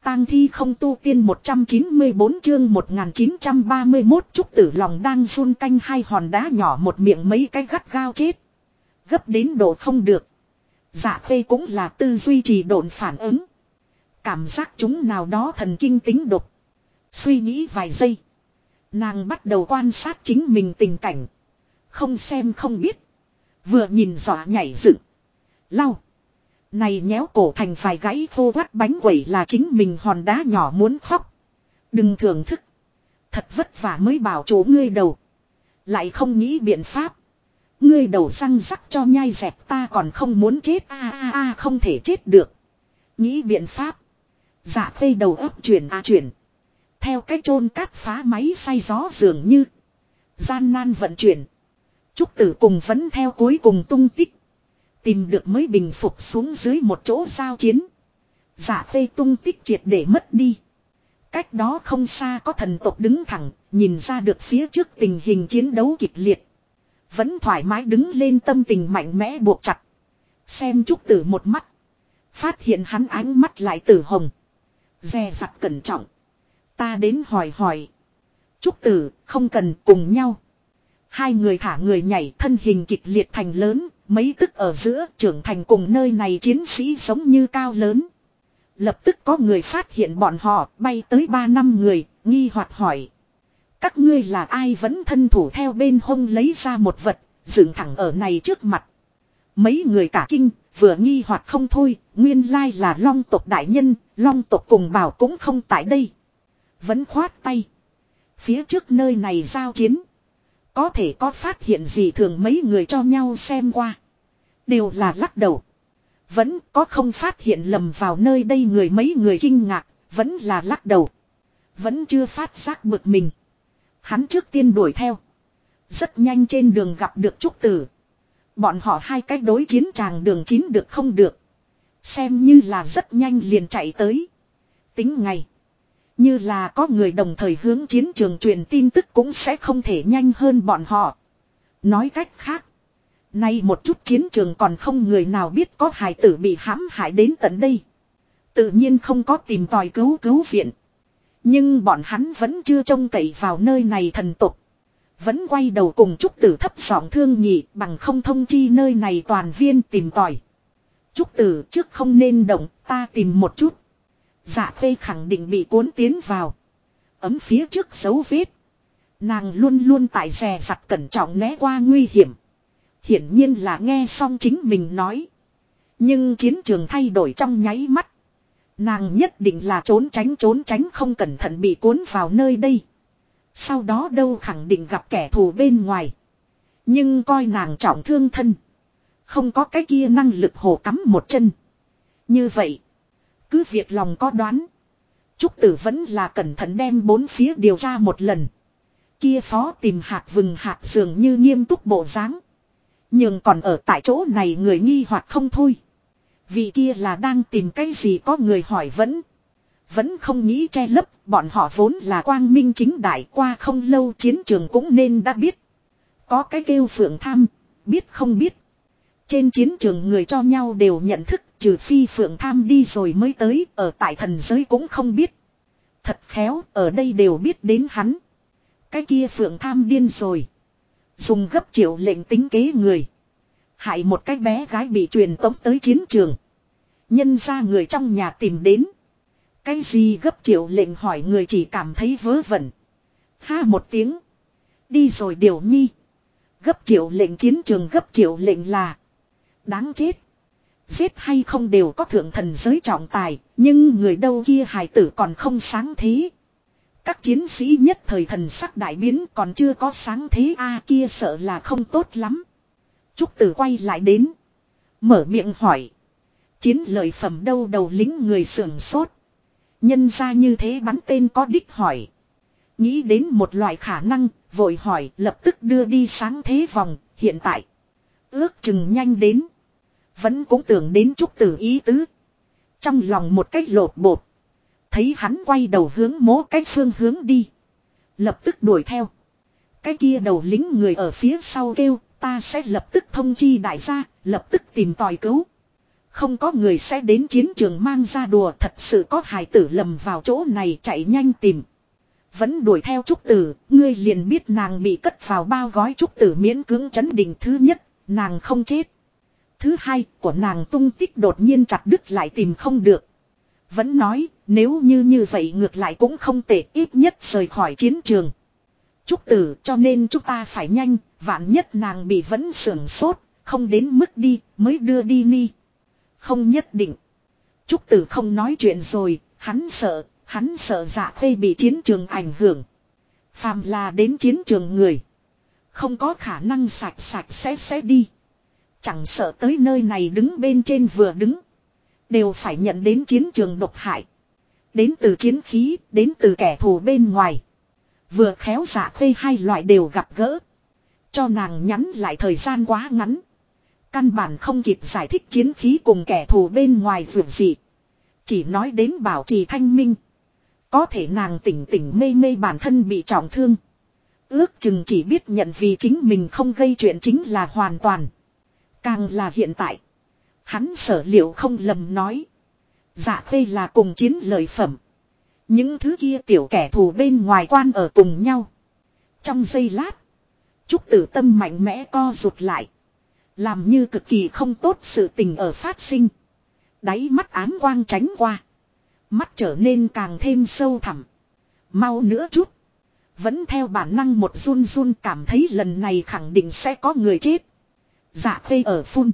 tang thi không tu tiên 194 chương 1931 Trúc Tử lòng đang run canh hai hòn đá nhỏ một miệng mấy cái gắt gao chết. Gấp đến độ không được. Dạ Khê cũng là tư duy trì độn phản ứng. Cảm giác chúng nào đó thần kinh tính độc. Suy nghĩ vài giây. Nàng bắt đầu quan sát chính mình tình cảnh. Không xem không biết. Vừa nhìn dọa nhảy dựng. Lau. Này nhéo cổ thành vài gãy khô quắt bánh quẩy là chính mình hòn đá nhỏ muốn khóc. Đừng thưởng thức. Thật vất vả mới bảo chỗ ngươi đầu. Lại không nghĩ biện pháp. Ngươi đầu răng rắc cho nhai dẹp ta còn không muốn chết không thể chết được. Nghĩ biện pháp. Dạ Khê đầu óc chuyển. Theo cái chôn cát phá máy xay gió dường như. Gian nan vận chuyển. Trúc Tử cùng vẫn theo cuối cùng tung tích. Tìm được mới bình phục xuống dưới một chỗ giao chiến. Dạ Khê tung tích triệt để mất đi. Cách đó không xa có thần tộc đứng thẳng, nhìn ra được phía trước tình hình chiến đấu kịch liệt. Vẫn thoải mái đứng lên tâm tình mạnh mẽ buộc chặt. Xem Trúc Tử một mắt. Phát hiện hắn ánh mắt lại tử hồng. Dè dặt cẩn trọng. Ta đến hỏi. Trúc Tử, không cần cùng nhau. Hai người thả người nhảy thân hình kịch liệt thành lớn. Mấy tức ở giữa trưởng thành cùng nơi này chiến sĩ giống như cao lớn. Lập tức có người phát hiện bọn họ bay tới 3 năm người, nghi hoặc hỏi. Các ngươi là ai vẫn thân thủ theo bên hông lấy ra một vật, dựng thẳng ở này trước mặt. Mấy người cả kinh, vừa nghi hoặc không thôi, nguyên lai là Long tộc đại nhân, Long tộc cùng bảo cũng không tại đây. Vẫn khoát tay. Phía trước nơi này giao chiến. Có thể có phát hiện gì thường mấy người cho nhau xem qua. Đều là lắc đầu. Vẫn có không phát hiện lầm vào nơi đây người mấy người kinh ngạc. Vẫn là lắc đầu. Vẫn chưa phát giác bực mình. Hắn trước tiên đuổi theo. Rất nhanh trên đường gặp được Trúc Tử. Bọn họ hai cách đối chiến tràng đường 9 được không được. Xem như là rất nhanh liền chạy tới. Tính ngày. Như là có người đồng thời hướng chiến trường truyền tin tức cũng sẽ không thể nhanh hơn bọn họ. Nói cách khác. Nay một chút chiến trường còn không người nào biết có hài tử bị hãm hại đến tận đây. Tự nhiên không có tìm tòi cứu viện. Nhưng bọn hắn vẫn chưa trông cậy vào nơi này thần tục. Vẫn quay đầu cùng Trúc Tử thấp giọng thương nhị bằng không thông chi nơi này toàn viên tìm tòi. Trúc Tử trước không nên động, ta tìm một chút. Dạ Khê khẳng định bị cuốn tiến vào. Ấm phía trước dấu vết. Nàng luôn luôn tại dè dặt cẩn trọng né qua nguy hiểm. Hiển nhiên là nghe xong chính mình nói. Nhưng chiến trường thay đổi trong nháy mắt. Nàng nhất định là trốn tránh không cẩn thận bị cuốn vào nơi đây. Sau đó đâu khẳng định gặp kẻ thù bên ngoài. Nhưng coi nàng trọng thương thân. Không có cái kia năng lực hồ cắm một chân. Như vậy. Cứ việc lòng có đoán. Trúc Tử vẫn là cẩn thận đem bốn phía điều tra một lần. Kia phó tìm hạt vừng hạt dường như nghiêm túc bộ dáng. Nhưng còn ở tại chỗ này người nghi hoặc không thôi. Vị kia là đang tìm cái gì có người hỏi vẫn không nghĩ che lấp. Bọn họ vốn là quang minh chính đại qua không lâu chiến trường cũng nên đã biết. Có cái kêu Phượng Tham, biết không biết. Trên chiến trường người cho nhau đều nhận thức. Trừ phi Phượng Tham đi rồi mới tới. Ở tại thần giới cũng không biết. Thật khéo ở đây đều biết đến hắn. Cái kia Phượng Tham điên rồi. Dùng gấp triệu lệnh tính kế người. Hại một cái bé gái bị truyền tống tới chiến trường. Nhân ra người trong nhà tìm đến. Cái gì gấp triệu lệnh hỏi người chỉ cảm thấy vớ vẩn. Ha một tiếng. Đi rồi Điều Nhi. Gấp triệu lệnh chiến trường gấp triệu lệnh là. Đáng chết. Giết hay không đều có thượng thần giới trọng tài. Nhưng người đâu kia hài tử còn không sáng thế. Các chiến sĩ nhất thời thần sắc đại biến còn chưa có sáng thế kia sợ là không tốt lắm. Trúc Tử quay lại đến. Mở miệng hỏi. Chiến lợi phẩm đâu đầu lính người sưởng sốt. Nhân ra như thế bắn tên có đích hỏi. Nghĩ đến một loại khả năng, vội hỏi lập tức đưa đi sáng thế vòng, hiện tại. Ước chừng nhanh đến. Vẫn cũng tưởng đến Trúc Tử ý tứ. Trong lòng một cách lột bột. Thấy hắn quay đầu hướng mố cái phương hướng đi. Lập tức đuổi theo. Cái kia đầu lính người ở phía sau kêu, ta sẽ lập tức thông chi đại gia, lập tức tìm tòi cứu. Không có người sẽ đến chiến trường mang ra đùa, thật sự có hài tử lầm vào chỗ này chạy nhanh tìm. Vẫn đuổi theo Trúc Tử, ngươi liền biết nàng bị cất vào bao gói. Trúc Tử miễn cưỡng chấn định. Thứ nhất, nàng không chết. Thứ hai, của nàng tung tích đột nhiên chặt đứt lại tìm không được. Vẫn nói, nếu như vậy ngược lại cũng không tệ, ít nhất rời khỏi chiến trường. Trúc Tử, cho nên chúng ta phải nhanh, vạn nhất nàng bị vẫn sưởng sốt, không đến mức đi, mới đưa đi ni. Không nhất định. Trúc Tử không nói chuyện rồi, hắn sợ Dạ Khê bị chiến trường ảnh hưởng. Phàm là đến chiến trường người, không có khả năng sạch sẽ đi. Chẳng sợ tới nơi này đứng bên trên vừa đứng, đều phải nhận đến chiến trường độc hại. Đến từ chiến khí, đến từ kẻ thù bên ngoài. Vừa khéo Dạ Khê hai loại đều gặp gỡ. Cho nàng nhắn lại thời gian quá ngắn. Căn bản không kịp giải thích chiến khí cùng kẻ thù bên ngoài vượt gì. Chỉ nói đến bảo trì thanh minh. Có thể nàng tỉnh mê bản thân bị trọng thương. Ước chừng chỉ biết nhận vì chính mình không gây chuyện chính là hoàn toàn. Càng là hiện tại. Hắn sở liệu không lầm nói. Dạ Khê là cùng chiến lợi phẩm. Những thứ kia tiểu kẻ thù bên ngoài quan ở cùng nhau. Trong giây lát. Trúc Tử tâm mạnh mẽ co rụt lại. Làm như cực kỳ không tốt sự tình ở phát sinh. Đáy mắt ám quang tránh qua. Mắt trở nên càng thêm sâu thẳm. Mau nữa chút. Vẫn theo bản năng một run cảm thấy lần này khẳng định sẽ có người chết. Dạ Khê ở phun.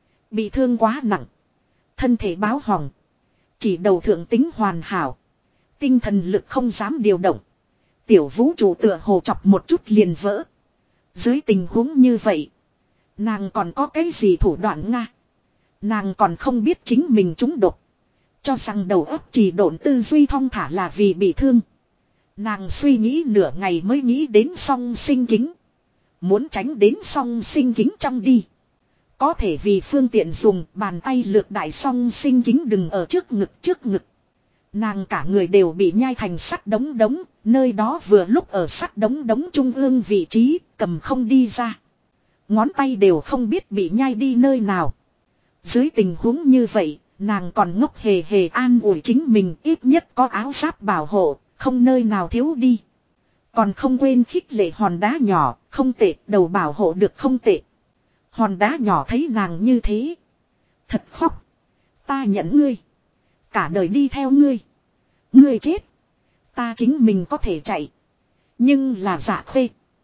Bị thương quá nặng. Thân thể báo hỏng. Chỉ đầu thượng tính hoàn hảo. Tinh thần lực không dám điều động. Tiểu vũ trụ tựa hồ chọc một chút liền vỡ. Dưới tình huống như vậy. Nàng còn có cái gì thủ đoạn nga. Nàng còn không biết chính mình trúng độc. Cho rằng đầu óc chỉ độn tư duy thong thả là vì bị thương. Nàng suy nghĩ nửa ngày mới nghĩ đến song sinh kính. Muốn tránh đến song sinh kính trong đi. Có thể vì phương tiện dùng bàn tay lược đại song sinh kính đừng ở trước ngực. Nàng cả người đều bị nhai thành sắt đống, nơi đó vừa lúc ở sắt đống trung ương vị trí, cầm không đi ra. Ngón tay đều không biết bị nhai đi nơi nào. Dưới tình huống như vậy, nàng còn ngốc hề an ủi chính mình ít nhất có áo giáp bảo hộ, không nơi nào thiếu đi. Còn không quên khích lệ hòn đá nhỏ, không tệ, đầu bảo hộ được không tệ. Hòn đá nhỏ thấy nàng như thế. Thật khóc. Ta nhận ngươi. Cả đời đi theo ngươi. Ngươi chết. Ta chính mình có thể chạy. Nhưng là Dạ Khê.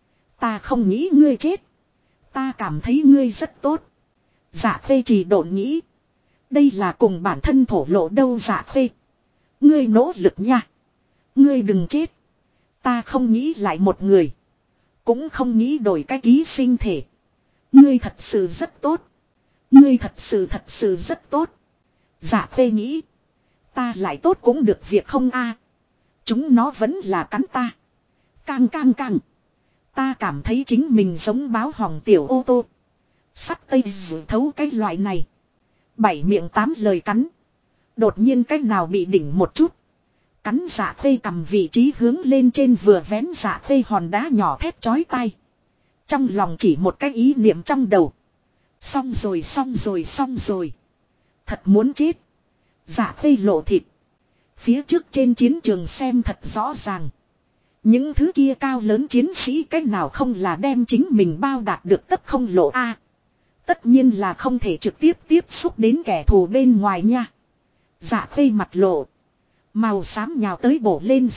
Ta không nghĩ ngươi chết. Ta cảm thấy ngươi rất tốt. Dạ Khê chỉ độn nghĩ. Đây là cùng bản thân thổ lộ đâu Dạ Khê. Ngươi nỗ lực nha. Ngươi đừng chết. Ta không nghĩ lại một người. Cũng không nghĩ đổi cái ký sinh thể. Ngươi thật sự rất tốt. Ngươi thật sự rất tốt. Dạ Khê nghĩ. Ta lại tốt cũng được việc không a. Chúng nó vẫn là cắn ta. Càng. Ta cảm thấy chính mình giống báo hỏng tiểu ô tô. Sắt tây dự thấu cái loại này. 7 miệng 8 lời cắn. Đột nhiên cách nào bị đỉnh một chút. Cắn Dạ Khê cầm vị trí hướng lên trên vừa vén Dạ Khê hòn đá nhỏ thét chói tai. Trong lòng chỉ một cái ý niệm trong đầu. Xong rồi. Thật muốn chết. Dạ Khê lộ thịt. Phía trước trên chiến trường xem thật rõ ràng. Những thứ kia cao lớn chiến sĩ cách nào không là đem chính mình bao đạt được tất không lộ a. Tất nhiên là không thể trực tiếp tiếp xúc đến kẻ thù bên ngoài nha. Dạ Khê mặt lộ. Màu xám nhào tới bổ lên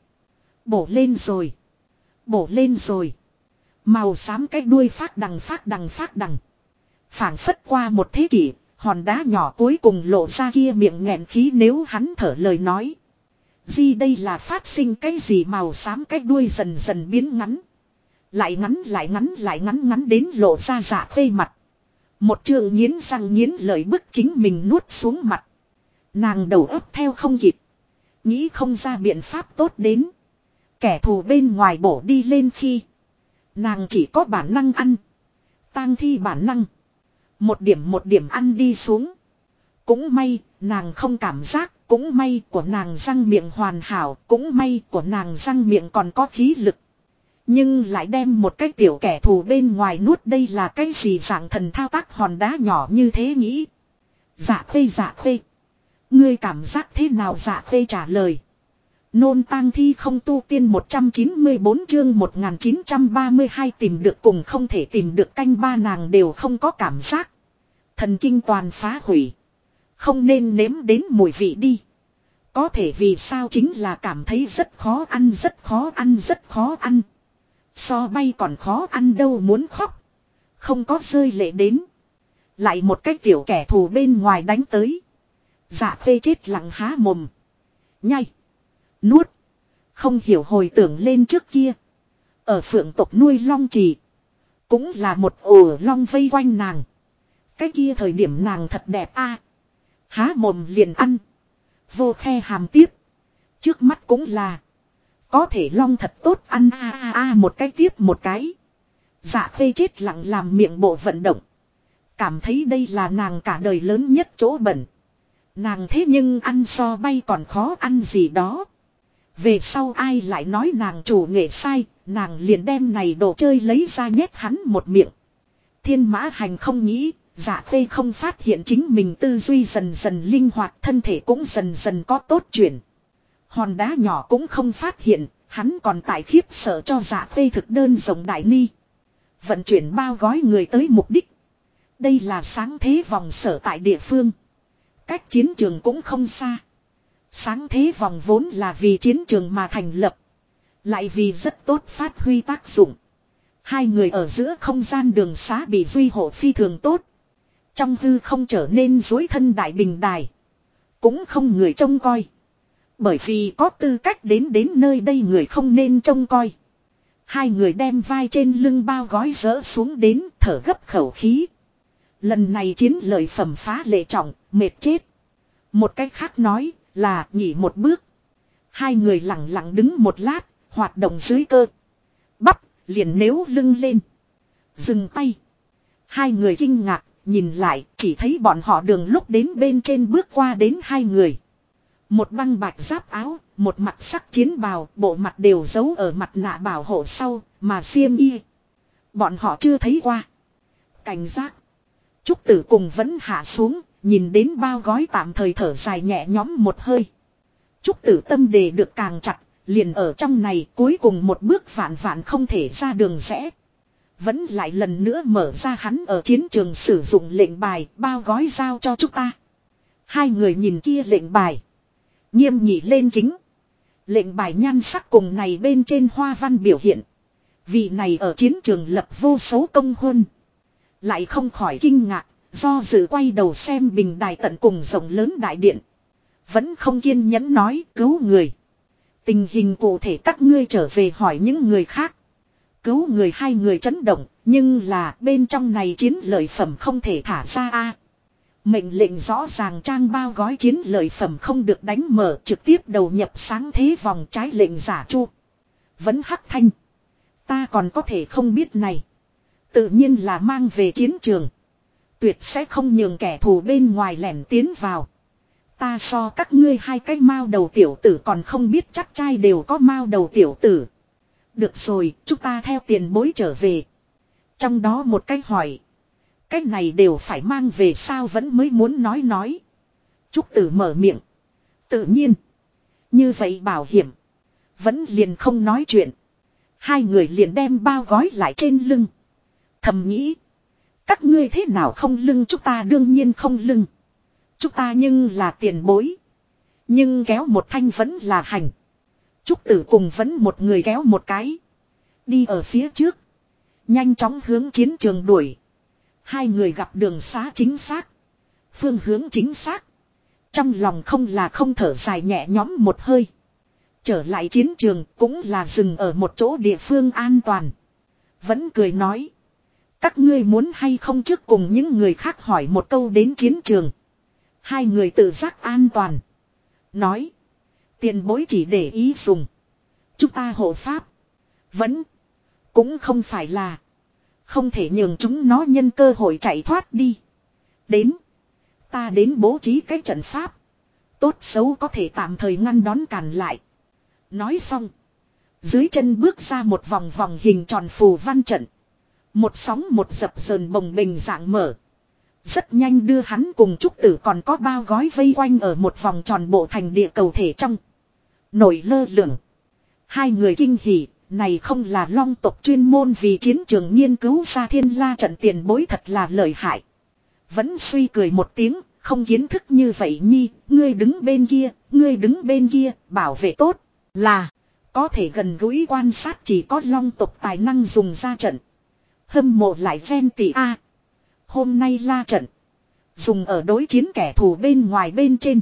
rồi. Màu xám cái đuôi phát đằng. Phảng phất qua một thế kỷ, hòn đá nhỏ cuối cùng lộ ra kia miệng nghẹn khí nếu hắn thở lời nói. Gì đây là phát sinh cái gì màu xám cái đuôi dần biến ngắn. Lại ngắn đến lộ ra Dạ Khê mặt. Một trường nghiến răng nghiến lợi bức chính mình nuốt xuống mặt. Nàng đầu óc theo không kịp. Nghĩ không ra biện pháp tốt đến. Kẻ thù bên ngoài bổ đi lên khi. Nàng chỉ có bản năng ăn. Tang thi bản năng. Một điểm ăn đi xuống. Cũng may, nàng không cảm giác. Cũng may của nàng răng miệng hoàn hảo. Cũng may của nàng răng miệng còn có khí lực. Nhưng lại đem một cái tiểu kẻ thù bên ngoài nuốt đây là cái gì dạng thần thao tác hòn đá nhỏ như thế nghĩ. Dạ khê. Ngươi cảm giác thế nào? Dạ khê trả lời. Nôn tang thi không tu tiên 194 chương 1932 tìm được cùng không thể tìm được canh ba nàng đều không có cảm giác. Thần kinh toàn phá hủy. Không nên nếm đến mùi vị đi. Có thể vì sao chính là cảm thấy rất khó ăn rất khó ăn rất khó ăn. So bay còn khó ăn đâu muốn khóc. Không có rơi lệ đến. Lại một cái tiểu kẻ thù bên ngoài đánh tới. Dạ khê chết lặng há mồm. Nhai. Nuốt. Không hiểu hồi tưởng lên trước kia. Ở phượng tộc nuôi long trì. Cũng là một ổ long vây quanh nàng. Cái kia thời điểm nàng thật đẹp a. Há mồm liền ăn. Vô khe hàm tiếp. Trước mắt cũng là. Có thể long thật tốt ăn một cái tiếp một cái. Dạ khê chết lặng làm miệng bộ vận động. Cảm thấy đây là nàng cả đời lớn nhất chỗ bẩn. Nàng thế nhưng ăn so bay còn khó ăn gì đó. Về sau ai lại nói nàng chủ nghệ sai, nàng liền đem này đồ chơi lấy ra nhét hắn một miệng. Thiên mã hành không nghĩ, dạ khê không phát hiện chính mình tư duy dần dần linh hoạt, thân thể cũng dần dần có tốt chuyển. Hòn đá nhỏ cũng không phát hiện, hắn còn tại khiếp sợ cho dạ khê thực đơn rộng đại ni. Vận chuyển bao gói người tới mục đích. Đây là sáng thế vòng sở tại địa phương. Cách chiến trường cũng không xa. Sáng thế vòng vốn là vì chiến trường mà thành lập. Lại vì rất tốt phát huy tác dụng. Hai người ở giữa không gian đường xá bị duy hộ phi thường tốt. Trong hư không trở nên dối thân đại bình đài. Cũng không người trông coi. Bởi vì có tư cách đến nơi đây người không nên trông coi. Hai người đem vai trên lưng bao gói dỡ xuống đến thở gấp khẩu khí. Lần này chiến lợi phẩm phá lệ trọng, mệt chết. Một cách khác nói là nghỉ một bước. Hai người lặng lặng đứng một lát, hoạt động dưới cơ. Bắp, liền nếu lưng lên. Dừng tay. Hai người kinh ngạc, nhìn lại, chỉ thấy bọn họ đường lúc đến bên trên bước qua đến hai người. Một băng bạch giáp áo, một mặt sắc chiến bào, bộ mặt đều giấu ở mặt nạ bảo hộ sau, mà xiêm y. Bọn họ chưa thấy qua. Cảnh giác. Trúc Tử cùng vẫn hạ xuống, nhìn đến bao gói tạm thời thở dài nhẹ nhõm một hơi. Trúc Tử tâm đề được càng chặt, liền ở trong này cuối cùng một bước vạn vạn không thể ra đường rẽ. Vẫn lại lần nữa mở ra hắn ở chiến trường sử dụng lệnh bài, bao gói giao cho chúng ta. Hai người nhìn kia lệnh bài. Nghiêm nhị lên kính. Lệnh bài nhan sắc cùng này bên trên hoa văn biểu hiện. Vị này ở chiến trường lập vô số công huân. Lại không khỏi kinh ngạc, do dự quay đầu xem bình đài tận cùng rộng lớn đại điện. Vẫn không kiên nhẫn nói cứu người. Tình hình cụ thể các ngươi trở về hỏi những người khác. Cứu người hai người chấn động, nhưng là bên trong này chiến lợi phẩm không thể thả ra a. Mệnh lệnh rõ ràng trang bao gói chiến lợi phẩm không được đánh mở trực tiếp đầu nhập sáng thế vòng trái lệnh giả chu. Vẫn hắc thanh. Ta còn có thể không biết này. Tự nhiên là mang về chiến trường. Tuyệt sẽ không nhường kẻ thù bên ngoài lẻn tiến vào. Ta so các ngươi hai cái mao đầu tiểu tử còn không biết chắc trai đều có mao đầu tiểu tử. Được rồi, chúng ta theo tiền bối trở về. Trong đó một cái hỏi. Cái này đều phải mang về sao vẫn mới muốn nói. Trúc Tử mở miệng. Tự nhiên. Như vậy bảo hiểm. Vẫn liền không nói chuyện. Hai người liền đem bao gói lại trên lưng. Thầm nghĩ. Các ngươi thế nào không lưng chúng ta đương nhiên không lưng. Chúng ta nhưng là tiền bối. Nhưng kéo một thanh vẫn là hành. Trúc Tử cùng vẫn một người kéo một cái. Đi ở phía trước. Nhanh chóng hướng chiến trường đuổi. Hai người gặp đường xá chính xác. Phương hướng chính xác. Trong lòng không là không thở dài nhẹ nhõm một hơi. Trở lại chiến trường cũng là dừng ở một chỗ địa phương an toàn. Vẫn cười nói. Các ngươi muốn hay không trước cùng những người khác hỏi một câu đến chiến trường. Hai người tự giác an toàn. Nói. Tiền bối chỉ để ý dùng. Chúng ta hộ pháp. Vẫn. Cũng không phải là. Không thể nhường chúng nó nhân cơ hội chạy thoát đi. Đến. Ta đến bố trí cái trận pháp. Tốt xấu có thể tạm thời ngăn đón cản lại. Nói xong. Dưới chân bước ra một vòng vòng hình tròn phù văn trận. Một sóng một dập dờn bồng bềnh dạng mở. Rất nhanh đưa hắn cùng Trúc Tử còn có bao gói vây quanh ở một vòng tròn bộ thành địa cầu thể trong. Nổi lơ lửng. Hai người kinh hỉ, này không là long tộc chuyên môn vì chiến trường nghiên cứu ra thiên la trận tiền bối thật là lợi hại. Vẫn suy cười một tiếng, không kiến thức như vậy nhi, ngươi đứng bên kia, bảo vệ tốt, là, có thể gần gũi quan sát chỉ có long tộc tài năng dùng ra trận. Hâm mộ lại ven tỷ A. Hôm nay la trận, dùng ở đối chiến kẻ thù bên ngoài bên trên.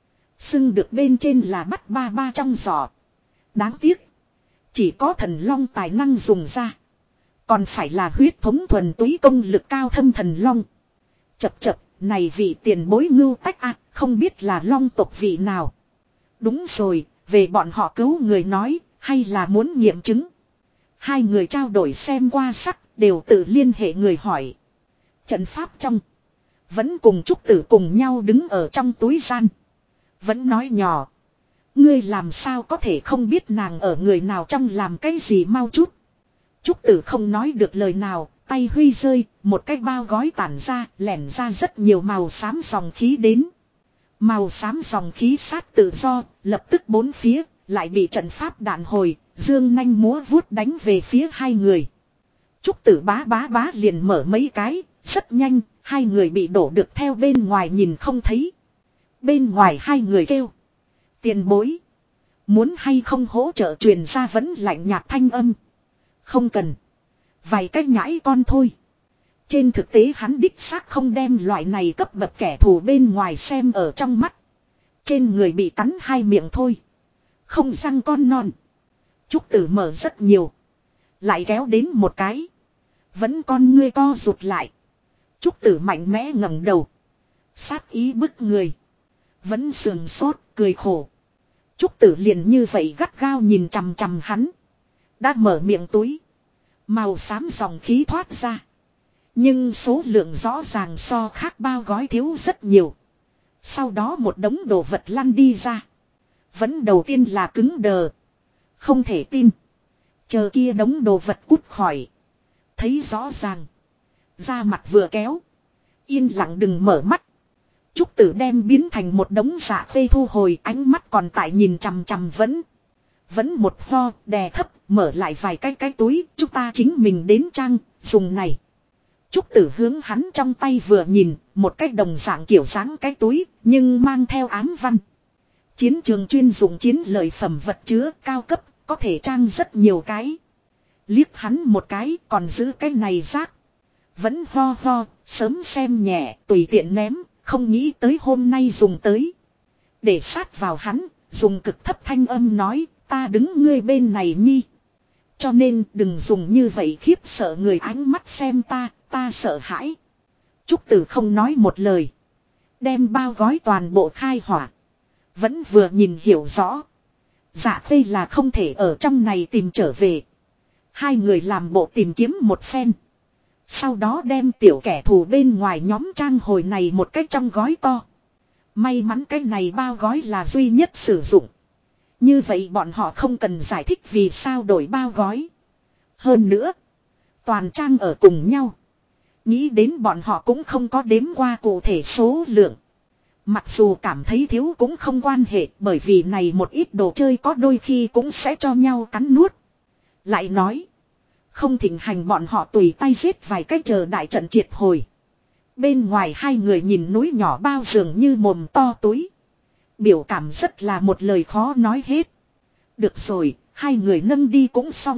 Xưng được bên trên là bắt ba ba trong giỏ. Đáng tiếc, chỉ có thần long tài năng dùng ra. Còn phải là huyết thống thuần túy công lực cao thâm thần long. Chập chập, này vị tiền bối ngưu tách à, không biết là long tộc vị nào. Đúng rồi, về bọn họ cứu người nói, hay là muốn nghiệm chứng. Hai người trao đổi xem qua sắc, đều tự liên hệ người hỏi. Trận pháp trong, vẫn cùng Trúc Tử cùng nhau đứng ở trong túi gian. Vẫn nói nhỏ. Ngươi làm sao có thể không biết nàng ở người nào trong làm cái gì mau chút. Trúc Tử không nói được lời nào, tay huy rơi, một cái bao gói tản ra, lẻn ra rất nhiều màu xám dòng khí đến. Màu xám dòng khí sát tự do, lập tức bốn phía, lại bị trận pháp đạn hồi, dương nanh múa vuốt đánh về phía hai người. Trúc Tử bá bá bá liền mở mấy cái, rất nhanh, hai người bị đổ được theo bên ngoài nhìn không thấy. Bên ngoài hai người kêu. Tiền bối. Muốn hay không hỗ trợ truyền ra vẫn lạnh nhạt thanh âm. Không cần. Vài cái nhãi con thôi. Trên thực tế hắn đích xác không đem loại này cấp bậc kẻ thù bên ngoài xem ở trong mắt. Trên người bị cắn hai miệng thôi. Không răng con non. Trúc Tử mở rất nhiều. Lại kéo đến một cái. Vẫn con ngươi co rụt lại. Trúc Tử mạnh mẽ ngẩng đầu. Sát ý bức người. Vẫn sườn sốt, cười khổ. Trúc Tử liền như vậy gắt gao nhìn chằm chằm hắn. Đã mở miệng túi. Màu xám dòng khí thoát ra. Nhưng số lượng rõ ràng so khác bao gói thiếu rất nhiều. Sau đó một đống đồ vật lăn đi ra. Vẫn đầu tiên là cứng đờ. Không thể tin. Chờ kia đống đồ vật cút khỏi. Thấy rõ ràng. Da mặt vừa kéo. Yên lặng đừng mở mắt. Trúc Tử đem biến thành một đống dạ phê thu hồi, ánh mắt còn tại nhìn chằm chằm vẫn một ho đè thấp, mở lại vài cái túi, chúng ta chính mình đến trang, dùng này. Trúc Tử hướng hắn trong tay vừa nhìn, một cái đồng dạng kiểu dáng cái túi, nhưng mang theo ám văn. Chiến trường chuyên dụng chiến lợi phẩm vật chứa cao cấp, có thể trang rất nhiều cái. Liếc hắn một cái, còn giữ cái này rác. Vẫn ho ho, sớm xem nhẹ, tùy tiện ném, không nghĩ tới hôm nay dùng tới. Để sát vào hắn, dùng cực thấp thanh âm nói, ta đứng ngươi bên này nhi. Cho nên đừng dùng như vậy khiếp sợ người ánh mắt xem ta sợ hãi. Trúc Tử không nói một lời. Đem bao gói toàn bộ khai hỏa. Vẫn vừa nhìn hiểu rõ. Dạ phê là không thể ở trong này tìm trở về. Hai người làm bộ tìm kiếm một phen. Sau đó đem tiểu kẻ thù bên ngoài nhóm trang hồi này một cách trong gói to. May mắn cái này bao gói là duy nhất sử dụng. Như vậy bọn họ không cần giải thích vì sao đổi bao gói. Hơn nữa, toàn trang ở cùng nhau. Nghĩ đến bọn họ cũng không có đếm qua cụ thể số lượng. Mặc dù cảm thấy thiếu cũng không quan hệ, bởi vì này một ít đồ chơi có đôi khi cũng sẽ cho nhau cắn nuốt. Lại nói, không thịnh hành bọn họ tùy tay giết vài cách chờ đại trận triệt hồi. Bên ngoài hai người nhìn núi nhỏ bao dường như mồm to túi. Biểu cảm rất là một lời khó nói hết. Được rồi, hai người nâng đi cũng xong.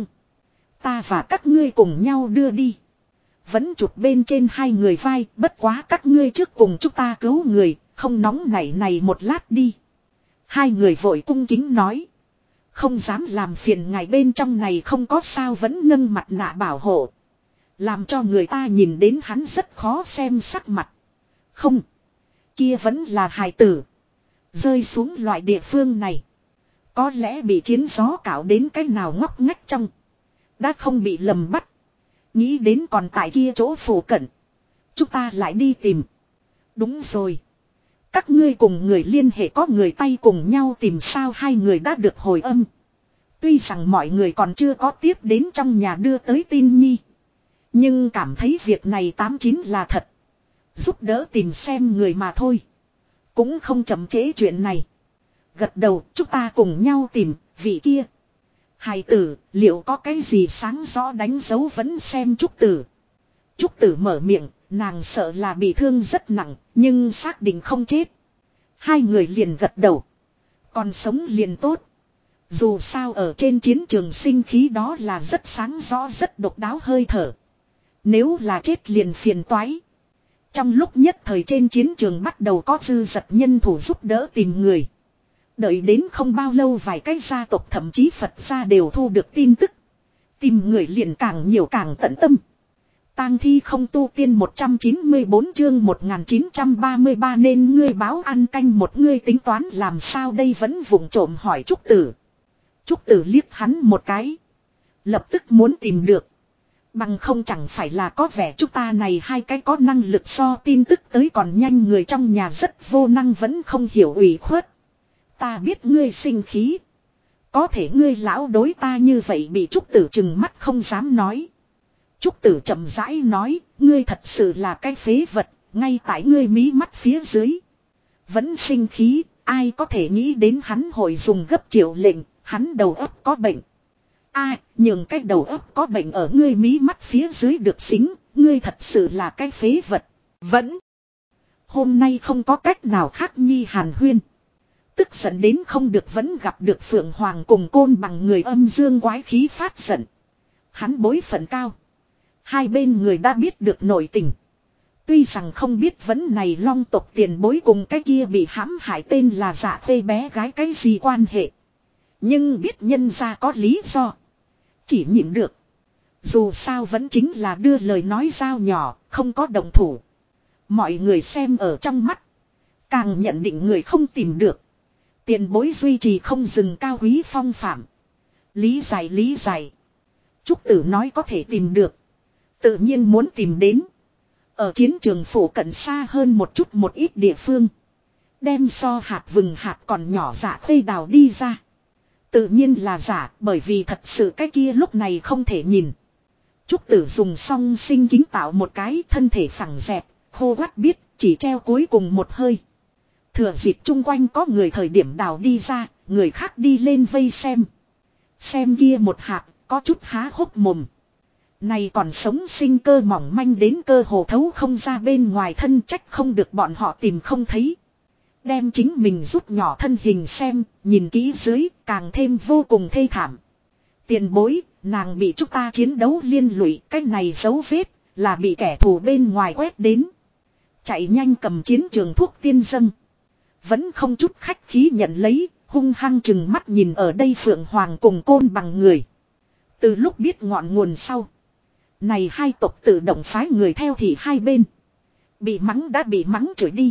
Ta và các ngươi cùng nhau đưa đi. Vẫn chụp bên trên hai người vai, bất quá các ngươi trước cùng chúng ta cứu người, không nóng nảy này một lát đi. Hai người vội cung kính nói. Không dám làm phiền ngài bên trong này không có sao vẫn nâng mặt nạ bảo hộ. Làm cho người ta nhìn đến hắn rất khó xem sắc mặt. Không. Kia vẫn là hài tử. Rơi xuống loại địa phương này. Có lẽ bị chiến gió cạo đến cái nào ngóc ngách trong. Đã không bị lầm bắt. Nghĩ đến còn tại kia chỗ phủ cận. Chúng ta lại đi tìm. Đúng rồi. Các ngươi cùng người liên hệ có người tay cùng nhau tìm sao hai người đã được hồi âm. Tuy rằng mọi người còn chưa có tiếp đến trong nhà đưa tới tin nhi. Nhưng cảm thấy việc này 89 là thật. Giúp đỡ tìm xem người mà thôi. Cũng không chậm trễ chuyện này. Gật đầu, chúng ta cùng nhau tìm, vị kia. Hài tử, liệu có cái gì sáng rõ đánh dấu vẫn xem Trúc Tử. Trúc Tử mở miệng, nàng sợ là bị thương rất nặng, nhưng xác định không chết. Hai người liền gật đầu. Còn sống liền tốt. Dù sao ở trên chiến trường sinh khí đó là rất sáng rõ rất độc đáo hơi thở. Nếu là chết liền phiền toái. Trong lúc nhất thời trên chiến trường bắt đầu có dư dật nhân thủ giúp đỡ tìm người. Đợi đến không bao lâu vài cái gia tộc thậm chí Phật gia đều thu được tin tức. Tìm người liền càng nhiều càng tận tâm. Tang thi không tu tiên 194 chương 1933 nên ngươi báo ăn canh một ngươi tính toán làm sao đây vẫn vụng trộm hỏi Trúc Tử. Trúc Tử liếc hắn một cái. Lập tức muốn tìm được. Bằng không chẳng phải là có vẻ chúng ta này hai cái có năng lực so tin tức tới còn nhanh người trong nhà rất vô năng vẫn không hiểu ủy khuất. Ta biết ngươi sinh khí. Có thể ngươi lão đối ta như vậy bị Trúc Tử trừng mắt không dám nói. Trúc Tử chậm rãi nói, ngươi thật sự là cái phế vật, ngay tại ngươi mí mắt phía dưới. Vẫn sinh khí, ai có thể nghĩ đến hắn hội dùng gấp triệu lệnh, hắn đầu óc có bệnh. Nhường cái đầu óc có bệnh ở ngươi mí mắt phía dưới được xính, ngươi thật sự là cái phế vật. Vẫn. Hôm nay không có cách nào khác nhi hàn huyên. Tức giận đến không được vẫn gặp được Phượng Hoàng cùng Côn Bằng người âm dương quái khí phát giận. Hắn bối phận cao. Hai bên người đã biết được nội tình. Tuy rằng không biết vấn này Long tộc tiền bối cùng cái kia bị hãm hại tên là Dạ Phê bé gái cái gì quan hệ. Nhưng biết nhân ra có lý do. Chỉ nhịn được. Dù sao vẫn chính là đưa lời nói dao nhỏ, không có động thủ. Mọi người xem ở trong mắt. Càng nhận định người không tìm được. Tiền bối duy trì không dừng cao quý phong phạm. Lý giải. Trúc Tử nói có thể tìm được. Tự nhiên muốn tìm đến. Ở chiến trường phủ cận xa hơn một chút một ít địa phương. Đem so hạt vừng hạt còn nhỏ Dạ Phê đào đi ra. Tự nhiên là giả bởi vì thật sự cái kia lúc này không thể nhìn. Trúc Tử dùng xong sinh kính tạo một cái thân thể phẳng dẹp, khô quắt biết chỉ treo cuối cùng một hơi. Thừa dịp chung quanh có người thời điểm đào đi ra, người khác đi lên vây xem. Xem kia một hạt, có chút há hốc mồm. Này còn sống sinh cơ mỏng manh đến cơ hồ thấu không ra bên ngoài thân trách không được bọn họ tìm không thấy. Đem chính mình rút nhỏ thân hình xem, nhìn kỹ dưới, càng thêm vô cùng thê thảm. Tiền bối, nàng bị chúng ta chiến đấu liên lụy, cái này dấu vết, là bị kẻ thù bên ngoài quét đến. Chạy nhanh cầm chiến trường thuốc tiên dâng. Vẫn không chút khách khí nhận lấy, hung hăng chừng mắt nhìn ở đây Phượng Hoàng cùng Côn Bằng người. Từ lúc biết ngọn nguồn sau. Này hai tộc tự động phái người theo thì hai bên. Bị mắng đã bị mắng chửi đi.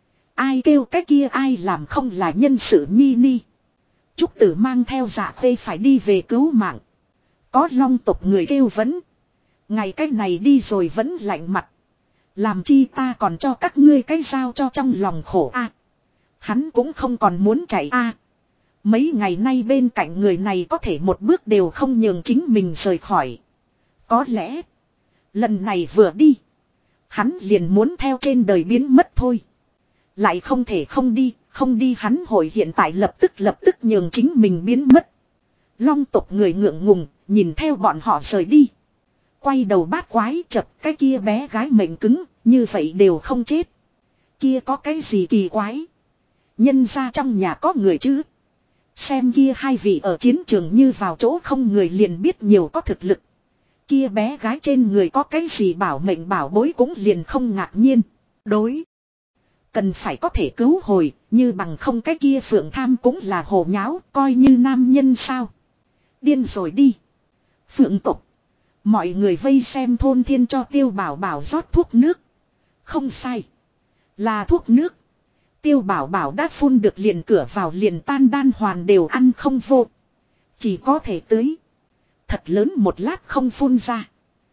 Ai kêu cái kia ai làm không là nhân sự nhi ni. Trúc Tử mang theo Dạ Phê phải đi về cứu mạng. Có Long tộc người kêu vẫn. Ngày cái này đi rồi vẫn lạnh mặt. Làm chi ta còn cho các ngươi cái dao cho trong lòng khổ Hắn cũng không còn muốn chạy Mấy ngày nay bên cạnh người này có thể một bước đều không nhường chính mình rời khỏi. Có lẽ. Lần này vừa đi. Hắn liền muốn theo trên đời biến mất thôi. Lại không thể không đi hắn hội hiện tại lập tức nhường chính mình biến mất. Long tộc người ngượng ngùng, nhìn theo bọn họ rời đi. Quay đầu bát quái chập cái kia bé gái mệnh cứng, như vậy đều không chết. Kia có cái gì kỳ quái. Nhân ra trong nhà có người chứ. Xem kia hai vị ở chiến trường như vào chỗ không người liền biết nhiều có thực lực. Kia bé gái trên người có cái gì bảo mệnh bảo bối cũng liền không ngạc nhiên. Đối. Cần phải có thể cứu hồi, như bằng không cái kia Phượng Tham cũng là hồ nháo, coi như nam nhân sao. Điên rồi đi. Phượng tục. Mọi người vây xem thôn thiên cho Tiêu Bảo Bảo rót thuốc nước. Không sai. Là thuốc nước. Tiêu Bảo Bảo đã phun được liền cửa vào liền tan đan hoàn đều ăn không vô. Chỉ có thể tưới. Thật lớn một lát không phun ra.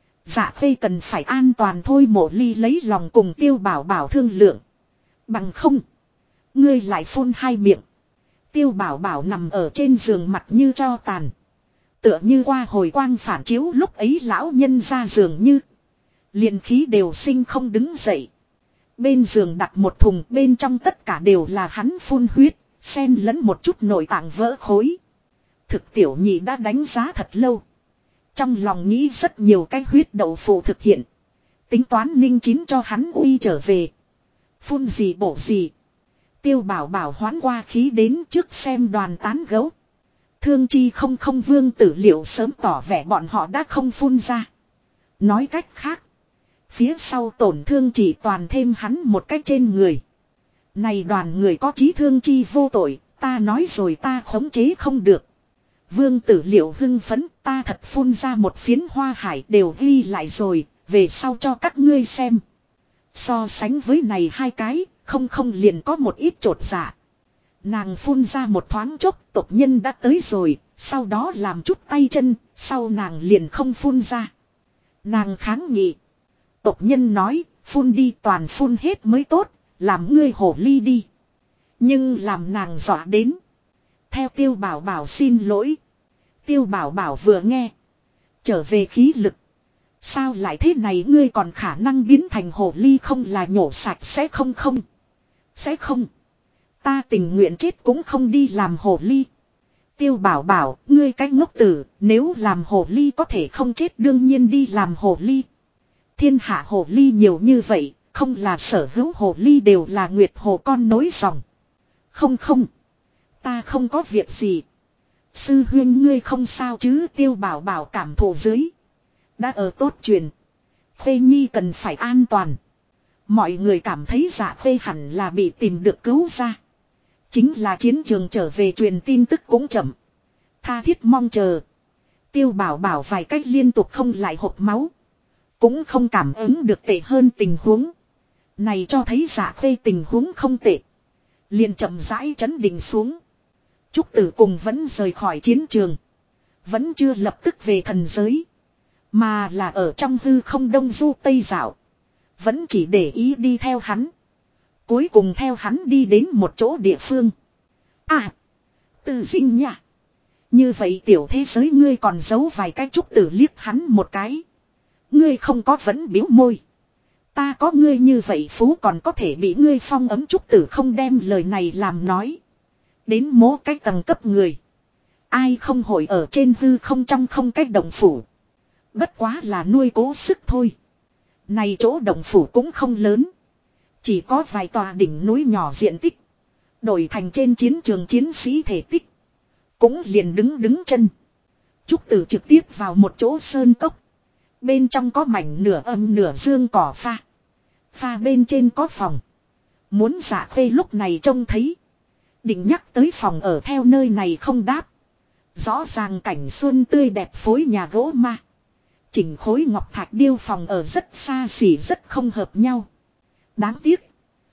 Dạ Phê cần phải an toàn thôi Mộ Ly lấy lòng cùng Tiêu Bảo Bảo thương lượng. Bằng không. Ngươi lại phun hai miệng. Tiêu Bảo Bảo nằm ở trên giường mặt như tro tàn. Tựa như qua hồi quang phản chiếu lúc ấy lão nhân ra giường như. Liền khí đều sinh không đứng dậy. Bên giường đặt một thùng, bên trong tất cả đều là hắn phun huyết, xen lẫn một chút nội tạng vỡ khối. Thực tiểu nhị đã đánh giá thật lâu. Trong lòng nghĩ rất nhiều cái huyết đậu phụ thực hiện. Tính toán ninh chín cho hắn uy trở về. Phun gì bổ gì. Tiêu bảo bảo hoán qua khí đến trước xem đoàn tán gấu. Thương chi không vương tử liệu sớm tỏ vẻ bọn họ đã không phun ra. Nói cách khác. Phía sau tổn thương chỉ toàn thêm hắn một cách trên người. Này đoàn người có chí thương chi vô tội. Ta nói rồi ta khống chế không được. Vương tử liệu hưng phấn, ta thật phun ra một phiến hoa hải đều ghi lại rồi, về sau cho các ngươi xem. So sánh với này hai cái, không liền có một ít trột dạ. Nàng phun ra một thoáng chốc, tộc nhân đã tới rồi, sau đó làm chút tay chân, sau nàng liền không phun ra. Nàng kháng nghị. Tộc nhân nói, phun đi toàn phun hết mới tốt, làm ngươi hổ ly đi. Nhưng làm nàng dọa đến. Theo tiêu bảo bảo xin lỗi. Tiêu bảo bảo vừa nghe. Trở về khí lực. Sao lại thế này ngươi còn khả năng biến thành hổ ly không là nhổ sạch sẽ không. Sẽ không. Ta tình nguyện chết cũng không đi làm hổ ly. Tiêu bảo bảo, ngươi cái ngốc tử, nếu làm hổ ly có thể không chết đương nhiên đi làm hổ ly. Thiên hạ hổ ly nhiều như vậy, không là sở hữu hổ ly đều là nguyệt hồ con nối dòng. Không. Ta không có việc gì. Sư huyên ngươi không sao chứ tiêu bảo bảo cảm thụ dưới. Đã ở tốt truyền. Khê Nhi cần phải an toàn. Mọi người cảm thấy Dạ Khê hẳn là bị tìm được cứu ra. Chính là chiến trường trở về truyền tin tức cũng chậm. Tha thiết mong chờ. Tiêu bảo bảo vài cách liên tục không lại hộc máu. Cũng không cảm ứng được tệ hơn tình huống. Này cho thấy Dạ Khê tình huống không tệ. Liền chậm rãi trấn định xuống. Trúc Tử cùng vẫn rời khỏi chiến trường. Vẫn chưa lập tức về thần giới. Mà là ở trong hư không đông du tây dạo. Vẫn chỉ để ý đi theo hắn. Cuối cùng theo hắn đi đến một chỗ địa phương. À. Từ sinh nha. Như vậy tiểu thế giới ngươi còn giấu vài cái. Trúc Tử liếc hắn một cái. Ngươi không có vẫn biếu môi. Ta có ngươi như vậy phú còn có thể bị ngươi phong ấm. Trúc Tử không đem lời này làm nói. Đến mố cái tầng cấp người. Ai không hội ở trên hư không trong không cách động phủ. Bất quá là nuôi cố sức thôi. Này chỗ động phủ cũng không lớn. Chỉ có vài tòa đỉnh núi nhỏ diện tích. Đổi thành trên chiến trường chiến sĩ thể tích. Cũng liền đứng chân. Trúc Tử trực tiếp vào một chỗ sơn cốc. Bên trong có mảnh nửa âm nửa dương cỏ pha. Pha bên trên có phòng. Muốn Dạ Khê lúc này trông thấy. Định nhắc tới phòng ở theo nơi này không đáp. Rõ ràng cảnh xuân tươi đẹp phối nhà gỗ ma. Chỉnh khối ngọc thạch điêu phòng ở rất xa xỉ rất không hợp nhau. Đáng tiếc.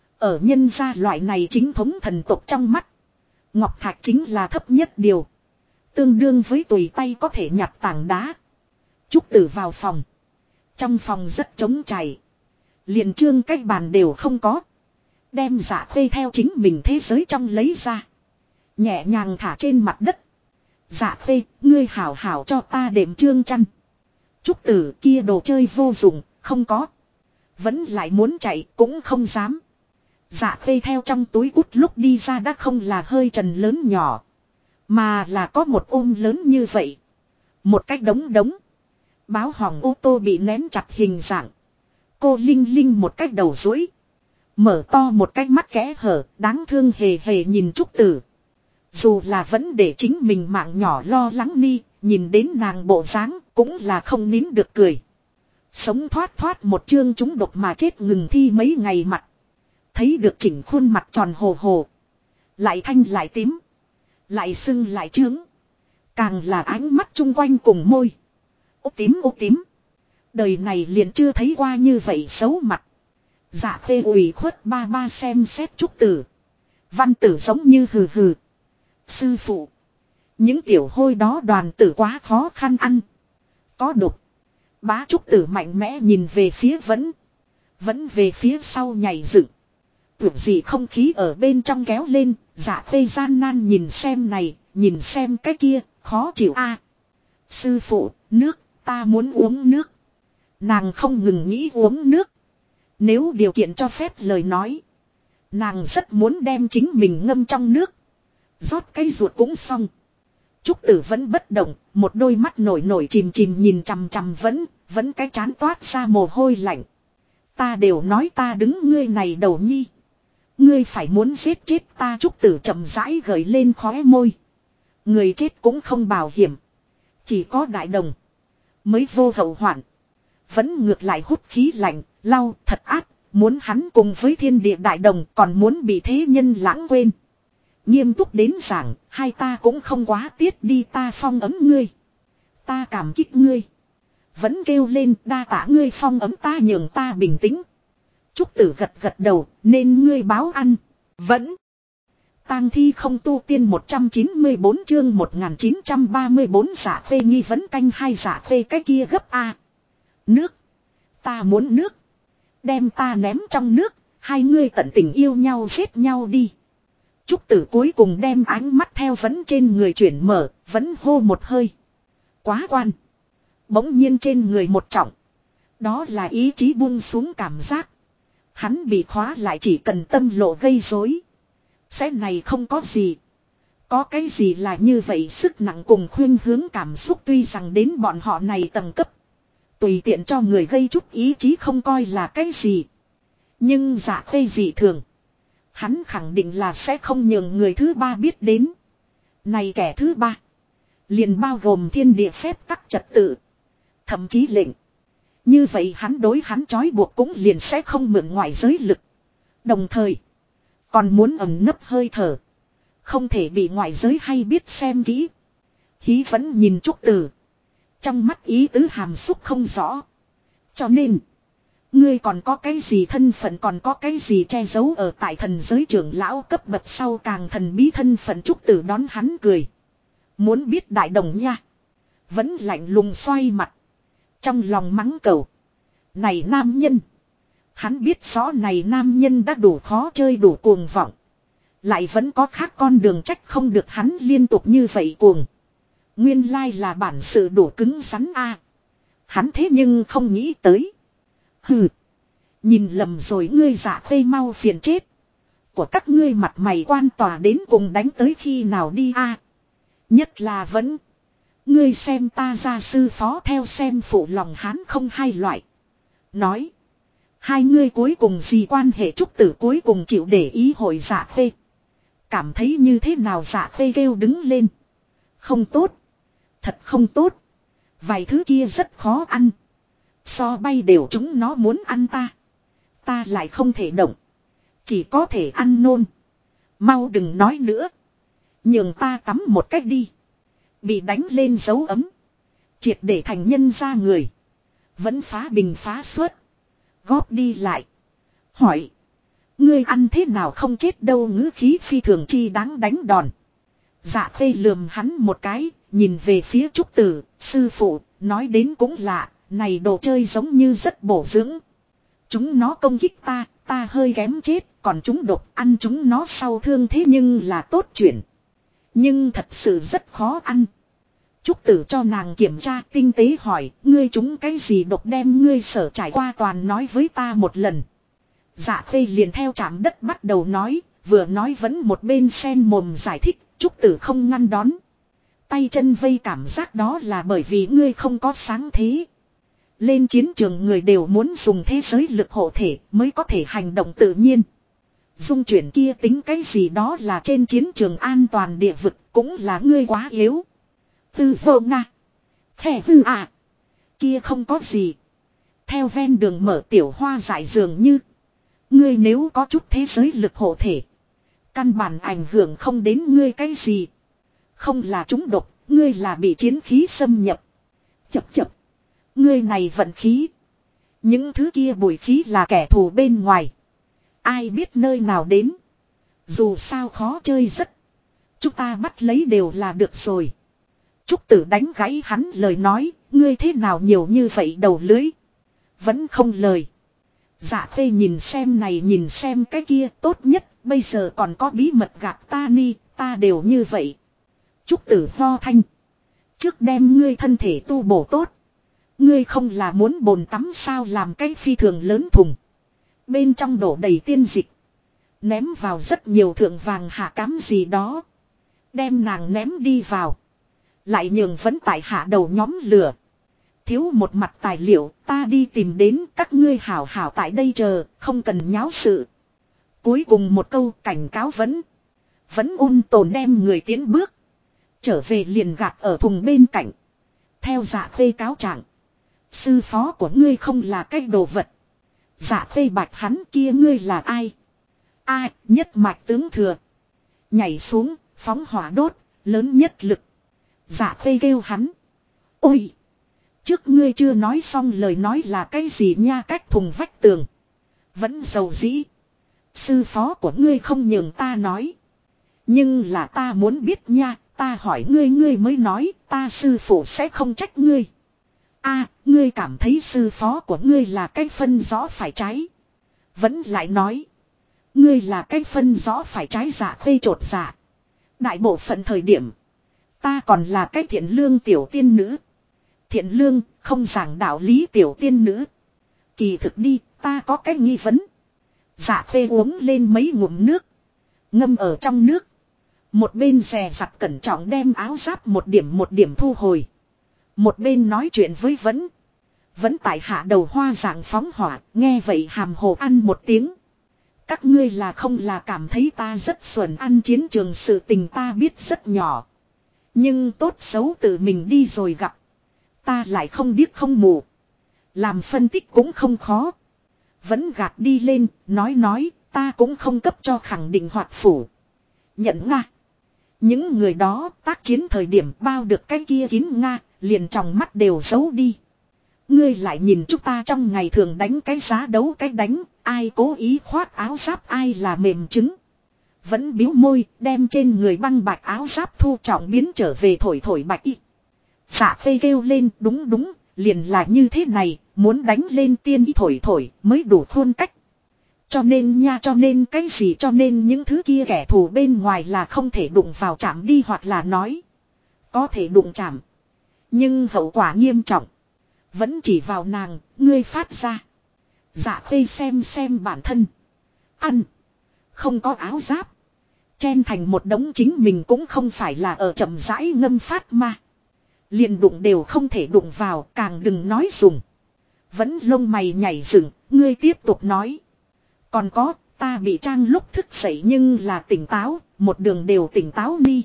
Ở nhân gia loại này chính thống thần tộc trong mắt. Ngọc thạch chính là thấp nhất điều. Tương đương với tùy tay có thể nhặt tảng đá. Trúc Tử vào phòng. Trong phòng rất trống trải. Liền trương cách bàn đều không có. Đem Dạ Khê theo chính mình thế giới trong lấy ra. Nhẹ nhàng thả trên mặt đất. Dạ Khê, ngươi hảo hảo cho ta đệm trương chăn. Trúc Tử kia đồ chơi vô dụng, không có. Vẫn lại muốn chạy, cũng không dám. Dạ Khê theo trong túi út lúc đi ra đã không là hơi trần lớn nhỏ. Mà là có một ôm lớn như vậy. Một cách đống. Báo hỏng ô tô bị nén chặt hình dạng. Cô Linh Linh một cách đầu duỗi. Mở to một cái mắt kẽ hở, đáng thương hề hề nhìn Trúc Tử. Dù là vẫn để chính mình mạng nhỏ lo lắng đi, nhìn đến nàng bộ dáng cũng là không nín được cười. Sống thoát một chương chúng độc mà chết ngừng thi mấy ngày mặt. Thấy được chỉnh khuôn mặt tròn hồ hồ. Lại thanh lại tím. Lại sưng lại trướng. Càng là ánh mắt chung quanh cùng môi. Ô tím. Đời này liền chưa thấy qua như vậy xấu mặt. Dạ Khê ủy khuất ba xem xét Trúc Tử. Văn Tử giống như hừ. Sư phụ. Những tiểu hôi đó đoàn tử quá khó khăn ăn. Có độc. Bá Trúc Tử mạnh mẽ nhìn về phía vẫn về phía sau nhảy dựng. Tưởng gì không khí ở bên trong kéo lên. Dạ Khê gian nan nhìn xem này, nhìn xem cái kia, khó chịu a. Sư phụ, nước, ta muốn uống nước. Nàng không ngừng nghĩ uống nước. Nếu điều kiện cho phép lời nói. Nàng rất muốn đem chính mình ngâm trong nước. Rót cái ruột cũng xong. Trúc Tử vẫn bất động, một đôi mắt nổi nổi chìm chìm nhìn chằm chằm vẫn cái chán toát ra mồ hôi lạnh. Ta đều nói ta đứng ngươi này đầu nhi. Ngươi phải muốn giết chết ta. Trúc Tử chậm rãi gợi lên khóe môi. Người chết cũng không bảo hiểm. Chỉ có đại đồng mới vô hậu hoạn. Vẫn ngược lại hút khí lạnh, lau thật ác. Muốn hắn cùng với thiên địa đại đồng còn muốn bị thế nhân lãng quên. Nghiêm túc đến giảng, hai ta cũng không quá tiết đi ta phong ấm ngươi. Ta cảm kích ngươi. Vẫn kêu lên đa tạ ngươi phong ấm ta nhường ta bình tĩnh. Trúc Tử gật gật đầu, nên ngươi báo ăn. Vẫn. Tang thi không tu tiên 194 chương 1934 giả khuê nghi vấn canh hai giả khuê cái kia gấp A. Nước. Ta muốn nước. Đem ta ném trong nước, hai ngươi tận tình yêu nhau giết nhau đi. Trúc Tử cuối cùng đem ánh mắt theo vẫn trên người chuyển mở, vẫn hô một hơi. Quá quan. Bỗng nhiên trên người một trọng. Đó là ý chí buông xuống cảm giác. Hắn bị khóa lại chỉ cần tâm lộ gây rối. Sẽ này không có gì. Có cái gì là như vậy sức nặng cùng khuyên hướng cảm xúc tuy rằng đến bọn họ này tầng cấp. Tùy tiện cho người gây chút ý chí không coi là cái gì. Nhưng giả khuê dị thường. Hắn khẳng định là sẽ không nhường người thứ ba biết đến. Này kẻ thứ ba. Liền bao gồm thiên địa phép tắc trật tự. Thậm chí lệnh. Như vậy hắn đối hắn trói buộc cũng liền sẽ không mượn ngoại giới lực. Đồng thời. Còn muốn ẩn nấp hơi thở. Không thể bị ngoại giới hay biết xem kỹ. Hí vẫn nhìn Trúc Tử. Trong mắt ý tứ hàm xúc không rõ. Cho nên. Ngươi còn có cái gì thân phận còn có cái gì che giấu ở tại thần giới trưởng lão cấp bậc sau càng thần bí thân phận. Trúc Tử đón hắn cười. Muốn biết đại đồng nha. Vẫn lạnh lùng xoay mặt. Trong lòng mắng cầu. Này nam nhân. Hắn biết rõ này nam nhân đã đủ khó chơi đủ cuồng vọng. Lại vẫn có khác con đường trách không được hắn liên tục như vậy cuồng. Nguyên lai là bản sự đủ cứng rắn a. Hắn thế nhưng không nghĩ tới. Hừ. Nhìn lầm rồi ngươi giả khuê mau phiền chết. Của các ngươi mặt mày quan tòa đến cùng đánh tới khi nào đi a. Nhất là vẫn. Ngươi xem ta gia sư phó theo xem phụ lòng hắn không hai loại. Nói. Hai ngươi cuối cùng gì quan hệ. Trúc Tử cuối cùng chịu để ý hội giả khuê. Cảm thấy như thế nào giả khuê kêu đứng lên. Không tốt. Thật không tốt. Vài thứ kia rất khó ăn. So bay đều chúng nó muốn ăn ta. Ta lại không thể động. Chỉ có thể ăn nôn. Mau đừng nói nữa. Nhường ta tắm một cách đi. Bị đánh lên dấu ấm. Triệt để thành nhân ra người. Vẫn phá bình phá suốt. Góp đi lại. Hỏi. Ngươi ăn thế nào không chết đâu ngữ khí phi thường chi đáng đánh đòn. Dạ khê lườm hắn một cái. Nhìn về phía Trúc Tử. Sư phụ. Nói đến cũng lạ. Này đồ chơi giống như rất bổ dưỡng. Chúng nó công kích ta. Ta hơi kém chết. Còn chúng độc ăn chúng nó sau thương thế nhưng là tốt chuyện. Nhưng thật sự rất khó ăn. Trúc Tử cho nàng kiểm tra tinh tế hỏi. Ngươi chúng cái gì độc đem ngươi sở trải qua toàn nói với ta một lần. Dạ khê liền theo chạm đất bắt đầu nói. Vừa nói vẫn một bên sen mồm giải thích. Trúc Tử không ngăn đón. Tay chân vây cảm giác đó là bởi vì ngươi không có sáng thế. Lên chiến trường người đều muốn dùng thế giới lực hộ thể mới có thể hành động tự nhiên. Dung chuyển kia tính cái gì đó là trên chiến trường an toàn địa vực cũng là ngươi quá yếu. Tư vô nga. Thẻ hư à. Kia không có gì. Theo ven đường mở tiểu hoa dại dường như. Ngươi nếu có chút thế giới lực hộ thể. Căn bản ảnh hưởng không đến ngươi cái gì. Không là chúng độc. Ngươi là bị chiến khí xâm nhập. Chập chập. Ngươi này vận khí. Những thứ kia bụi khí là kẻ thù bên ngoài. Ai biết nơi nào đến. Dù sao khó chơi rất. Chúng ta bắt lấy đều là được rồi. Trúc Tử đánh gãy hắn lời nói. Ngươi thế nào nhiều như vậy đầu lưới. Vẫn không lời. Dạ khê nhìn xem này nhìn xem cái kia tốt nhất. Bây giờ còn có bí mật gạt ta ni. Ta đều như vậy. Trúc Tử ho thanh. Trước đem ngươi thân thể tu bổ tốt. Ngươi không là muốn bồn tắm sao làm cái phi thường lớn thùng. Bên trong đổ đầy tiên dịch. Ném vào rất nhiều thượng vàng hạ cám gì đó. Đem nàng ném đi vào. Lại nhường vẫn tại hạ đầu nhóm lửa. Thiếu một mặt tài liệu, ta đi tìm đến, các ngươi hảo hảo tại đây chờ, không cần nháo sự. Cuối cùng một câu cảnh cáo vẫn ôn tồn đem người tiến bước. Trở về liền gạt ở thùng bên cạnh. Theo Dạ Khê cáo trạng, sư phó của ngươi không là cái đồ vật. Dạ Khê bạch hắn, kia ngươi là ai? Ai, nhất mạch tướng thừa. Nhảy xuống, phóng hỏa đốt, lớn nhất lực. Dạ Khê kêu hắn. Ôi! Trước ngươi chưa nói xong lời nói là cái gì nha, cách thùng vách tường. Vẫn dầu dĩ. Sư phó của ngươi không nhường ta nói. Nhưng là ta muốn biết nha, ta hỏi ngươi, ngươi mới nói, ta sư phụ sẽ không trách ngươi. A, ngươi cảm thấy sư phó của ngươi là cái phân rõ phải trái. Vẫn lại nói. Ngươi là cái phân rõ phải trái. Dạ Khê trột dạ. Đại bộ phận thời điểm. Ta còn là cái thiện lương tiểu tiên nữ. Thiện lương, không giảng đạo lý tiểu tiên nữ. Kỳ thực đi, ta có cái nghi vấn. Dạ Khê uống lên mấy ngụm nước. Ngâm ở trong nước. Một bên dè dặt cẩn trọng đem áo giáp một điểm thu hồi. Một bên nói chuyện với Vẫn tại hạ đầu hoa dạng phóng hỏa, nghe vậy hàm hồ ăn một tiếng. Các ngươi là không là cảm thấy ta rất xuẩn, ăn chiến trường sự tình ta biết rất nhỏ. Nhưng tốt xấu tự mình đi rồi gặp. Ta lại không điếc không mù. Làm phân tích cũng không khó. Vẫn gạt đi lên, nói, ta cũng không cấp cho khẳng định hoạt phủ. Nhận Nga. Những người đó tác chiến thời điểm bao được cái kia kín Nga, liền trong mắt đều giấu đi. Ngươi lại nhìn chúng ta trong ngày thường đánh cái giá đấu cái đánh, ai cố ý khoác áo giáp ai là mềm trứng. Vẫn biếu môi, đem trên người băng bạch áo giáp thu trọng biến trở về thổi bạch y. Dạ Khê kêu lên, đúng, liền là như thế này, muốn đánh lên tiên y thổi mới đủ khuôn cách. Cho nên cái gì, cho nên những thứ kia kẻ thù bên ngoài là không thể đụng vào chạm đi, hoặc là nói có thể đụng chạm, nhưng hậu quả nghiêm trọng. Vẫn chỉ vào nàng, ngươi phát ra. Dạ Khê xem bản thân. Ăn. Không có áo giáp. Chen thành một đống, chính mình cũng không phải là ở chậm rãi ngâm phát mà. Liền đụng đều không thể đụng vào, càng đừng nói dùng. Vẫn lông mày nhảy dựng, ngươi tiếp tục nói. Còn có, ta bị Trang lúc thức dậy nhưng là tỉnh táo, một đường đều tỉnh táo đi.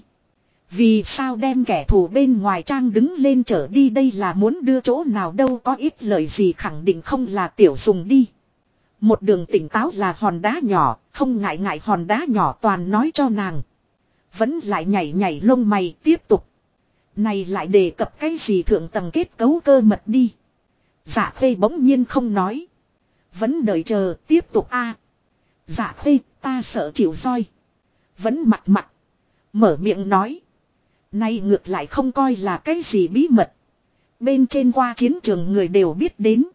Vì sao đem kẻ thù bên ngoài Trang đứng lên trở đi, đây là muốn đưa chỗ nào, đâu có ít lời gì, khẳng định không là tiểu dùng đi. Một đường tỉnh táo là hòn đá nhỏ, không ngại hòn đá nhỏ toàn nói cho nàng. Vẫn lại nhảy lông mày tiếp tục. Này lại đề cập cái gì thượng tầng kết cấu cơ mật đi. Dạ Khê bỗng nhiên không nói. Vẫn đợi chờ tiếp tục a. Dạ Khê, ta sợ chịu roi. Vẫn mặt mở miệng nói. Này ngược lại không coi là cái gì bí mật. Bên trên qua chiến trường người đều biết đến.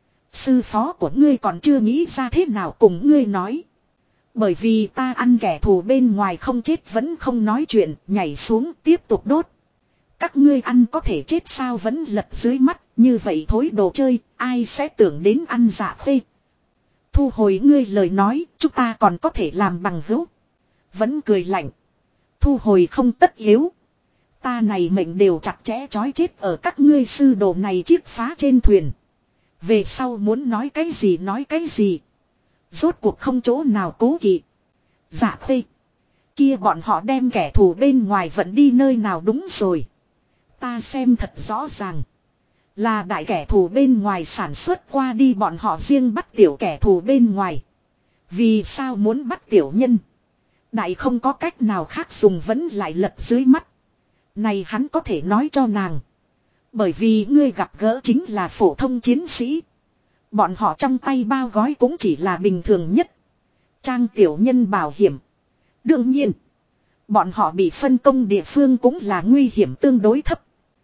Sư phó của ngươi còn chưa nghĩ ra thế nào cùng ngươi nói. Bởi vì ta ăn kẻ thù bên ngoài không chết vẫn không nói chuyện, nhảy xuống tiếp tục đốt. Các ngươi ăn có thể chết sao, vẫn lật dưới mắt, như vậy thối đồ chơi, ai sẽ tưởng đến ăn. Dạ Khê. Thu hồi ngươi lời nói, chúng ta còn có thể làm bằng hữu. Vẫn cười lạnh. Thu hồi không tất yếu. Ta này mệnh đều chặt chẽ trói chết ở các ngươi sư đồ này chiếc phá trên thuyền. Về sau muốn nói cái gì. Rốt cuộc không chỗ nào cố kỵ. Dạ Khê. Kia bọn họ đem kẻ thù bên ngoài vẫn đi nơi nào, đúng rồi. Ta xem thật rõ ràng. Là đại kẻ thù bên ngoài sản xuất qua đi, bọn họ riêng bắt tiểu kẻ thù bên ngoài. Vì sao muốn bắt tiểu nhân? Đại không có cách nào khác dùng, vẫn lại lật dưới mắt. Này hắn có thể nói cho nàng. Bởi vì ngươi gặp gỡ chính là phổ thông chiến sĩ. Bọn họ trong tay bao gói cũng chỉ là bình thường nhất. Trang tiểu nhân bảo hiểm. Đương nhiên. Bọn họ bị phân công địa phương cũng là nguy hiểm tương đối thấp.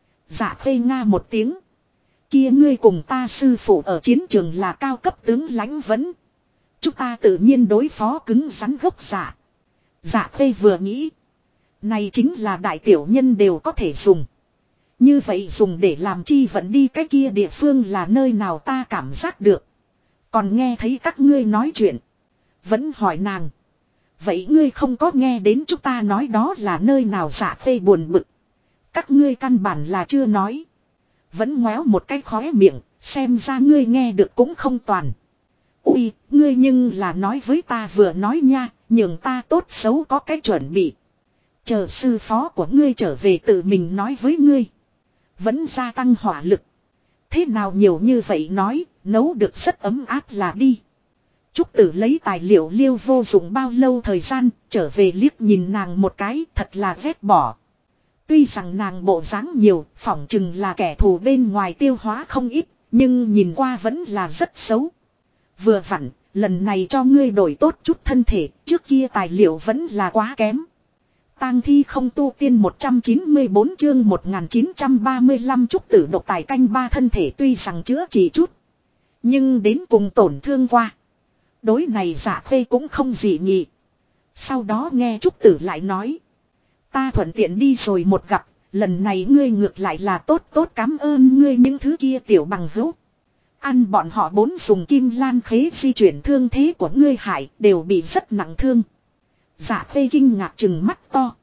Dạ Khê nga một tiếng. Kia ngươi cùng ta sư phụ ở chiến trường là cao cấp tướng lãnh vấn. Chúng ta tự nhiên đối phó cứng rắn gốc dạ. Dạ Khê vừa nghĩ. Này chính là đại tiểu nhân đều có thể dùng. Như vậy dùng để làm chi, vẫn đi cái kia địa phương là nơi nào ta cảm giác được. Còn nghe thấy các ngươi nói chuyện. Vẫn hỏi nàng. Vậy ngươi không có nghe đến chúng ta nói đó là nơi nào? Dạ Khê buồn bực. Các ngươi căn bản là chưa nói. Vẫn ngoéo một cái khóe miệng. Xem ra ngươi nghe được cũng không toàn. Ui, ngươi nhưng là nói với ta vừa nói nha. Nhường ta tốt xấu có cái chuẩn bị. Chờ sư phó của ngươi trở về tự mình nói với ngươi. Vẫn gia tăng hỏa lực. Thế nào nhiều như vậy nói, nấu được rất ấm áp là đi. Trúc Tử lấy tài liệu liêu vô dụng bao lâu thời gian, trở về liếc nhìn nàng một cái, thật là ghét bỏ. Tuy rằng nàng bộ dáng nhiều, phỏng chừng là kẻ thù bên ngoài tiêu hóa không ít, nhưng nhìn qua vẫn là rất xấu. Vừa vặn, lần này cho ngươi đổi tốt chút thân thể, trước kia tài liệu vẫn là quá kém. Tang thi không tu tiên 194 chương 1935 Trúc Tử độc tài canh ba thân thể tuy rằng chữa trị chút. Nhưng đến cùng tổn thương qua. Đối này Dạ Khê cũng không gì nhị. Sau đó nghe Trúc Tử lại nói. Ta thuận tiện đi rồi một gặp. Lần này ngươi ngược lại là tốt tốt cảm ơn ngươi những thứ kia tiểu bằng hữu. Ăn bọn họ bốn dùng kim lan khế di chuyển thương thế của ngươi hại đều bị rất nặng thương. Dạ Khê kinh ngạc trừng mắt to.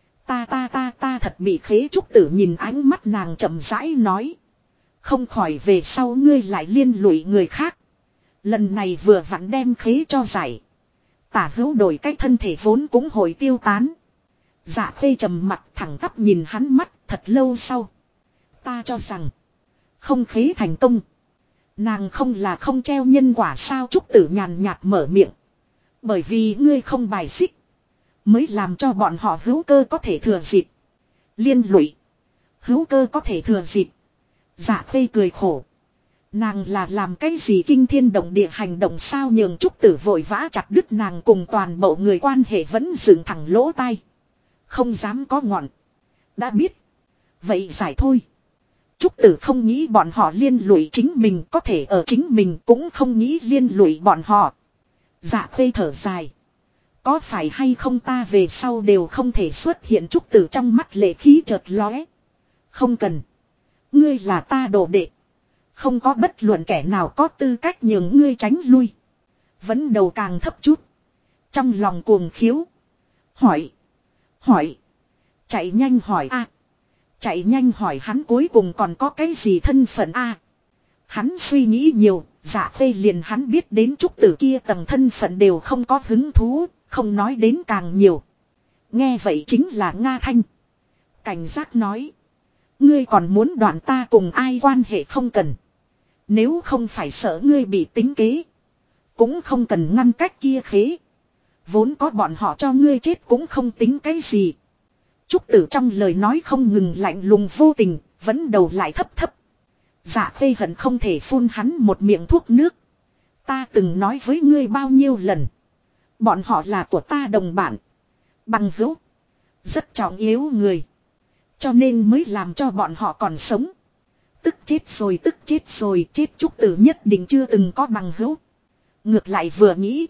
Ta thật bị khế. Trúc Tử nhìn ánh mắt nàng chậm rãi nói. Không khỏi về sau ngươi lại liên lụy người khác. Lần này vừa vặn đem khế cho giải. Tả hữu đổi cách thân thể vốn cũng hồi tiêu tán. Dạ Khê trầm mặt thẳng tắp nhìn hắn mắt thật lâu sau. Ta cho rằng. Không khế thành công. Nàng không là không treo nhân quả sao? Trúc Tử nhàn nhạt mở miệng. Bởi vì ngươi không bài xích. Mới làm cho bọn họ hữu cơ có thể thừa dịp. Liên lụy. Hữu cơ có thể thừa dịp. Dạ Khê cười khổ. Nàng là làm cái gì kinh thiên động địa hành động sao? Nhường Trúc Tử vội vã chặt đứt nàng cùng toàn bộ người quan hệ vẫn dựng thẳng lỗ tai. Không dám có ngọn. Đã biết. Vậy giải thôi. Trúc Tử không nghĩ bọn họ liên lụy chính mình, có thể ở chính mình cũng không nghĩ liên lụy bọn họ. Dạ Khê thở dài. Có phải hay không ta về sau đều không thể xuất hiện? Trúc Tử trong mắt lệ khí chợt lóe. Không cần. Ngươi là ta đồ đệ. Không có bất luận kẻ nào có tư cách nhường ngươi tránh lui. Vẫn đầu càng thấp chút. Trong lòng cuồng khiếu. Hỏi. Chạy nhanh hỏi a. Chạy nhanh hỏi hắn cuối cùng còn có cái gì thân phận a. Hắn suy nghĩ nhiều. Dạ Khê liền hắn biết đến Trúc Tử kia tầng thân phận đều không có hứng thú. Không nói đến càng nhiều. Nghe vậy chính là Nga Thanh. Cảnh giác nói. Ngươi còn muốn đoạn ta cùng ai quan hệ? Không cần. Nếu không phải sợ ngươi bị tính kế. Cũng không cần ngăn cách kia khế. Vốn có bọn họ cho ngươi chết cũng không tính cái gì. Trúc Tử trong lời nói không ngừng lạnh lùng vô tình. Vẫn đầu lại thấp thấp. Dạ Khê hận không thể phun hắn một miệng thuốc nước. Ta từng nói với ngươi bao nhiêu lần. Bọn họ là của ta đồng bạn. Bằng hữu. Rất trọng yếu người. Cho nên mới làm cho bọn họ còn sống. Tức chết rồi, chết Trúc Tử nhất định chưa từng có bằng hữu. Ngược lại vừa nghĩ.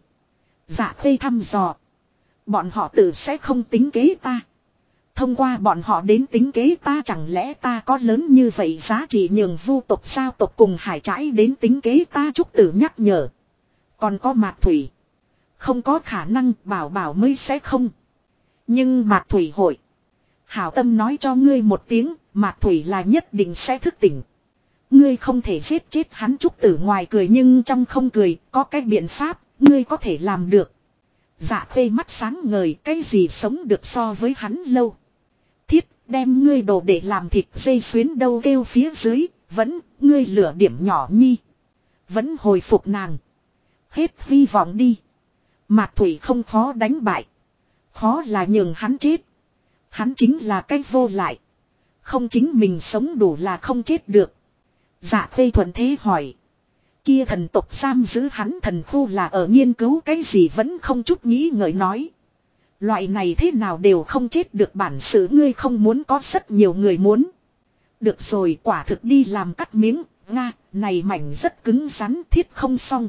Dạ Khê thăm dò. Bọn họ tự sẽ không tính kế ta. Thông qua bọn họ đến tính kế ta, chẳng lẽ ta có lớn như vậy giá trị nhường vu tộc sao tộc cùng hải trãi đến tính kế ta? Trúc Tử nhắc nhở. Còn có Mạc Thủy. Không có khả năng, bảo mới sẽ không. Nhưng Mạc Thủy hội. Hảo tâm nói cho ngươi một tiếng, Mạc Thủy là nhất định sẽ thức tỉnh. Ngươi không thể giết chết hắn. Trúc Tử ngoài cười nhưng trong không cười, có cái biện pháp, ngươi có thể làm được. Dạ Khê mắt sáng ngời, cái gì sống được so với hắn lâu. Thiết, đem ngươi đồ để làm thịt dây xuyến đâu kêu phía dưới, vẫn, ngươi lửa điểm nhỏ nhi. Vẫn hồi phục nàng. Hết hy vọng đi. Mạc Thủy không khó đánh bại. Khó là nhường hắn chết. Hắn chính là cái vô lại. Không chính mình sống đủ là không chết được. Dạ Khê thuận thế hỏi. Kia thần tộc giam giữ hắn thần khu là ở nghiên cứu cái gì? Vẫn không chút nghĩ ngợi nói. Loại này thế nào đều không chết được, bản sự ngươi không muốn có rất nhiều người muốn. Được rồi, quả thực đi làm cắt miếng. Nga, này mảnh rất cứng rắn, thiết không xong.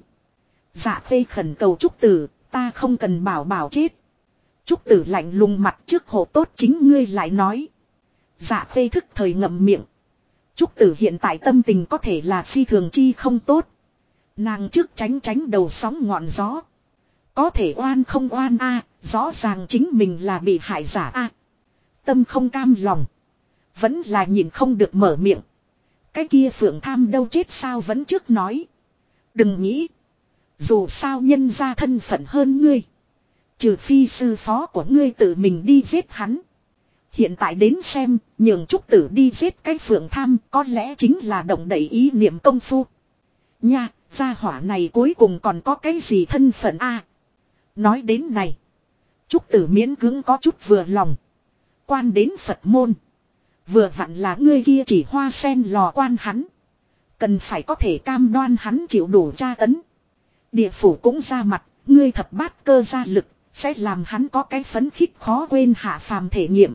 Dạ Khê khẩn cầu Trúc Tử, ta không cần bảo chết. Trúc Tử lạnh lùng mặt trước hộ tốt chính ngươi lại nói. Dạ Khê thức thời ngậm miệng. Trúc Tử hiện tại tâm tình có thể là phi thường chi không tốt. Nàng trước tránh tránh đầu sóng ngọn gió. Có thể oan không oan a, rõ ràng chính mình là bị hại giả a. Tâm không cam lòng. Vẫn là nhìn không được mở miệng. Cái kia Phượng Tham đâu chết sao vẫn trước nói. Đừng nghĩ. Dù sao nhân ra thân phận hơn ngươi. Trừ phi sư phó của ngươi tự mình đi giết hắn. Hiện tại đến xem, nhường Trúc Tử đi giết cái Phượng Tham có lẽ chính là động đậy ý niệm công phu. Nha, gia hỏa này cuối cùng còn có cái gì thân phận a? Nói đến này. Trúc Tử miễn cưỡng có chút vừa lòng. Quan đến Phật môn. Vừa vặn là ngươi kia chỉ hoa sen lò quan hắn. Cần phải có thể cam đoan hắn chịu đủ tra tấn. Địa phủ cũng ra mặt, ngươi thập bát cơ gia lực, sẽ làm hắn có cái phấn khích khó quên hạ phàm thể nghiệm.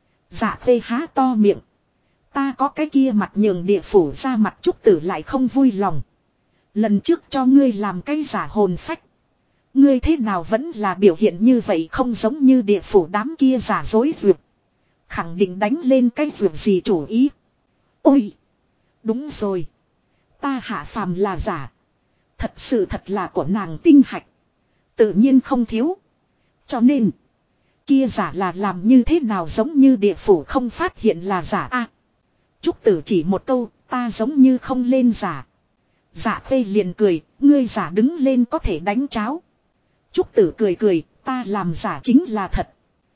Dạ Khê há to miệng. Ta có cái kia mặt nhường địa phủ ra mặt. Trúc Tử lại không vui lòng. Lần trước cho ngươi làm cái giả hồn phách. Ngươi thế nào vẫn là biểu hiện như vậy, không giống như địa phủ đám kia giả dối duyệt. Khẳng định đánh lên cái duyệt gì chủ ý. Ôi! Đúng rồi. Ta hạ phàm là giả. Thật sự thật là của nàng tinh hạch. Tự nhiên không thiếu. Cho nên. Kia giả là làm như thế nào giống như địa phủ không phát hiện là giả a. Trúc Tử chỉ một câu. Ta giống như không lên giả. Dạ Khê liền cười. Ngươi giả đứng lên có thể đánh cháo. Trúc Tử cười cười. Ta làm giả chính là thật.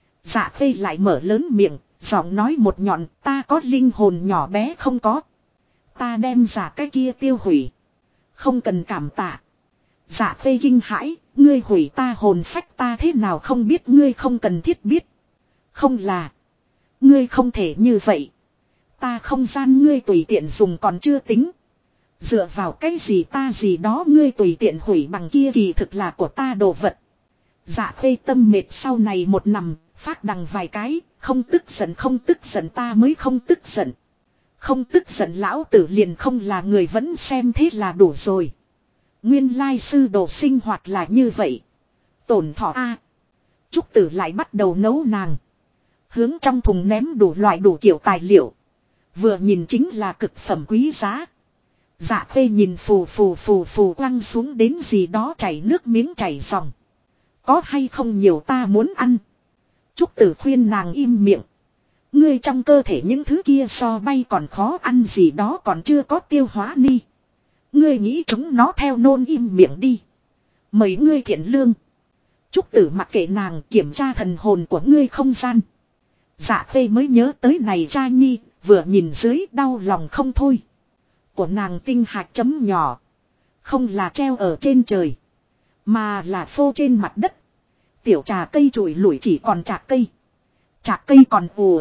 Dạ Khê lại mở lớn miệng. Giọng nói một nhọn. Ta có linh hồn nhỏ bé không có. Ta đem giả cái kia tiêu hủy. Không cần cảm tạ. Dạ Khê kinh hãi. Ngươi hủy ta hồn phách ta thế nào không biết, ngươi không cần thiết biết. Không là. Ngươi không thể như vậy. Ta không gian ngươi tùy tiện dùng còn chưa tính. Dựa vào cái gì ta gì đó ngươi tùy tiện hủy bằng kia kỳ thực là của ta đồ vật. Dạ Khê tâm mệt sau này một nằm, phát đằng vài cái, không tức giận ta mới không tức giận. Không tức giận lão tử liền không là người, vẫn xem thế là đủ rồi. Nguyên lai sư đồ sinh hoạt là như vậy. Tổn thọ a. Trúc Tử lại bắt đầu nấu nàng. Hướng trong thùng ném đủ loại đủ kiểu tài liệu. Vừa nhìn chính là cực phẩm quý giá. Dạ Khê nhìn phù quăng xuống đến gì đó chảy nước miếng chảy ròng. Có hay không nhiều ta muốn ăn. Trúc Tử khuyên nàng im miệng. Ngươi trong cơ thể những thứ kia so bay còn khó ăn gì đó còn chưa có tiêu hóa ni. Ngươi nghĩ chúng nó theo nôn im miệng đi. Mấy ngươi thiện lương. Trúc Tử mặc kệ nàng, kiểm tra thần hồn của ngươi không gian. Dạ Khê mới nhớ tới này cha nhi, vừa nhìn dưới đau lòng không thôi. Của nàng tinh hạt chấm nhỏ. Không là treo ở trên trời. Mà là phô trên mặt đất. Tiểu trà cây trụi lủi chỉ còn trạc cây. Trạc cây còn ùa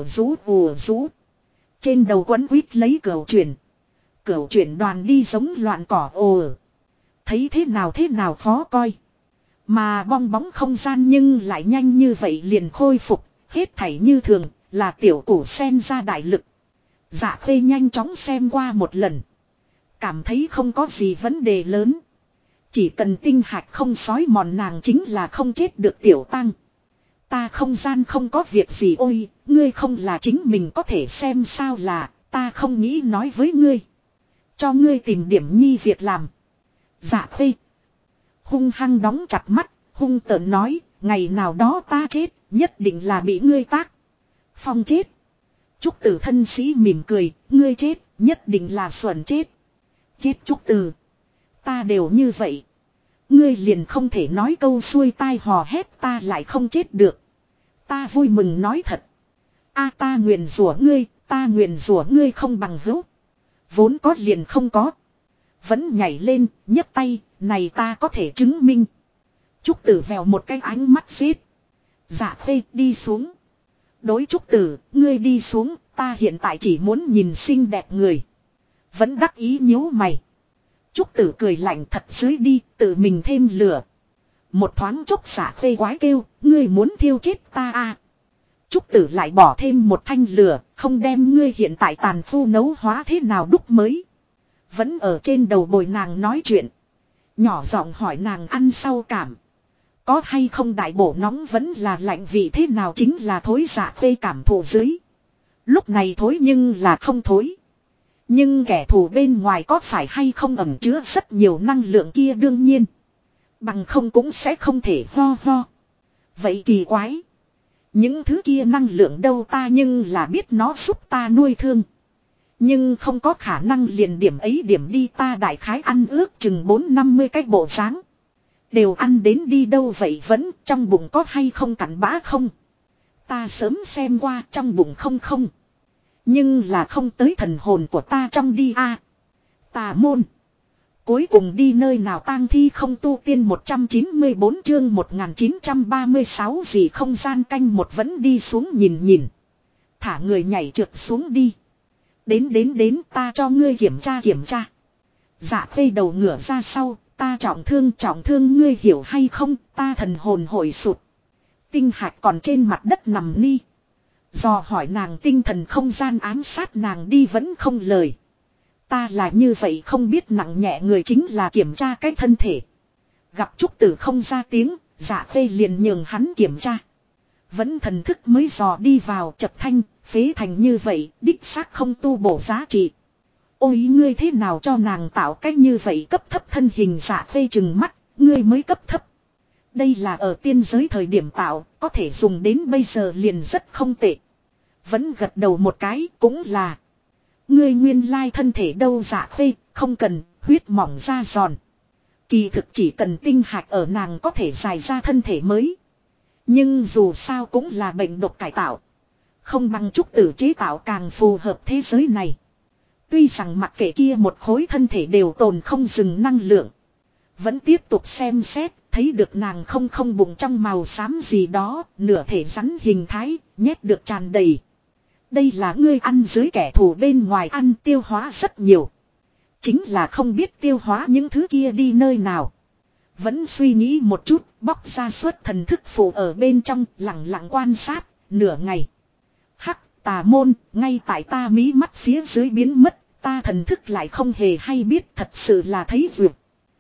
rú. Trên đầu quấn quýt lấy cửu chuyển đoàn đi giống loạn cỏ ồ. Thấy thế nào khó coi. Mà bong bóng không gian nhưng lại nhanh như vậy liền khôi phục. Hết thảy như thường là tiểu củ sen ra đại lực. Dạ Khê nhanh chóng xem qua một lần. Cảm thấy không có gì vấn đề lớn. Chỉ cần tinh hạch không sói mòn nàng chính là không chết được tiểu tăng. Ta không gian không có việc gì. Ôi, ngươi không là chính mình có thể xem sao là, ta không nghĩ nói với ngươi. Cho ngươi tìm điểm nhi việc làm. Dạ Khê hung hăng đóng chặt mắt, hung tợn nói, ngày nào đó ta chết, nhất định là bị ngươi tác phong chết. Trúc Tử thân sĩ mỉm cười, ngươi chết, nhất định là xuẩn chết. Chết Trúc Tử. Ta đều như vậy. Ngươi liền không thể nói câu xuôi tai hò hét ta lại không chết được. Ta vui mừng nói thật. A ta nguyền rủa ngươi không bằng hữu. Vốn có liền không có. Vẫn nhảy lên, nhấc tay, này ta có thể chứng minh. Trúc Tử vèo một cái ánh mắt xếp. Dạ Khê đi xuống. Đối Trúc Tử, ngươi đi xuống, ta hiện tại chỉ muốn nhìn xinh đẹp người. Vẫn đắc ý nhíu mày. Trúc Tử cười lạnh thật dưới đi, tự mình thêm lửa. Một thoáng chốc Dạ Khê quái kêu, ngươi muốn thiêu chết ta à. Trúc Tử lại bỏ thêm một thanh lửa, không đem ngươi hiện tại tàn phu nấu hóa thế nào đúc mới. Vẫn ở trên đầu bồi nàng nói chuyện. Nhỏ giọng hỏi nàng ăn sau cảm. Có hay không đại bổ nóng vẫn là lạnh vị thế nào chính là thối. Dạ Khê cảm thụ dưới. Lúc này thối nhưng là không thối. Nhưng kẻ thù bên ngoài có phải hay không ẩn chứa rất nhiều năng lượng kia đương nhiên. Bằng không cũng sẽ không thể ho ho. Vậy kỳ quái. Những thứ kia năng lượng đâu ta nhưng là biết nó giúp ta nuôi thương. Nhưng không có khả năng liền điểm ấy điểm đi ta đại khái ăn ước chừng 4-50 cái bộ dáng. Đều ăn đến đi đâu vậy vẫn trong bụng có hay không cặn bã không? Ta sớm xem qua trong bụng không. Nhưng là không tới thần hồn của ta trong đi a. Tà môn. Cuối cùng đi nơi nào tang thi không tu tiên 194 chương 1936 gì không gian canh một vẫn đi xuống nhìn. Thả người nhảy trượt xuống đi. Đến ta cho ngươi kiểm tra. Dạ phê đầu ngửa ra sau, ta trọng thương ngươi hiểu hay không, ta thần hồn hồi sụt. Tinh hạch còn trên mặt đất nằm ni. Dò hỏi nàng tinh thần không gian ám sát nàng đi vẫn không lời. Ta là như vậy không biết nặng nhẹ người chính là kiểm tra cái thân thể. Gặp Trúc Tử không ra tiếng, dạ phê liền nhường hắn kiểm tra. Vẫn thần thức mới dò đi vào chập thanh, phế thành như vậy, đích xác không tu bổ giá trị. Ôi ngươi thế nào cho nàng tạo cách như vậy cấp thấp thân hình dạ phê chừng mắt, ngươi mới cấp thấp. Đây là ở tiên giới thời điểm tạo, có thể dùng đến bây giờ liền rất không tệ. Vẫn gật đầu một cái, cũng là. Ngươi nguyên lai thân thể đâu dạ phê, không cần, huyết mỏng ra giòn. Kỳ thực chỉ cần tinh hạch ở nàng có thể dài ra thân thể mới. Nhưng dù sao cũng là bệnh độc cải tạo. Không bằng Trúc Tử chế tạo càng phù hợp thế giới này. Tuy rằng mặc kệ kia một khối thân thể đều tồn không dừng năng lượng. Vẫn tiếp tục xem xét, thấy được nàng không bụng trong màu xám gì đó, nửa thể rắn hình thái, nhét được tràn đầy. Đây là ngươi ăn dưới kẻ thù bên ngoài ăn tiêu hóa rất nhiều. Chính là không biết tiêu hóa những thứ kia đi nơi nào. Vẫn suy nghĩ một chút, bóc ra suốt thần thức phụ ở bên trong, lặng quan sát, nửa ngày. Hắc, tà môn, ngay tại ta mí mắt phía dưới biến mất, ta thần thức lại không hề hay biết thật sự là thấy vượt.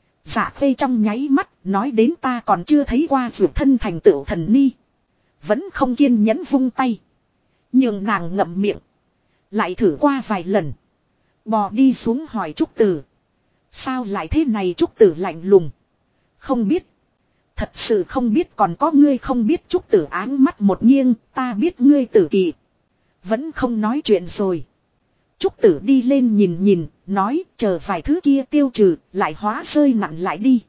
Dạ phê trong nháy mắt, nói đến ta còn chưa thấy qua vượt thân thành tựu thần ni. Vẫn không kiên nhẫn vung tay. Nhưng nàng ngậm miệng. Lại thử qua vài lần. Bò đi xuống hỏi Trúc Tử. Sao lại thế này Trúc Tử lạnh lùng. Không biết. Thật sự không biết còn có ngươi không biết Trúc Tử áng mắt một nghiêng. Ta biết ngươi tử kỳ. Vẫn không nói chuyện rồi. Trúc Tử đi lên nhìn. Nói chờ vài thứ kia tiêu trừ. Lại hóa rơi nặng lại đi.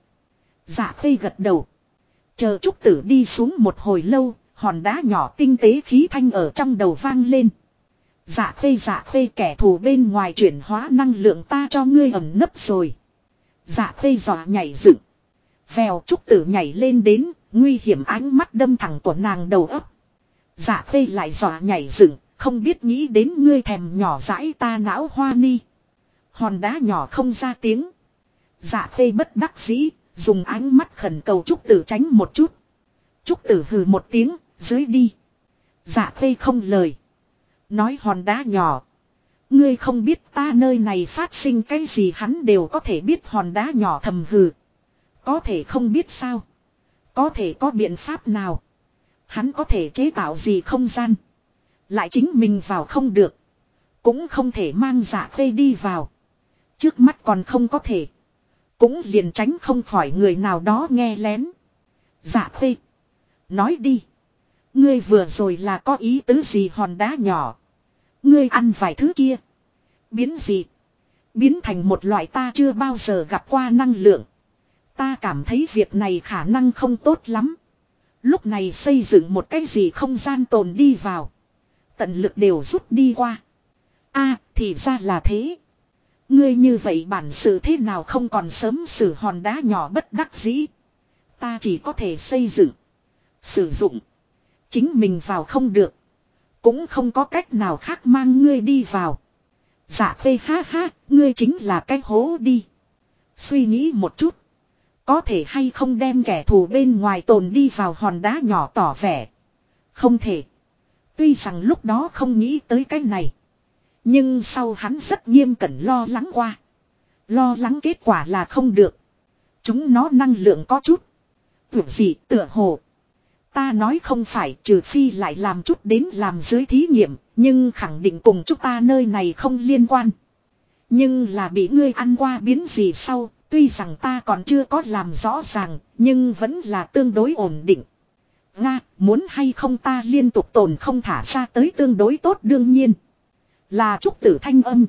Dạ phê gật đầu. Chờ Trúc Tử đi xuống một hồi lâu. Hòn đá nhỏ tinh tế khí thanh ở trong đầu vang lên. Dạ phê kẻ thù bên ngoài chuyển hóa năng lượng ta cho ngươi ẩn nấp rồi. Dạ phê dọa nhảy dựng. Vèo Trúc Tử nhảy lên đến, nguy hiểm ánh mắt đâm thẳng của nàng đầu óc. Dạ phê lại dọa nhảy dựng, không biết nghĩ đến ngươi thèm nhỏ dãi ta não hoa ni. Hòn đá nhỏ không ra tiếng. Dạ phê bất đắc dĩ, dùng ánh mắt khẩn cầu Trúc Tử tránh một chút. Trúc Tử hừ một tiếng, dưới đi. Dạ phê không lời. Nói hòn đá nhỏ. Ngươi không biết ta nơi này phát sinh cái gì hắn đều có thể biết hòn đá nhỏ thầm hừ. Có thể không biết sao. Có thể có biện pháp nào. Hắn có thể chế tạo gì không gian. Lại chính mình vào không được. Cũng không thể mang dạ phê đi vào. Trước mắt còn không có thể. Cũng liền tránh không khỏi người nào đó nghe lén. Dạ phê. Nói đi. Ngươi vừa rồi là có ý tứ gì hòn đá nhỏ. Ngươi ăn vài thứ kia. Biến gì? Biến thành một loại ta chưa bao giờ gặp qua năng lượng. Ta cảm thấy việc này khả năng không tốt lắm. Lúc này xây dựng một cái gì không gian tồn đi vào. Tận lực đều rút đi qua. A, thì ra là thế. Ngươi như vậy bản sự thế nào không còn sớm xử hòn đá nhỏ bất đắc dĩ. Ta chỉ có thể xây dựng. Sử dụng. Chính mình vào không được. Cũng không có cách nào khác mang ngươi đi vào. Dạ phê ha ha, ngươi chính là cái hố đi. Suy nghĩ một chút. Có thể hay không đem kẻ thù bên ngoài tồn đi vào hòn đá nhỏ tỏ vẻ. Không thể. Tuy rằng lúc đó không nghĩ tới cái này. Nhưng sau hắn rất nghiêm cẩn lo lắng qua. Lo lắng kết quả là không được. Chúng nó năng lượng có chút. Tưởng gì tựa hồ. Ta nói không phải trừ phi lại làm chút đến làm dưới thí nghiệm. Nhưng khẳng định cùng chúng ta nơi này không liên quan. Nhưng là bị ngươi ăn qua biến gì sau, tuy rằng ta còn chưa có làm rõ ràng, nhưng vẫn là tương đối ổn định. Nga, muốn hay không ta liên tục tồn không thả ra tới tương đối tốt đương nhiên. Là Trúc Tử thanh âm.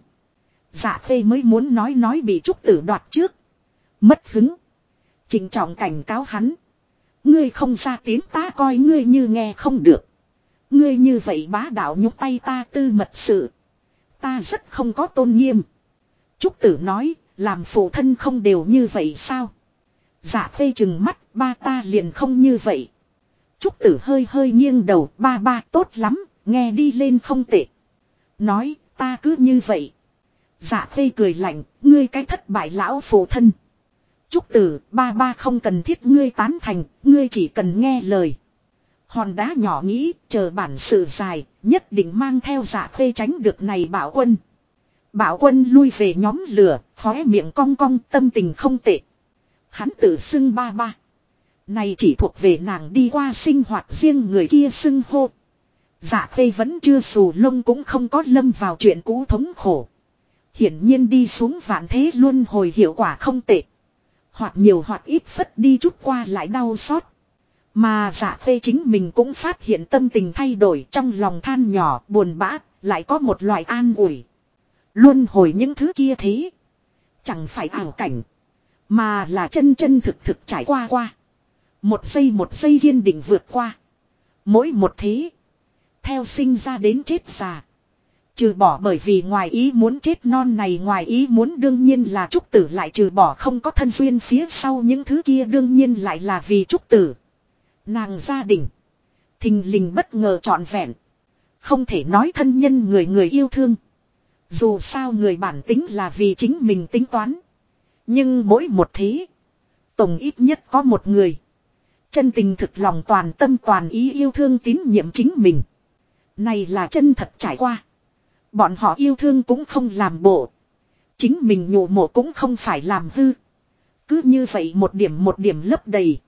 Dạ Khê mới muốn nói bị Trúc Tử đoạt trước. Mất hứng. Trịnh trọng cảnh cáo hắn. Ngươi không ra tiếng ta coi ngươi như nghe không được. Ngươi như vậy bá đạo nhúc tay ta tư mật sự. Ta rất không có tôn nghiêm. Trúc Tử nói, làm phụ thân không đều như vậy sao? Dạ Khê trừng mắt, ba ta liền không như vậy. Trúc Tử hơi nghiêng đầu, ba tốt lắm, nghe đi lên không tệ. Nói, ta cứ như vậy. Dạ Khê cười lạnh, ngươi cái thất bại lão phụ thân. Trúc Tử, ba không cần thiết ngươi tán thành, ngươi chỉ cần nghe lời. Hòn đá nhỏ nghĩ, chờ bản sự dài, nhất định mang theo Dạ Khê tránh được này Bảo Quân. Bảo Quân lui về nhóm lửa, khóe miệng cong cong, tâm tình không tệ. Hắn tự xưng ba. Này chỉ thuộc về nàng đi qua sinh hoạt riêng người kia xưng hô. Dạ Khê vẫn chưa xù lông cũng không có lâm vào chuyện cũ thống khổ. Hiển nhiên đi xuống vạn thế luân hồi hiệu quả không tệ. Hoặc nhiều hoặc ít phất đi chút qua lại đau xót. Mà Dạ Khê chính mình cũng phát hiện tâm tình thay đổi, trong lòng than nhỏ buồn bã, lại có một loại an ủi. Luân hồi những thứ kia thế. Chẳng phải ảo cảnh. Mà là chân thực trải qua. Một giây kiên định vượt qua. Mỗi một thế. Theo sinh ra đến chết già. Trừ bỏ bởi vì ngoài ý muốn chết non này, ngoài ý muốn đương nhiên là Trúc Tử, lại trừ bỏ không có thân duyên phía sau những thứ kia đương nhiên lại là vì Trúc Tử. Nàng gia đình. Thình lình bất ngờ trọn vẹn. Không thể nói thân nhân người yêu thương. Dù sao người bản tính là vì chính mình tính toán. Nhưng mỗi một thế. Tổng ít nhất có một người. Chân tình thực lòng toàn tâm toàn ý yêu thương tín nhiệm chính mình. Này là chân thật trải qua. Bọn họ yêu thương cũng không làm bộ. Chính mình nhổ mộ cũng không phải làm hư. Cứ như vậy một điểm lấp đầy.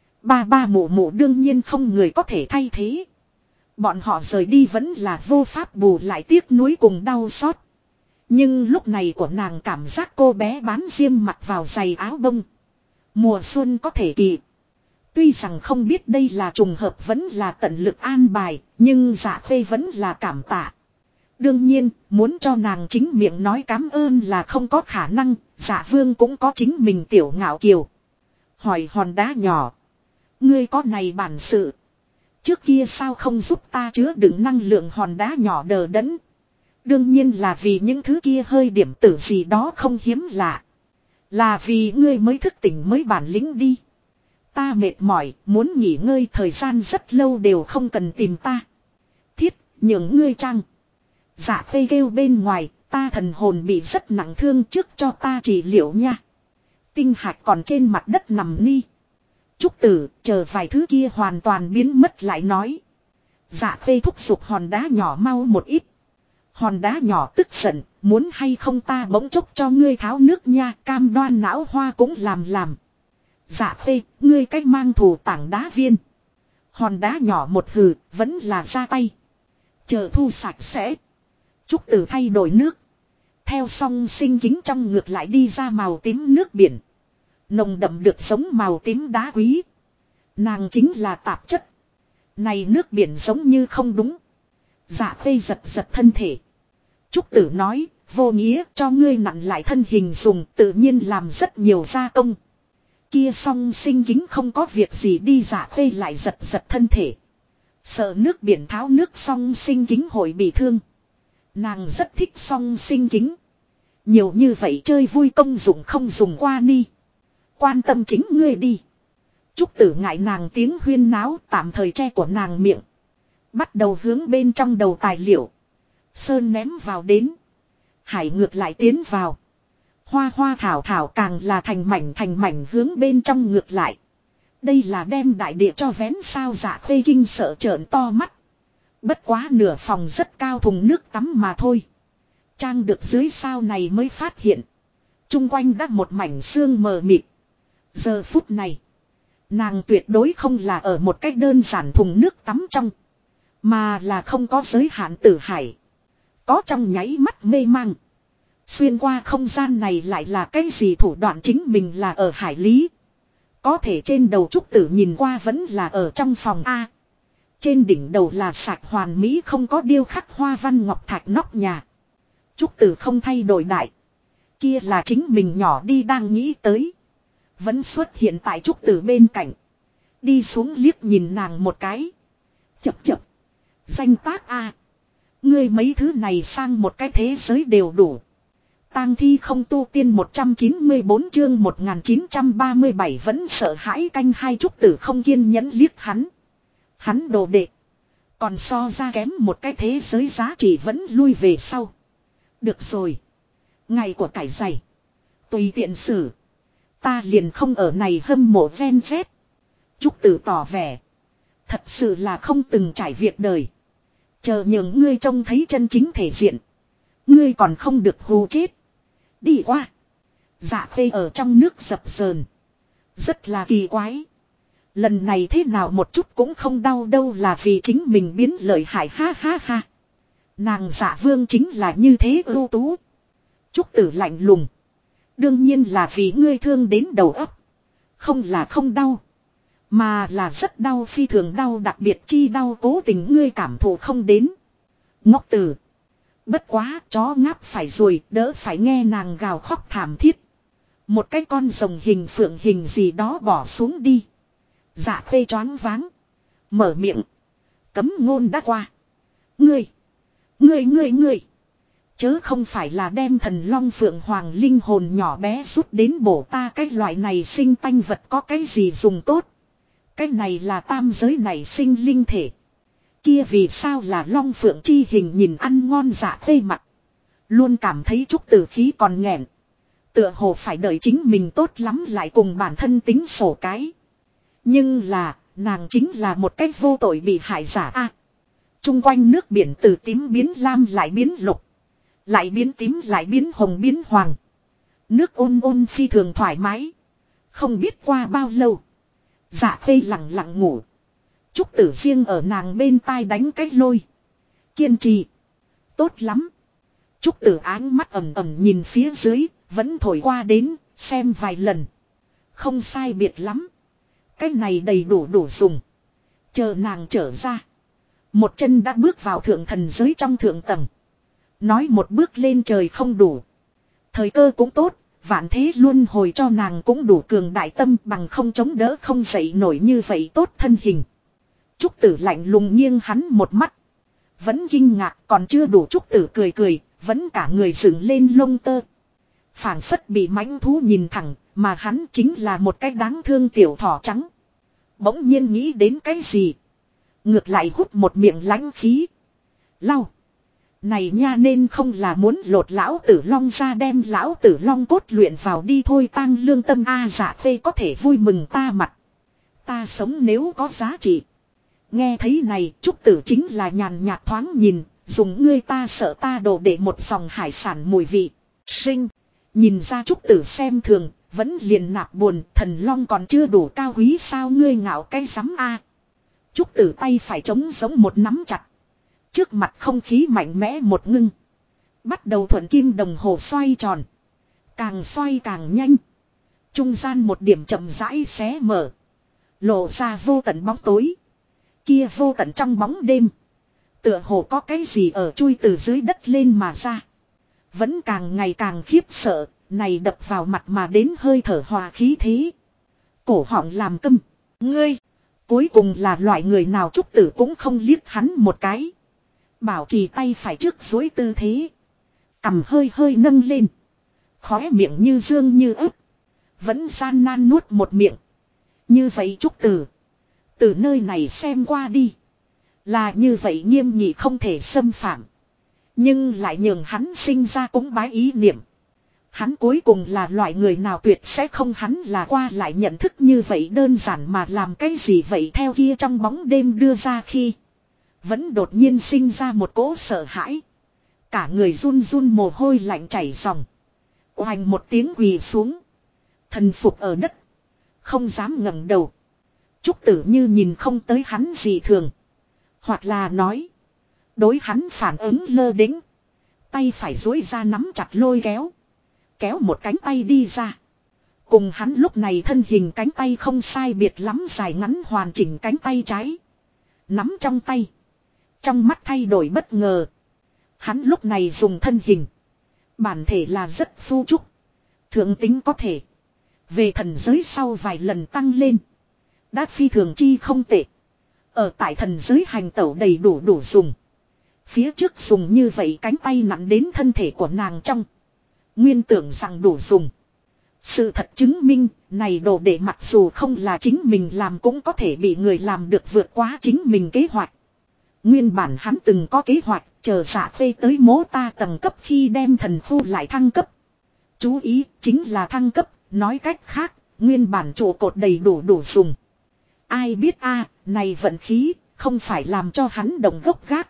Ba mụ đương nhiên không người có thể thay thế. Bọn họ rời đi vẫn là vô pháp bù lại tiếc nuối cùng đau xót. Nhưng lúc này của nàng cảm giác cô bé bán diêm mặc vào giày áo bông. Mùa xuân có thể kỳ. Tuy rằng không biết đây là trùng hợp vẫn là tận lực an bài, nhưng Dạ Khê vẫn là cảm tạ. Đương nhiên, muốn cho nàng chính miệng nói cảm ơn là không có khả năng, Dạ Vương cũng có chính mình tiểu ngạo kiều. Hỏi hòn đá nhỏ. Ngươi có này bản sự. Trước kia sao không giúp ta chứa đựng năng lượng hòn đá nhỏ đờ đẫn. Đương nhiên là vì những thứ kia hơi điểm tử gì đó không hiếm lạ. Là vì ngươi mới thức tỉnh mới bản lĩnh đi. Ta mệt mỏi, muốn nghỉ ngơi thời gian rất lâu đều không cần tìm ta. Thiết, nhường ngươi trăng. Dạ Khê kêu bên ngoài, ta thần hồn bị rất nặng thương, trước cho ta trị liệu nha. Tinh hạch còn trên mặt đất nằm ni. Trúc Tử, chờ vài thứ kia hoàn toàn biến mất lại nói. Dạ Khê thúc giục hòn đá nhỏ mau một ít. Hòn đá nhỏ tức giận, muốn hay không ta bỗng chốc cho ngươi tháo nước nha, cam đoan não hoa cũng làm. Dạ Khê, ngươi cách mang thù tảng đá viên. Hòn đá nhỏ một hừ, vẫn là ra tay. Chờ thu sạch sẽ. Trúc Tử thay đổi nước. Theo song sinh kính trong ngược lại đi ra màu tím nước biển. Nồng đậm được giống màu tím đá quý. Nàng chính là tạp chất. Này nước biển giống như không đúng. Dạ Khê giật thân thể. Trúc Tử nói, vô nghĩa cho ngươi nặn lại thân hình dùng tự nhiên làm rất nhiều gia công. Kia song sinh kính không có việc gì đi. Dạ Khê lại giật thân thể. Sợ nước biển tháo nước song sinh kính hội bị thương. Nàng rất thích song sinh kính. Nhiều như vậy chơi vui công dụng không dùng qua ni. Quan tâm chính ngươi đi. Trúc Tử ngại nàng tiếng huyên náo tạm thời che của nàng miệng. Bắt đầu hướng bên trong đầu tài liệu. Sơn ném vào đến. Hải ngược lại tiến vào. Hoa thảo càng là thành mảnh hướng bên trong ngược lại. Đây là đem đại địa cho vén sao. Dạ Khê kinh sợ trợn to mắt. Bất quá nửa phòng rất cao thùng nước tắm mà thôi. Trang được dưới sao này mới phát hiện. Trung quanh đã một mảnh sương mờ mịt. Giờ phút này. Nàng tuyệt đối không là ở một cách đơn giản thùng nước tắm trong. Mà là không có giới hạn tử hải. Có trong nháy mắt mê mang. Xuyên qua không gian này lại là cái gì thủ đoạn, chính mình là ở hải lý. Có thể trên đầu trúc tử nhìn qua vẫn là ở trong phòng A. Trên đỉnh đầu là sạch hoàn mỹ không có điêu khắc hoa văn ngọc thạch nóc nhà. Trúc tử không thay đổi đại. Kia là chính mình nhỏ đi đang nghĩ tới. Vẫn xuất hiện tại trúc tử bên cạnh. Đi xuống liếc nhìn nàng một cái. Chập chập. Danh tác A. Ngươi mấy thứ này sang một cái thế giới đều đủ. Tang thi không tu tiên 194 chương 1937 vẫn sợ hãi canh hai trúc tử không kiên nhẫn liếc hắn. Hắn đồ đệ. Còn so ra kém một cái thế giới giá trị vẫn lui về sau. Được rồi. Ngày của cải giày. Tùy tiện xử. Ta liền không ở này hâm mộ ven vét. Trúc tử tỏ vẻ. Thật sự là không từng trải việc đời. Chờ nhường ngươi trông thấy chân chính thể diện. Ngươi còn không được hù chết. Đi qua. Dạ khê ở trong nước dập dờn. Rất là kỳ quái. Lần này thế nào một chút cũng không đau đâu, là vì chính mình biến lợi hại ha ha ha. Nàng Dạ vương chính là như thế ưu tú. Trúc tử lạnh lùng. Đương nhiên là vì ngươi thương đến đầu óc. Không là không đau. Mà là rất đau, phi thường đau, đặc biệt chi đau cố tình ngươi cảm thụ không đến. Ngốc tử. Bất quá chó ngáp phải rồi, đỡ phải nghe nàng gào khóc thảm thiết. Một cái con rồng hình phượng hình gì đó bỏ xuống đi. Dạ khê choáng váng. Mở miệng. Cấm ngôn đã qua. Ngươi. Chớ không phải là đem thần long phượng hoàng linh hồn nhỏ bé rút đến bổ ta, cái loại này sinh tanh vật có cái gì dùng tốt. Cái này là tam giới này sinh linh thể. Kia vì sao là long phượng chi hình nhìn ăn ngon dạ khê mặt. Luôn cảm thấy trúc tử khí còn nghẹn. Tựa hồ phải đợi chính mình tốt lắm lại cùng bản thân tính sổ cái. Nhưng là, nàng chính là một cách vô tội bị hại giả a. Trung quanh nước biển từ tím biến lam lại biến lục. Lại biến tím lại biến hồng biến hoàng. Nước ôn ôn phi thường thoải mái. Không biết qua bao lâu. Dạ khê lặng lặng ngủ. Trúc tử riêng ở nàng bên tai đánh cái lôi. Kiên trì. Tốt lắm. Trúc tử áng mắt ẩm ẩm nhìn phía dưới. Vẫn thổi qua đến, xem vài lần. Không sai biệt lắm. Cái này đầy đủ dùng. Chờ nàng trở ra. Một chân đã bước vào thượng thần giới trong thượng tầng. Nói một bước lên trời không đủ. Thời cơ cũng tốt, vạn thế luân hồi cho nàng cũng đủ cường đại tâm, bằng không chống đỡ không dậy nổi như vậy tốt thân hình. Trúc tử lạnh lùng nghiêng hắn một mắt. Vẫn kinh ngạc, còn chưa đủ. Trúc tử cười, vẫn cả người dựng lên lông tơ. Phảng phất bị mãnh thú nhìn thẳng, mà hắn chính là một cái đáng thương tiểu thỏ trắng. Bỗng nhiên nghĩ đến cái gì. Ngược lại hút một miệng lãnh khí. Lau. Này nha, nên không là muốn lột lão tử long ra đem lão tử long cốt luyện vào đi thôi, tang lương tâm a. Dạ khê có thể vui mừng ta mặt. Ta sống nếu có giá trị. Nghe thấy này, trúc tử chính là nhàn nhạt thoáng nhìn, dùng ngươi ta sợ ta đổ để một dòng hải sản mùi vị. Sinh. Nhìn ra trúc tử xem thường, vẫn liền nạp buồn, thần long còn chưa đủ cao quý sao, ngươi ngạo cái rắm a. Trúc tử tay phải trống giống một nắm chặt. Trước mặt không khí mạnh mẽ một ngưng. Bắt đầu thuận kim đồng hồ xoay tròn. Càng xoay càng nhanh. Trung gian một điểm chậm rãi xé mở. Lộ ra vô tận bóng tối. Kia vô tận trong bóng đêm. Tựa hồ có cái gì ở chui từ dưới đất lên mà ra. Vẫn càng ngày càng khiếp sợ. Này đập vào mặt mà đến hơi thở hòa khí thế. Cổ họng làm câm. Ngươi. Cuối cùng là loại người nào. Trúc tử cũng không liếc hắn một cái. Bảo trì tay phải trước dối tư thế. Cằm hơi nâng lên. Khóe miệng như dương như ức. Vẫn gian nan nuốt một miệng. Như vậy Trúc tử. Từ nơi này xem qua đi. Là như vậy nghiêm nghị không thể xâm phạm. Nhưng lại nhường hắn sinh ra cúng bái ý niệm. Hắn cuối cùng là loại người nào tuyệt sẽ không, hắn là qua lại nhận thức như vậy đơn giản mà làm cái gì vậy. Theo kia trong bóng đêm đưa ra khi. Vẫn đột nhiên sinh ra một cỗ sợ hãi. Cả người run run mồ hôi lạnh chảy ròng. Oanh một tiếng quỳ xuống. Thần phục ở đất. Không dám ngẩng đầu. Trúc tử như nhìn không tới hắn gì thường. Hoặc là nói. Đối hắn phản ứng lơ đĩnh. Tay phải duỗi ra nắm chặt lôi kéo. Kéo một cánh tay đi ra. Cùng hắn lúc này thân hình cánh tay không sai biệt lắm dài ngắn hoàn chỉnh cánh tay trái. Nắm trong tay. Trong mắt thay đổi bất ngờ. Hắn lúc này dùng thân hình. Bản thể là rất phu trúc. Thượng tính có thể. Về thần giới sau vài lần tăng lên. Đã phi thường chi không tệ. Ở tại thần giới hành tẩu đầy đủ dùng. Phía trước dùng như vậy cánh tay nặn đến thân thể của nàng trong. Nguyên tưởng rằng đủ dùng. Sự thật chứng minh, này đồ đệ mặc dù không là chính mình làm cũng có thể bị người làm được vượt quá chính mình kế hoạch. Nguyên bản hắn từng có kế hoạch, chờ Dạ Phê tới mố ta tầng cấp khi đem thần khu lại thăng cấp. Chú ý, chính là thăng cấp, nói cách khác, nguyên bản trụ cột đầy đủ dùng. Ai biết này vận khí, không phải làm cho hắn đồng gốc gác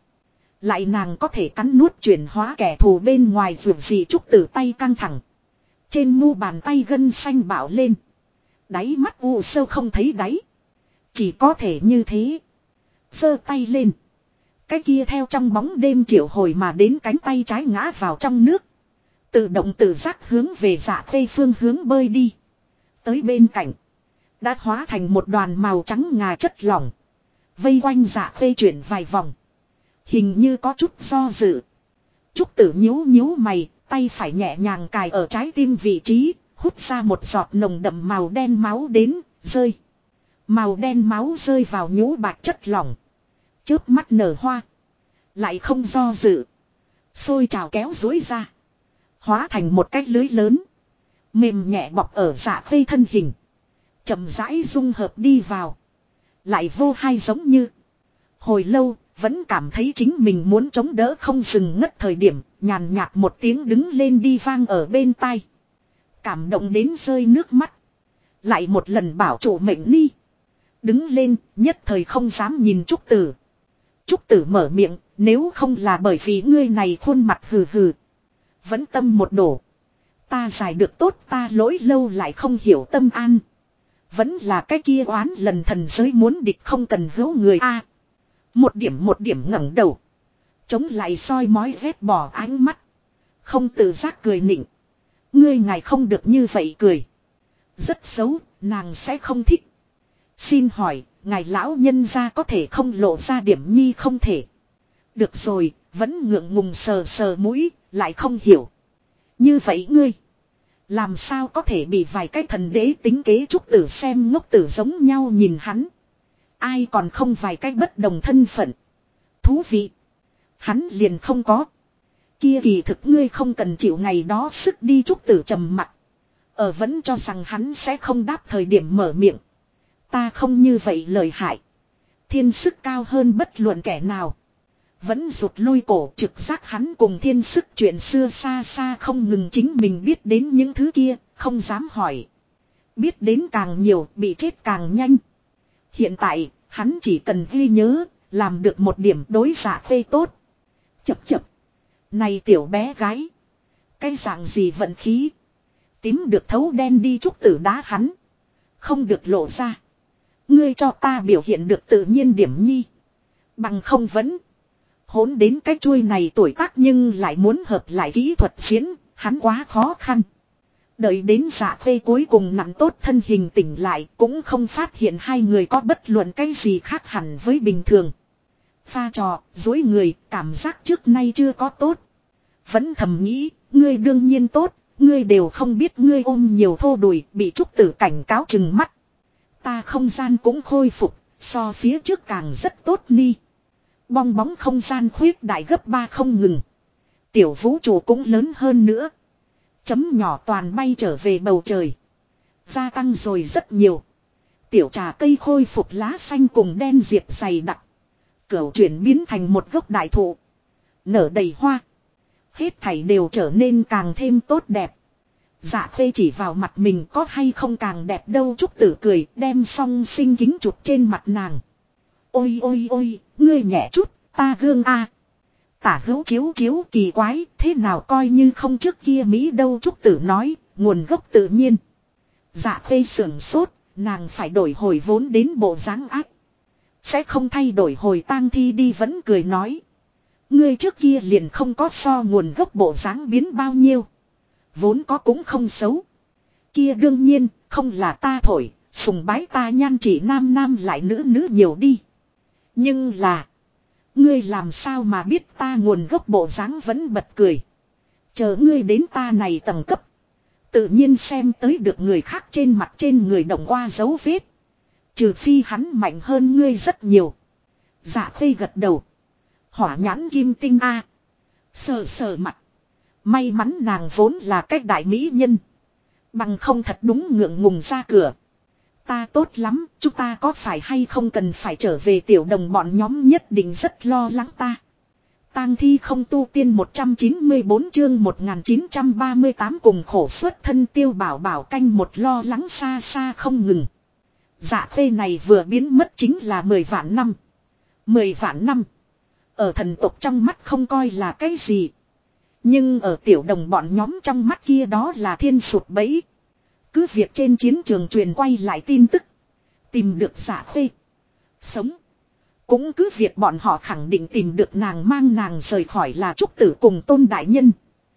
Lại nàng có thể cắn nuốt chuyển hóa kẻ thù bên ngoài vượt gì trúc tử tay căng thẳng. Trên mu bàn tay gân xanh bạo lên. Đáy mắt u sâu không thấy đáy. Chỉ có thể như thế. Giơ tay lên. Cái kia theo trong bóng đêm triệu hồi mà đến cánh tay trái ngã vào trong nước. Tự động tự giác hướng về Dạ Phê phương hướng bơi đi. Tới bên cạnh. Đã hóa thành một đoàn màu trắng ngà chất lỏng. Vây quanh Dạ Phê chuyển vài vòng. Hình như có chút do dự. Trúc tử nhíu mày. Tay phải nhẹ nhàng cài ở trái tim vị trí. Hút ra một giọt nồng đậm màu đen máu đến. Rơi. Màu đen máu rơi vào nhũ bạc chất lỏng. Chớp mắt nở hoa. Lại không do dự. Xôi trào kéo dối ra. Hóa thành một cái lưới lớn. Mềm nhẹ bọc ở Dạ Phê thân hình. Chậm rãi dung hợp đi vào. Lại vô hai giống như. Hồi lâu, vẫn cảm thấy chính mình muốn chống đỡ không dừng ngất thời điểm. Nhàn nhạt một tiếng đứng lên đi vang ở bên tai. Cảm động đến rơi nước mắt. Lại một lần bảo chủ mệnh ni. Đứng lên, nhất thời không dám nhìn Trúc Tử. Trúc Tử mở miệng, nếu không là bởi vì ngươi này khuôn mặt hừ hừ. Vẫn tâm một đổ. Ta giải được tốt ta lỗi lâu lại không hiểu tâm an. Vẫn là cái kia oán lần thần giới muốn địch không cần hữu người một điểm ngẩng đầu. Chống lại soi mói vét bỏ ánh mắt. Không tự giác cười nịnh. Ngươi ngài không được như vậy cười. Rất xấu, nàng sẽ không thích. Xin hỏi, ngài lão nhân gia có thể không lộ ra điểm nhi không thể. Được rồi, vẫn ngượng ngùng sờ sờ mũi, lại không hiểu. Như vậy ngươi, làm sao có thể bị vài cái thần đế tính kế Trúc Tử xem ngốc tử giống nhau nhìn hắn. Ai còn không vài cái bất đồng thân phận. Thú vị. Hắn liền không có. Kia kỳ thực ngươi không cần chịu ngày đó sức đi Trúc Tử trầm mặc. Vẫn cho rằng hắn sẽ không đáp thời điểm mở miệng. Ta không như vậy lời hại. Thiên sức cao hơn bất luận kẻ nào. Vẫn rụt lui cổ trực giác hắn cùng thiên sức chuyện xưa xa xa không ngừng chính mình biết đến những thứ kia, không dám hỏi. Biết đến càng nhiều, bị chết càng nhanh. Hiện tại, hắn chỉ cần ghi nhớ, làm được một điểm đối Dạ Phê tốt. Chập. Này tiểu bé gái. Cái dạng gì vận khí. Tím được thấu đen đi Trúc Tử đá hắn. Không được lộ ra. Ngươi cho ta biểu hiện được tự nhiên điểm nhi. Bằng không vẫn. Hỗn đến cái chuôi này tuổi tác nhưng lại muốn hợp lại kỹ thuật diễn. Hắn quá khó khăn. Đợi đến Dạ Phê cuối cùng nặng tốt thân hình tỉnh lại. Cũng không phát hiện hai người có bất luận cái gì khác hẳn với bình thường. Pha trò, dối người, cảm giác trước nay chưa có tốt. Vẫn thầm nghĩ, ngươi đương nhiên tốt. Ngươi đều không biết ngươi ôm nhiều thô đùi, bị Trúc Tử cảnh cáo chừng mắt. Ta không gian cũng khôi phục, so phía trước càng rất tốt ni. Bong bóng không gian khuyết đại gấp 3 không ngừng. Tiểu vũ trụ cũng lớn hơn nữa. Chấm nhỏ toàn bay trở về bầu trời. Gia tăng rồi rất nhiều. Tiểu trà cây khôi phục lá xanh cùng đen diệp dày đặc. Cửu chuyển biến thành một gốc đại thụ. Nở đầy hoa. Hết thảy đều trở nên càng thêm tốt đẹp. Dạ Phê chỉ vào mặt mình có hay không càng đẹp đâu. Trúc Tử cười đem song sinh kính chụp trên mặt nàng. Ôi, ngươi nhẹ chút, ta gương Tả hữu chiếu kỳ quái, thế nào coi như không trước kia Mỹ đâu. Trúc Tử nói, nguồn gốc tự nhiên. Dạ Phê sưởng sốt, nàng phải đổi hồi vốn đến bộ dáng ác. Sẽ không thay đổi hồi tang thi đi vẫn cười nói. Ngươi trước kia liền không có so nguồn gốc bộ dáng biến bao nhiêu. Vốn có cũng không xấu. Kia đương nhiên, không là ta thổi, sùng bái ta nhan chỉ nam nam lại nữ nữ nhiều đi. Nhưng là, ngươi làm sao mà biết ta nguồn gốc bộ dáng vẫn bật cười. Chờ ngươi đến ta này tầng cấp. Tự nhiên xem tới được người khác trên mặt trên người động qua dấu vết. Trừ phi hắn mạnh hơn ngươi rất nhiều. Dạ Khê gật đầu. Hỏa nhãn kim tinh a. Sờ sờ mặt. May mắn nàng vốn là cách đại mỹ nhân. Bằng không thật đúng ngượng ngùng ra cửa. Ta tốt lắm, chúng ta có phải hay không cần phải trở về tiểu đồng bọn nhóm nhất định rất lo lắng ta. Tang thi không tu tiên 194 chương 1938 cùng khổ xuất thân Tiêu Bảo Bảo canh một lo lắng xa xa không ngừng. Dạ Khê này vừa biến mất chính là 10 vạn năm. 10 vạn năm. Ở thần tộc trong mắt không coi là cái gì. Nhưng ở tiểu đồng bọn nhóm trong mắt kia đó là thiên sụt bẫy. Cứ việc trên chiến trường truyền quay lại tin tức. Tìm được Dạ Khê. Sống. Cũng cứ việc bọn họ khẳng định tìm được nàng mang nàng rời khỏi là Trúc Tử cùng Tôn Đại Nhân.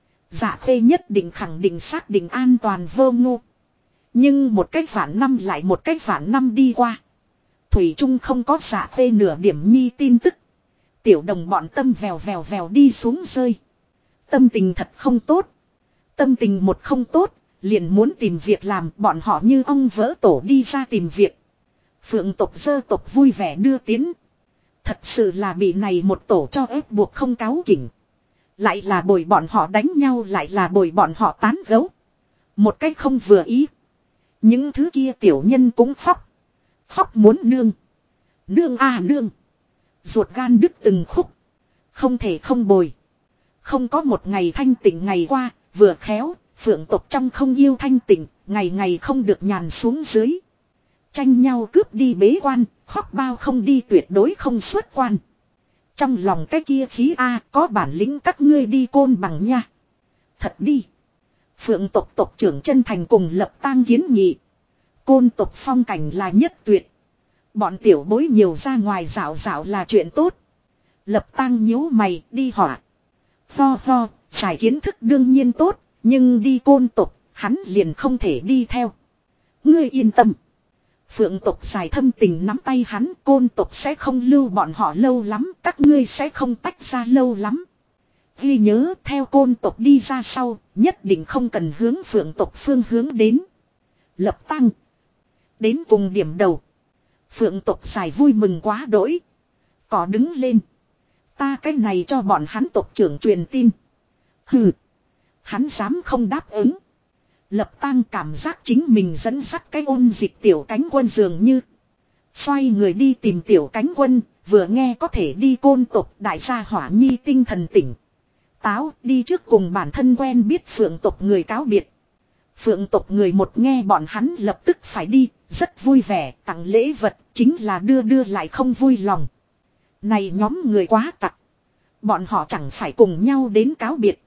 Dạ Khê nhất định khẳng định xác định an toàn vô ngu. Nhưng một cách vạn năm lại một cách vạn năm đi qua. Thủy Trung không có Dạ Khê nửa điểm nhi tin tức. Tiểu đồng bọn tâm vèo vèo vèo đi xuống rơi. Tâm tình thật không tốt. Tâm tình một không tốt, liền muốn tìm việc làm, bọn họ như ong vỡ tổ đi ra tìm việc. Phượng tộc Dơ tộc vui vẻ đưa tiến. Thật sự là bị này một tổ cho ép buộc không cáu kỉnh. Lại là bồi bọn họ đánh nhau, lại là bồi bọn họ tán gấu. Một cách không vừa ý. Những thứ kia tiểu nhân cũng khóc. Khóc muốn nương. Nương à nương. Ruột gan đứt từng khúc. Không thể không bồi. Không có một ngày thanh tịnh ngày qua, vừa khéo, phượng tộc trong không yêu thanh tịnh, ngày ngày không được nhàn xuống dưới. Tranh nhau cướp đi bế quan, khóc bao không đi tuyệt đối không xuất quan. Trong lòng cái kia khí A có bản lĩnh các ngươi đi côn bằng nha. Thật đi. Phượng tộc tộc trưởng chân thành cùng lập tang kiến nghị. Côn tộc phong cảnh là nhất tuyệt. Bọn tiểu bối nhiều ra ngoài dạo dạo là chuyện tốt. Lập tang nhíu mày đi họa. Ho ho, giải kiến thức đương nhiên tốt, nhưng đi côn tộc, hắn liền không thể đi theo. Ngươi yên tâm. Phượng tộc giải thâm tình nắm tay hắn, côn tộc sẽ không lưu bọn họ lâu lắm, các ngươi sẽ không tách ra lâu lắm. Ghi nhớ theo côn tộc đi ra sau, nhất định không cần hướng phượng tộc phương hướng đến. Lập tăng. Đến cùng điểm đầu. Phượng tộc giải vui mừng quá đỗi. Có đứng lên. Ta cái này cho bọn hắn tộc trưởng truyền tin. Hừ. Hắn dám không đáp ứng. Lập Tăng cảm giác chính mình dẫn dắt cái ôn dịch tiểu cánh quân dường như. Xoay người đi tìm tiểu cánh quân, vừa nghe có thể đi côn tộc đại gia hỏa nhi tinh thần tỉnh. Táo đi trước cùng bản thân quen biết phượng tộc người cáo biệt. Phượng tộc người một nghe bọn hắn lập tức phải đi, rất vui vẻ, tặng lễ vật, chính là đưa lại không vui lòng. Này nhóm người quá tặc. Bọn họ chẳng phải cùng nhau đến cáo biệt.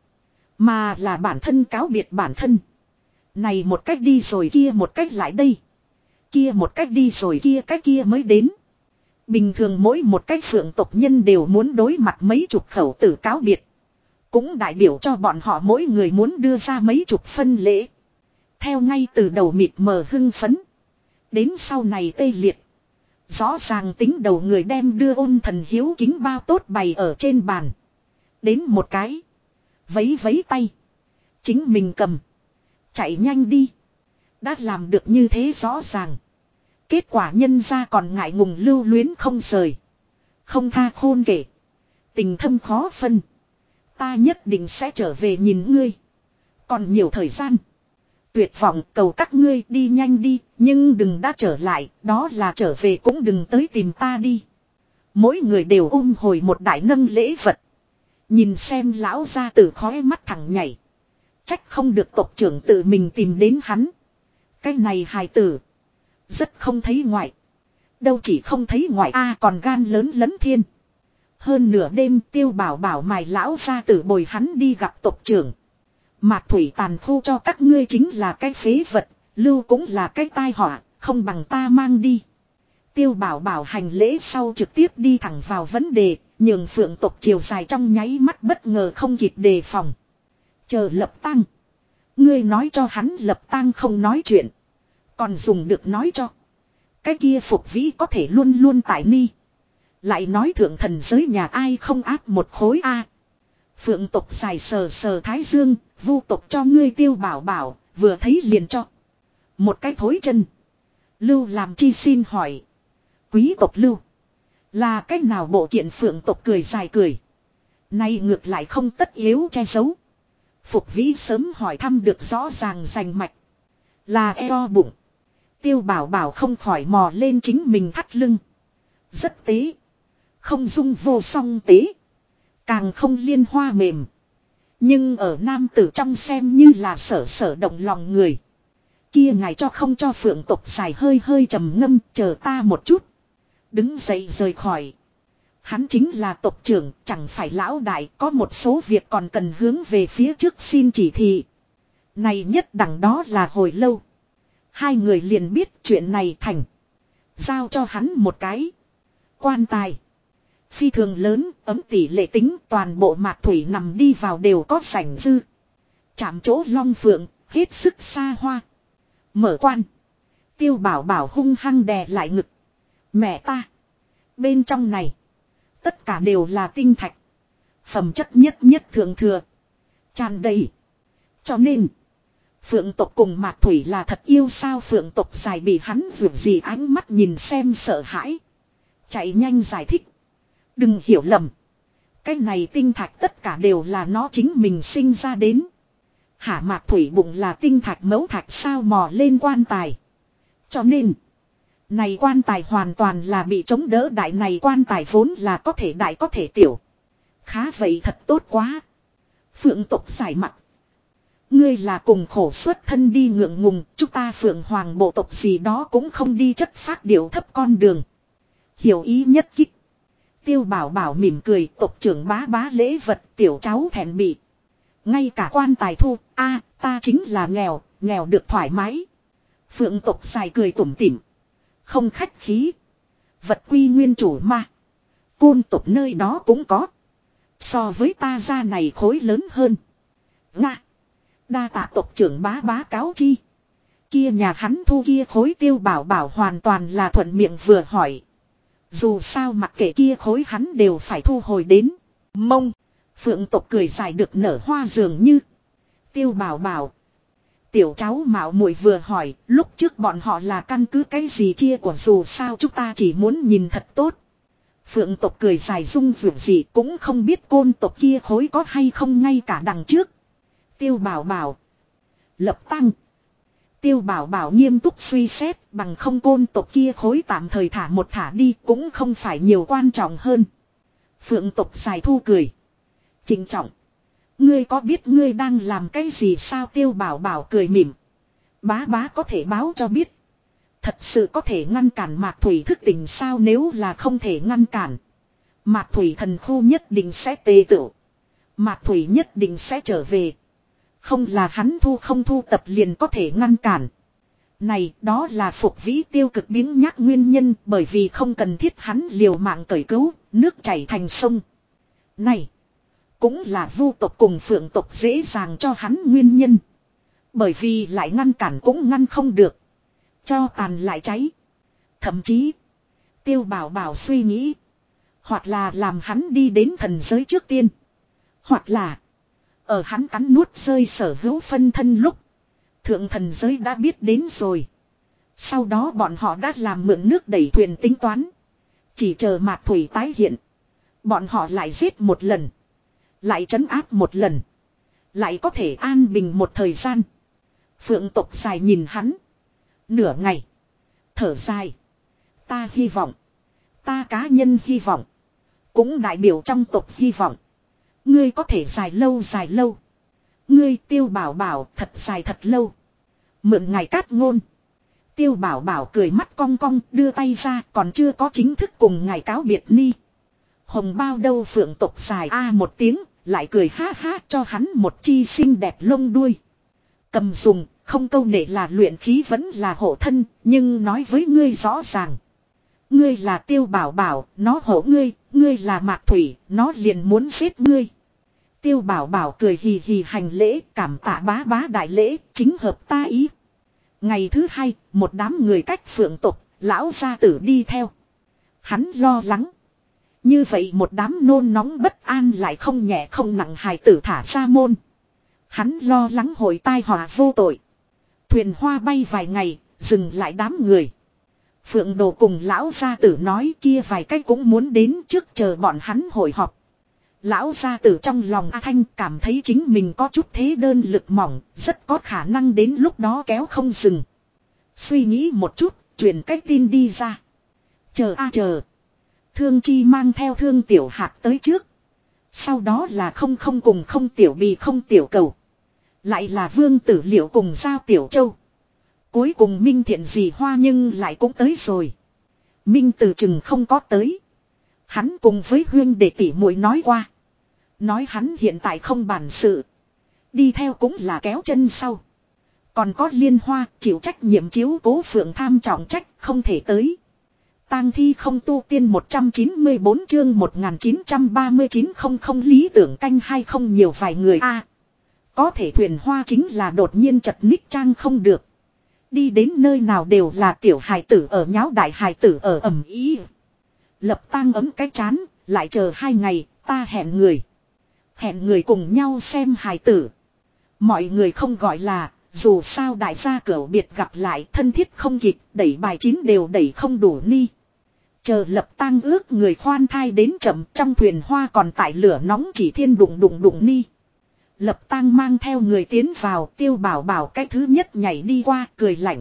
Mà là bản thân cáo biệt bản thân. Này một cách đi rồi kia một cách lại đây. Kia một cách đi rồi kia cách kia mới đến. Bình thường mỗi một cách phượng tộc nhân đều muốn đối mặt mấy chục khẩu tử cáo biệt. Cũng đại biểu cho bọn họ mỗi người muốn đưa ra mấy chục phân lễ. Theo ngay từ đầu mịt mờ hưng phấn. Đến sau này tê liệt. Rõ ràng tính đầu người đem đưa ôn thần hiếu kính bao tốt bày ở trên bàn. Đến một cái. Vấy vấy tay. Chính mình cầm. Chạy nhanh đi. Đã làm được như thế rõ ràng. Kết quả nhân ra còn ngại ngùng lưu luyến không rời. Không tha khôn kể. Tình thâm khó phân. Ta nhất định sẽ trở về nhìn ngươi. Còn nhiều thời gian. Tuyệt vọng cầu các ngươi đi nhanh đi. Nhưng đừng đã trở lại. Đó là trở về cũng đừng tới tìm ta đi. Mỗi người đều ôm hồi một đại nâng lễ vật. Nhìn xem lão gia tử khói mắt thẳng nhảy. Trách không được tộc trưởng tự mình tìm đến hắn. Cái này hài tử. Rất không thấy ngoại. Đâu chỉ không thấy ngoại a còn gan lớn lấn thiên. Hơn nửa đêm Tiêu Bảo Bảo mài lão gia tử bồi hắn đi gặp tộc trưởng. Mạc thủy tàn khu cho các ngươi chính là cái phế vật. Lưu cũng là cái tai họa. Không bằng ta mang đi. Tiêu Bảo Bảo hành lễ sau trực tiếp đi thẳng vào vấn đề. Nhường phượng tộc chiều dài trong nháy mắt bất ngờ không kịp đề phòng. Chờ lập tang. Ngươi nói cho hắn lập tang không nói chuyện. Còn dùng được nói cho. Cái kia Phục Vĩ có thể luôn luôn tại ni. Lại nói thượng thần giới nhà ai không áp một khối A. Phượng tộc dài sờ sờ thái dương. Vu tộc cho ngươi Tiêu Bảo Bảo. Vừa thấy liền cho. Một cái thối chân. Lưu làm chi xin hỏi. Quý tộc Lưu. Là cách nào bộ kiện phượng tộc cười dài cười. Nay ngược lại không tất yếu che giấu. Phục Vĩ sớm hỏi thăm được rõ ràng rành mạch. Là eo bụng. Tiêu Bảo Bảo không khỏi mò lên chính mình thắt lưng. Rất tế. Không dung vô song tế. Càng không liên hoa mềm. Nhưng ở nam tử trong xem như là sở sở động lòng người. Kia ngài cho không cho phượng tộc dài hơi hơi trầm ngâm chờ ta một chút. Đứng dậy rời khỏi. Hắn chính là tộc trưởng, chẳng phải lão đại, có một số việc còn cần hướng về phía trước xin chỉ thị. Này nhất đẳng đó là hồi lâu. Hai người liền biết chuyện này thành. Giao cho hắn một cái. Quan tài. Phi thường lớn, ấm tỷ lệ tính, toàn bộ mạc thủy nằm đi vào đều có sảnh dư. Chạm chỗ long phượng, hết sức xa hoa. Mở quan. Tiêu Bảo Bảo hung hăng đè lại ngực. Mẹ ta. Bên trong này. Tất cả đều là tinh thạch. Phẩm chất nhất nhất thượng thừa. Tràn đầy. Cho nên. Phượng tộc cùng Mạc Thủy là thật yêu sao Phượng tộc dài bị hắn vượt gì ánh mắt nhìn xem sợ hãi. Chạy nhanh giải thích. Đừng hiểu lầm. Cái này tinh thạch tất cả đều là nó chính mình sinh ra đến. Hả Mạc Thủy bụng là tinh thạch mẫu thạch sao mò lên quan tài. Cho nên. Này quan tài hoàn toàn là bị chống đỡ đại này quan tài vốn là có thể đại có thể tiểu. Khá vậy thật tốt quá. Phượng tộc giải mặt. Ngươi là cùng khổ xuất thân đi ngượng ngùng, chúng ta Phượng Hoàng bộ tộc gì đó cũng không đi chất phát điệu thấp con đường. Hiểu ý nhất kích. Tiêu Bảo Bảo mỉm cười tộc trưởng bá bá lễ vật tiểu cháu thẹn bị. Ngay cả quan tài thu, ta chính là nghèo, nghèo được thoải mái. Phượng tộc dài cười tủm tỉm. Không khách khí. Vật quy nguyên chủ mà. Côn tộc nơi đó cũng có. So với ta ra này khối lớn hơn. Nga. Đa tạ tộc trưởng bá bá cáo chi. Kia nhà hắn thu kia khối Tiêu Bảo Bảo hoàn toàn là thuận miệng vừa hỏi. Dù sao mặc kệ kia khối hắn đều phải thu hồi đến. Mông. Phượng tộc cười dài được nở hoa dường như. Tiêu Bảo Bảo. Tiểu cháu mạo muội vừa hỏi, lúc trước bọn họ là căn cứ cái gì chia của dù sao chúng ta chỉ muốn nhìn thật tốt. Phượng tộc cười dài rung vượt gì cũng không biết côn tộc kia khối có hay không ngay cả đằng trước. Tiêu Bảo Bảo. Lập tăng. Tiêu Bảo Bảo nghiêm túc suy xét bằng không côn tộc kia khối tạm thời thả một thả đi cũng không phải nhiều quan trọng hơn. Phượng tộc dài thu cười. Trịnh trọng. Ngươi có biết ngươi đang làm cái gì sao Tiêu Bảo Bảo cười mỉm. Bá bá có thể báo cho biết. Thật sự có thể ngăn cản Mạc Thủy thức tỉnh sao nếu là không thể ngăn cản. Mạc Thủy thần khu nhất định sẽ tề tựu. Mạc Thủy nhất định sẽ trở về. Không là hắn thu không thu tập liền có thể ngăn cản. Này đó là Phục Vĩ tiêu cực biếng nhác nguyên nhân bởi vì không cần thiết hắn liều mạng cởi cứu, nước chảy thành sông. Này. Cũng là Vu tộc cùng Phượng tộc dễ dàng cho hắn nguyên nhân. Bởi vì lại ngăn cản cũng ngăn không được. Cho tàn lại cháy. Thậm chí. Tiêu Bảo Bảo suy nghĩ. Hoặc là làm hắn đi đến thần giới trước tiên. Hoặc là. Ở hắn cắn nuốt rơi sở hữu phân thân lúc. Thượng thần giới đã biết đến rồi. Sau đó bọn họ đã làm mượn nước đẩy thuyền tính toán. Chỉ chờ Mạc Thủy tái hiện. Bọn họ lại giết một lần. Lại trấn áp một lần. Lại có thể an bình một thời gian. Phượng tộc dài nhìn hắn. Nửa ngày. Thở dài. Ta hy vọng. Ta cá nhân hy vọng. Cũng đại biểu trong tộc hy vọng. Ngươi có thể dài lâu dài lâu. Ngươi Tiêu Bảo Bảo thật dài thật lâu. Mượn ngài cát ngôn. Tiêu Bảo Bảo cười mắt cong cong đưa tay ra còn chưa có chính thức cùng ngài cáo biệt ni. Hồng bao đâu Phượng tộc dài một tiếng. Lại cười ha ha cho hắn một chi xinh đẹp lông đuôi. Cầm dùng, không câu nệ là luyện khí vẫn là hộ thân, nhưng nói với ngươi rõ ràng. Ngươi là Tiêu Bảo Bảo, nó hổ ngươi, ngươi là Mạc Thủy, nó liền muốn giết ngươi. Tiêu Bảo Bảo cười hì hì hành lễ, cảm tạ bá bá đại lễ, chính hợp ta ý. Ngày thứ hai, một đám người cách phượng tục, lão gia tử đi theo. Hắn lo lắng. Như vậy một đám nôn nóng bất an lại không nhẹ không nặng hài tử thả ra môn. Hắn lo lắng hội tai họa vô tội. Thuyền hoa bay vài ngày, dừng lại đám người. Phượng Đồ cùng lão gia tử nói kia vài cách cũng muốn đến trước chờ bọn hắn hội họp. Lão gia tử trong lòng A Thanh cảm thấy chính mình có chút thế đơn lực mỏng, rất có khả năng đến lúc đó kéo không dừng. Suy nghĩ một chút, truyền cách tin đi ra. Chờ a chờ. Thương Chi mang theo Thương Tiểu Hạc tới trước. Sau đó là không cùng không Tiểu Bì không Tiểu Cầu. Lại là Vương Tử Liệu cùng Giao Tiểu Châu. Cuối cùng Minh Thiện Dì Hoa nhưng lại cũng tới rồi. Minh Tử chừng không có tới. Hắn cùng với huyên để tỷ muội nói qua. Nói hắn hiện tại không bản sự. Đi theo cũng là kéo chân sau. Còn có Liên Hoa chịu trách nhiệm chiếu cố Phượng Tham trọng trách không thể tới. Tang thi không tu tiên 194 chương 1939 không lý tưởng canh hay không nhiều vài người a. Có thể thuyền hoa chính là đột nhiên chật ních trang không được. Đi đến nơi nào đều là tiểu hài tử ở nháo đại hài tử ở ầm ý. Lập Tang ấm cái chán, lại chờ 2 ngày, ta hẹn người. Hẹn người cùng nhau xem hài tử. Mọi người không gọi là, dù sao đại gia cửu biệt gặp lại thân thiết không kịp, đẩy bài 9 đều đẩy không đủ ni. Chờ Lập Tang ước người khoan thai đến chậm trong thuyền hoa còn tại lửa nóng chỉ thiên đụng ni. Lập Tang mang theo người tiến vào Tiêu Bảo Bảo cái thứ nhất nhảy đi qua cười lạnh.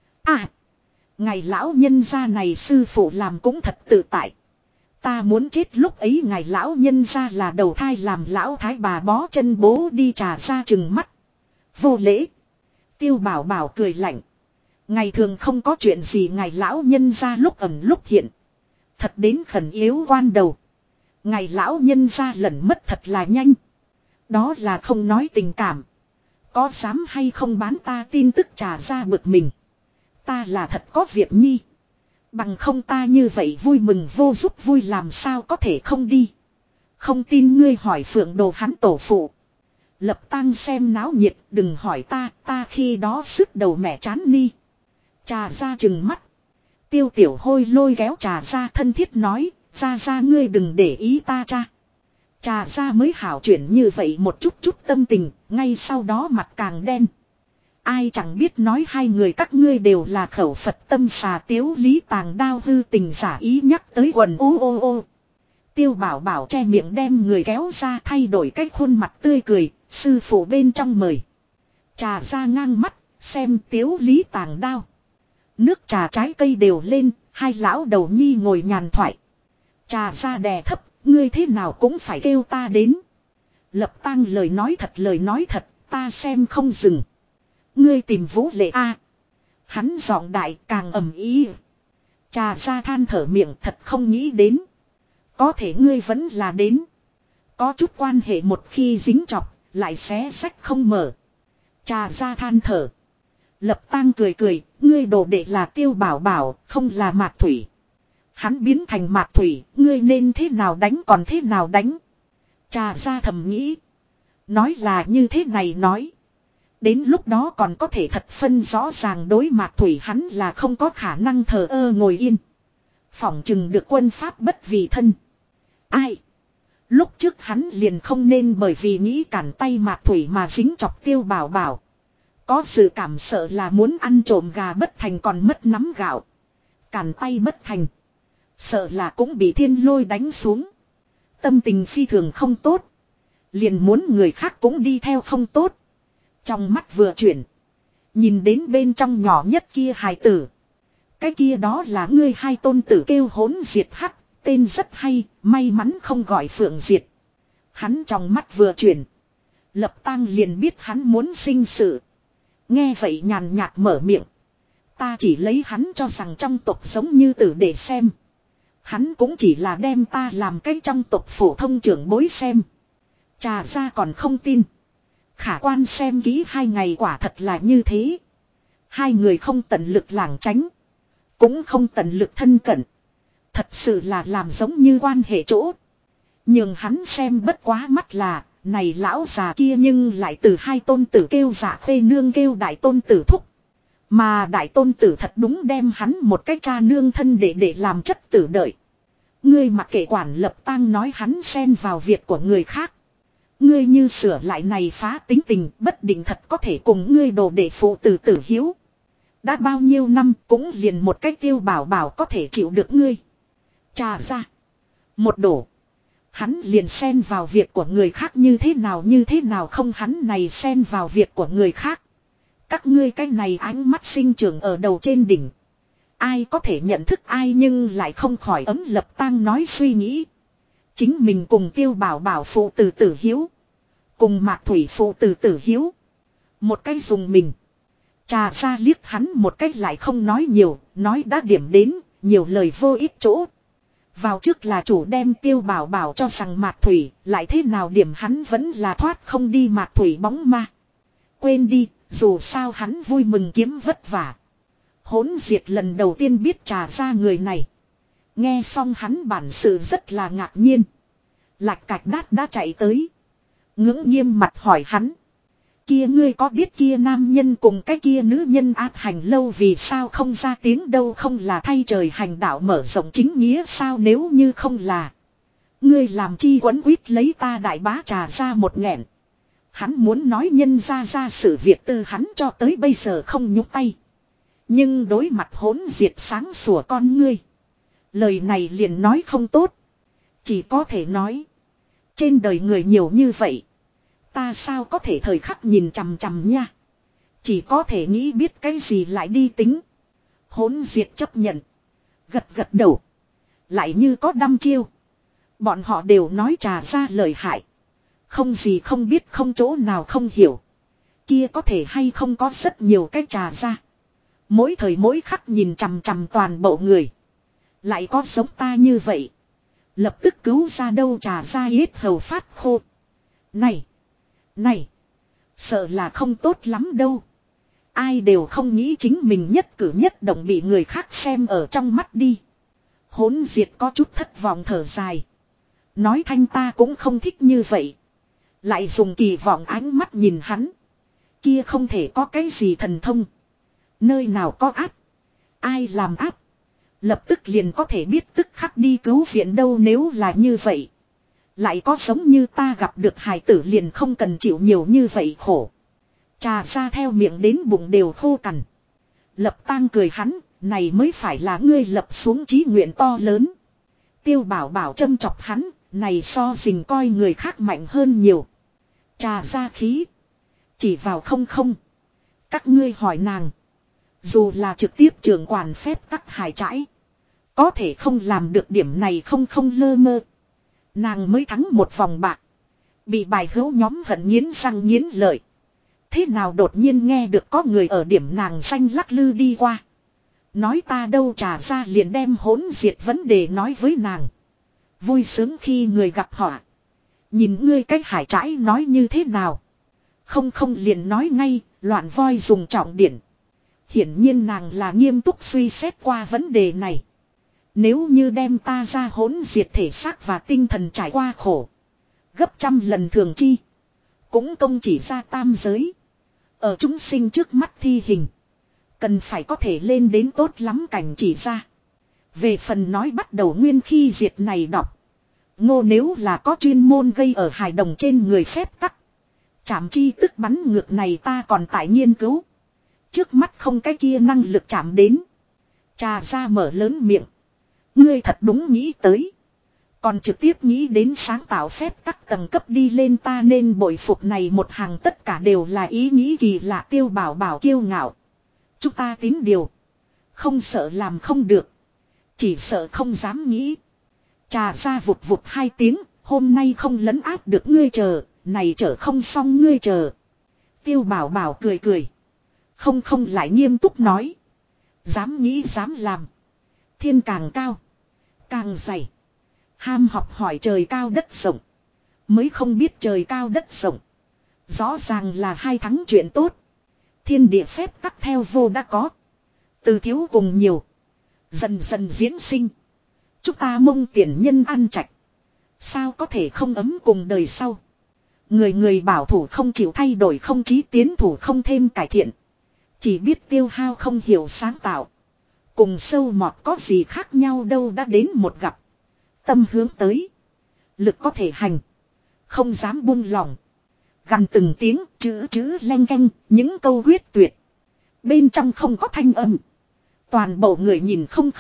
À! Ngài lão nhân gia này sư phụ làm cũng thật tự tại. Ta muốn chết lúc ấy ngài lão nhân gia là đầu thai làm lão thái bà bó chân bố đi trà ra chừng mắt. Vô lễ. Tiêu Bảo Bảo cười lạnh. Ngày thường không có chuyện gì ngài lão nhân gia lúc ẩn lúc hiện. Thật đến khẩn yếu quan đầu. Ngài lão nhân gia lẩn mất thật là nhanh. Đó là không nói tình cảm. Có dám hay không bán ta tin tức trà ra bực mình. Ta là thật có việc nhi. Bằng không ta như vậy vui mừng vô giúp vui làm sao có thể không đi. Không tin ngươi hỏi Phượng Đồ hắn tổ phụ. Lập Tang xem náo nhiệt đừng hỏi ta khi đó sức đầu mẹ chán ni. Trà ra chừng mắt. Tiêu Tiểu Hôi lôi kéo trà ra thân thiết nói, ra ngươi đừng để ý ta cha. Trà ra mới hảo chuyển như vậy một chút tâm tình, ngay sau đó mặt càng đen. Ai chẳng biết nói hai người các ngươi đều là khẩu Phật tâm xà tiếu lý tàng đao hư tình giả ý nhắc tới quần ô. Tiêu Bảo Bảo che miệng đem người kéo ra thay đổi cách khuôn mặt tươi cười, sư phụ bên trong mời. Trà ra ngang mắt, xem tiếu lý tàng đao. Nước trà trái cây đều lên, hai lão đầu nhi ngồi nhàn thoại. Trà ra đè thấp, ngươi thế nào cũng phải kêu ta đến. Lập Tang lời nói thật, ta xem không dừng. Ngươi tìm Vũ Lệ a. Hắn giọng đại càng ầm ý. Trà ra than thở miệng thật không nghĩ đến. Có thể ngươi vẫn là đến. Có chút quan hệ một khi dính chọc, lại xé sách không mở. Trà ra than thở. Lập Tang cười, ngươi đồ đệ là Tiêu Bảo Bảo, không là Mạc Thủy. Hắn biến thành Mạc Thủy, ngươi nên thế nào đánh còn thế nào đánh. Trà ra thầm nghĩ. Nói là như thế này nói. Đến lúc đó còn có thể thật phân rõ ràng đối Mạc Thủy hắn là không có khả năng thờ ơ ngồi yên. Phỏng chừng được quân pháp bất vì thân. Ai? Lúc trước hắn liền không nên bởi vì nghĩ cản tay Mạc Thủy mà dính chọc Tiêu Bảo Bảo. Có sự cảm sợ là muốn ăn trộm gà bất thành còn mất nắm gạo. Cản tay bất thành. Sợ là cũng bị thiên lôi đánh xuống. Tâm tình phi thường không tốt. Liền muốn người khác cũng đi theo không tốt. Trong mắt vừa chuyển. Nhìn đến bên trong nhỏ nhất kia hài tử. Cái kia đó là ngươi hai tôn tử kêu hỗn diệt hắc. Tên rất hay, may mắn không gọi Phượng Diệt. Hắn trong mắt vừa chuyển. Lập Tang liền biết hắn muốn sinh sự. Nghe vậy nhàn nhạt mở miệng. Ta chỉ lấy hắn cho rằng trong tộc giống như tử để xem. Hắn cũng chỉ là đem ta làm cái trong tộc phổ thông trưởng bối xem. Trà ra còn không tin. Khả quan xem kỹ 2 ngày quả thật là như thế. Hai người không tận lực lảng tránh. Cũng không tận lực thân cận. Thật sự là làm giống như quan hệ chỗ. Nhưng hắn xem bất quá mắt là, này lão già kia nhưng lại từ hai tôn tử kêu dạ phê nương kêu đại tôn tử thúc. Mà đại tôn tử thật đúng đem hắn một cái cha nương thân để làm chất tử đợi. Ngươi mặc kệ quản lập tang nói hắn xen vào việc của người khác. Ngươi như sửa lại này phá tính tình bất định thật có thể cùng ngươi đồ để phụ tử hiếu. Đã bao nhiêu năm cũng liền một cái Tiêu Bảo Bảo có thể chịu được ngươi. Trà ra. Một đổ. Hắn liền xen vào việc của người khác như thế nào không hắn này xen vào việc của người khác. Các ngươi cái này ánh mắt sinh trưởng ở đầu trên đỉnh. Ai có thể nhận thức ai nhưng lại không khỏi ấm lập tang nói suy nghĩ. Chính mình cùng Tiêu Bảo Bảo phụ tử hiếu. Cùng Mạc Thủy phụ tử hiếu. Một cái dùng mình. Trà ra liếc hắn một cách lại không nói nhiều, nói đã điểm đến, nhiều lời vô ích chỗ. Vào trước là chủ đem Tiêu Bảo Bảo cho rằng Mạc Thủy, lại thế nào điểm hắn vẫn là thoát không đi Mạc Thủy bóng ma. Quên đi, dù sao hắn vui mừng kiếm vất vả. Hỗn diệt lần đầu tiên biết Trà ra người này. Nghe xong hắn bản sự rất là ngạc nhiên. Lạch cạch đát đã chạy tới. Ngưỡng nghiêm mặt hỏi hắn. Kia ngươi có biết kia nam nhân cùng cái kia nữ nhân áp hành lâu vì sao không ra tiếng đâu không là thay trời hành đạo mở rộng chính nghĩa sao nếu như không là. Ngươi làm chi quấn quýt lấy ta đại bá Trà ra một nghẹn. Hắn muốn nói nhân ra sự việc từ hắn cho tới bây giờ không nhúc tay. Nhưng đối mặt hỗn diệt sáng sủa con ngươi. Lời này liền nói không tốt. Chỉ có thể nói. Trên đời người nhiều như vậy. Ta sao có thể thời khắc nhìn chằm chằm nha. Chỉ có thể nghĩ biết cái gì lại đi tính. Hỗn diệt chấp nhận. Gật gật đầu. Lại như có đăm chiêu. Bọn họ đều nói Trà ra lời hại. Không gì không biết không chỗ nào không hiểu. Kia có thể hay không có rất nhiều cái Trà ra. Mỗi thời mỗi khắc nhìn chằm chằm toàn bộ người. Lại có giống ta như vậy. Lập tức cứu ra đâu Trà ra yết hầu phát khô. Này. Sợ là không tốt lắm đâu. Ai đều không nghĩ chính mình nhất cử nhất động bị người khác xem ở trong mắt đi. Hỗn diệt có chút thất vọng thở dài. Nói thanh ta cũng không thích như vậy. Lại dùng kỳ vọng ánh mắt nhìn hắn. Kia không thể có cái gì thần thông. Nơi nào có áp. Ai làm áp. Lập tức liền có thể biết tức khắc đi cứu viện đâu nếu là như vậy. Lại có giống như ta gặp được hài tử liền không cần chịu nhiều như vậy khổ. Trà ra theo miệng đến bụng đều khô cằn. Lập tang cười hắn, này mới phải là ngươi lập xuống chí nguyện to lớn. Tiêu Bảo Bảo châm chọc hắn, này so dình coi người khác mạnh hơn nhiều. Trà ra khí. Chỉ vào không. Các ngươi hỏi nàng. Dù là trực tiếp trưởng quản phép tắc hải trãi. Có thể không làm được điểm này không lơ mơ. Nàng mới thắng một vòng bạc. Bị bài hữu nhóm hận nghiến răng nghiến lợi. Thế nào đột nhiên nghe được có người ở điểm nàng xanh lắc lư đi qua. Nói ta đâu Trà ra liền đem hỗn diệt vấn đề nói với nàng. Vui sướng khi người gặp họa. Nhìn ngươi cách hải trãi nói như thế nào. Không liền nói ngay, loạn voi dùng trọng điển. Hiển nhiên nàng là nghiêm túc suy xét qua vấn đề này. Nếu như đem ta ra hỗn diệt thể xác và tinh thần trải qua khổ. Gấp trăm lần thường chi. Cũng công chỉ ra tam giới. Ở chúng sinh trước mắt thi hình. Cần phải có thể lên đến tốt lắm cảnh chỉ ra. Về phần nói bắt đầu nguyên khi diệt này đọc. Ngô nếu là có chuyên môn gây ở hài đồng trên người phép tắc. Chạm chi tức bắn ngược này ta còn tại nghiên cứu. Trước mắt không cái kia năng lực chạm đến. Trà ra mở lớn miệng. Ngươi thật đúng nghĩ tới. Còn trực tiếp nghĩ đến sáng tạo phép tắc tầng cấp đi lên ta nên bội phục này một hàng tất cả đều là ý nghĩ kỳ lạ Tiêu Bảo Bảo kiêu ngạo. Chúng ta tín điều. Không sợ làm không được. Chỉ sợ không dám nghĩ. Trà ra vụt vụt hai tiếng. Hôm nay không lấn áp được ngươi chờ. Này chở không xong ngươi chờ. Tiêu Bảo Bảo cười. Không lại nghiêm túc nói. Dám nghĩ dám làm. Thiên càng cao. Càng dày. Ham học hỏi trời cao đất rộng. Mới không biết trời cao đất rộng. Rõ ràng là hai thắng chuyện tốt. Thiên địa phép tắc theo vô đã có. Từ thiếu cùng nhiều. Dần diễn sinh. Chúng ta mông tiền nhân ăn trạch. Sao có thể không ấm cùng đời sau. Người người bảo thủ không chịu thay đổi, không chí tiến thủ không thêm cải thiện. Chỉ biết tiêu hao không hiểu sáng tạo. Cùng sâu mọt có gì khác nhau đâu, đã đến một gặp. Tâm hướng tới. Lực có thể hành. Không dám buông lỏng. Gần từng tiếng chữ leng keng, những câu quyết tuyệt. Bên trong không có thanh âm. Toàn bộ người nhìn không.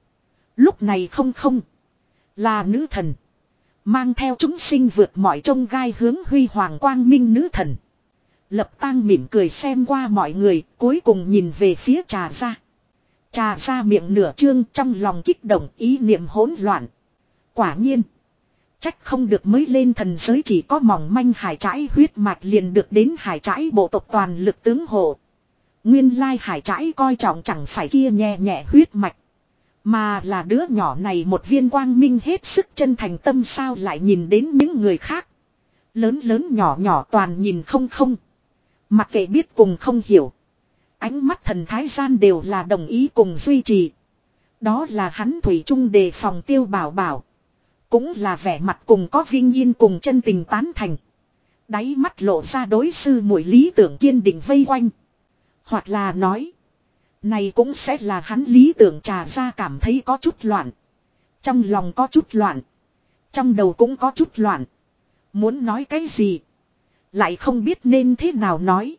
Lúc này không. Là nữ thần. Mang theo chúng sinh vượt mọi chông gai hướng huy hoàng quang minh nữ thần. Lập Tang mỉm cười xem qua mọi người, cuối cùng nhìn về phía Trà Gia. Trà Gia miệng nửa trương, trong lòng kích động, ý niệm hỗn loạn. Quả nhiên. Trách không được mới lên thần giới chỉ có mỏng manh hải trãi huyết mạch liền được đến hải trãi bộ tộc toàn lực tướng hộ. Nguyên lai hải trãi coi trọng chẳng phải kia nhẹ nhẹ huyết mạch. Mà là đứa nhỏ này một viên quang minh hết sức chân thành tâm, sao lại nhìn đến những người khác. Lớn nhỏ toàn nhìn không. Mặc kệ biết cùng không hiểu. Ánh mắt thần thái gian đều là đồng ý cùng duy trì. Đó là hắn thủy chung đề phòng Tiêu Bảo Bảo. Cũng là vẻ mặt cùng có vinh yên cùng chân tình tán thành. Đáy mắt lộ ra đối sư muội lý tưởng kiên định vây quanh. Hoặc là nói. Này cũng sẽ là hắn lý tưởng. Trà Gia cảm thấy có chút loạn. Trong lòng có chút loạn. Trong đầu cũng có chút loạn. Muốn nói cái gì. Lại không biết nên thế nào nói.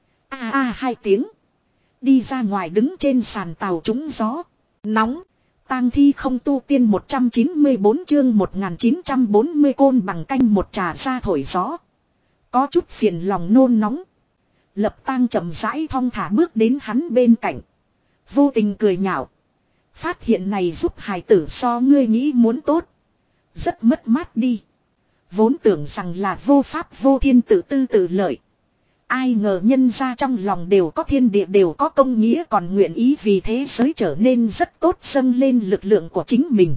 Hai tiếng. Đi ra ngoài đứng trên sàn tàu trúng gió. Nóng. Tang thi không tu tiên 194 chương 1940 côn bằng canh một. Trà Gia thổi gió. Có chút phiền lòng nôn nóng. Lập Tang chậm rãi thong thả bước đến hắn bên cạnh. Vô tình cười nhạo. Phát hiện này giúp hài tử so ngươi nghĩ muốn tốt. Rất mất mát đi. Vốn tưởng rằng là vô pháp vô thiên, tự tư tự lợi. Ai ngờ nhân ra trong lòng đều có thiên địa, đều có công nghĩa, còn nguyện ý vì thế giới trở nên rất tốt, dâng lên lực lượng của chính mình.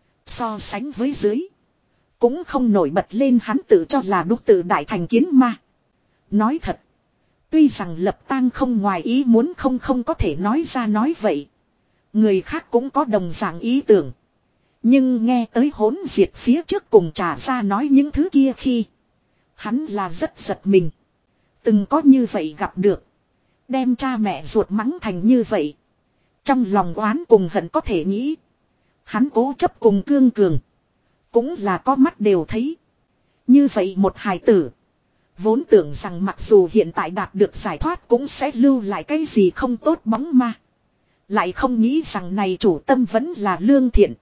So sánh với dưới. Cũng không nổi bật lên hắn tự cho là đúc tự đại thành kiến ma. Nói thật. Tuy rằng Lập Tang không ngoài ý muốn, không có thể nói ra nói vậy. Người khác cũng có đồng dạng ý tưởng. Nhưng nghe tới hỗn diệt phía trước cùng Trà Gia nói những thứ kia khi. Hắn là rất giật mình. Từng có như vậy gặp được. Đem cha mẹ ruột mắng thành như vậy. Trong lòng oán cùng hận có thể nghĩ. Hắn cố chấp cùng cương cường. Cũng là có mắt đều thấy. Như vậy một hài tử. Vốn tưởng rằng mặc dù hiện tại đạt được giải thoát cũng sẽ lưu lại cái gì không tốt bóng ma. Lại không nghĩ rằng này chủ tâm vẫn là lương thiện.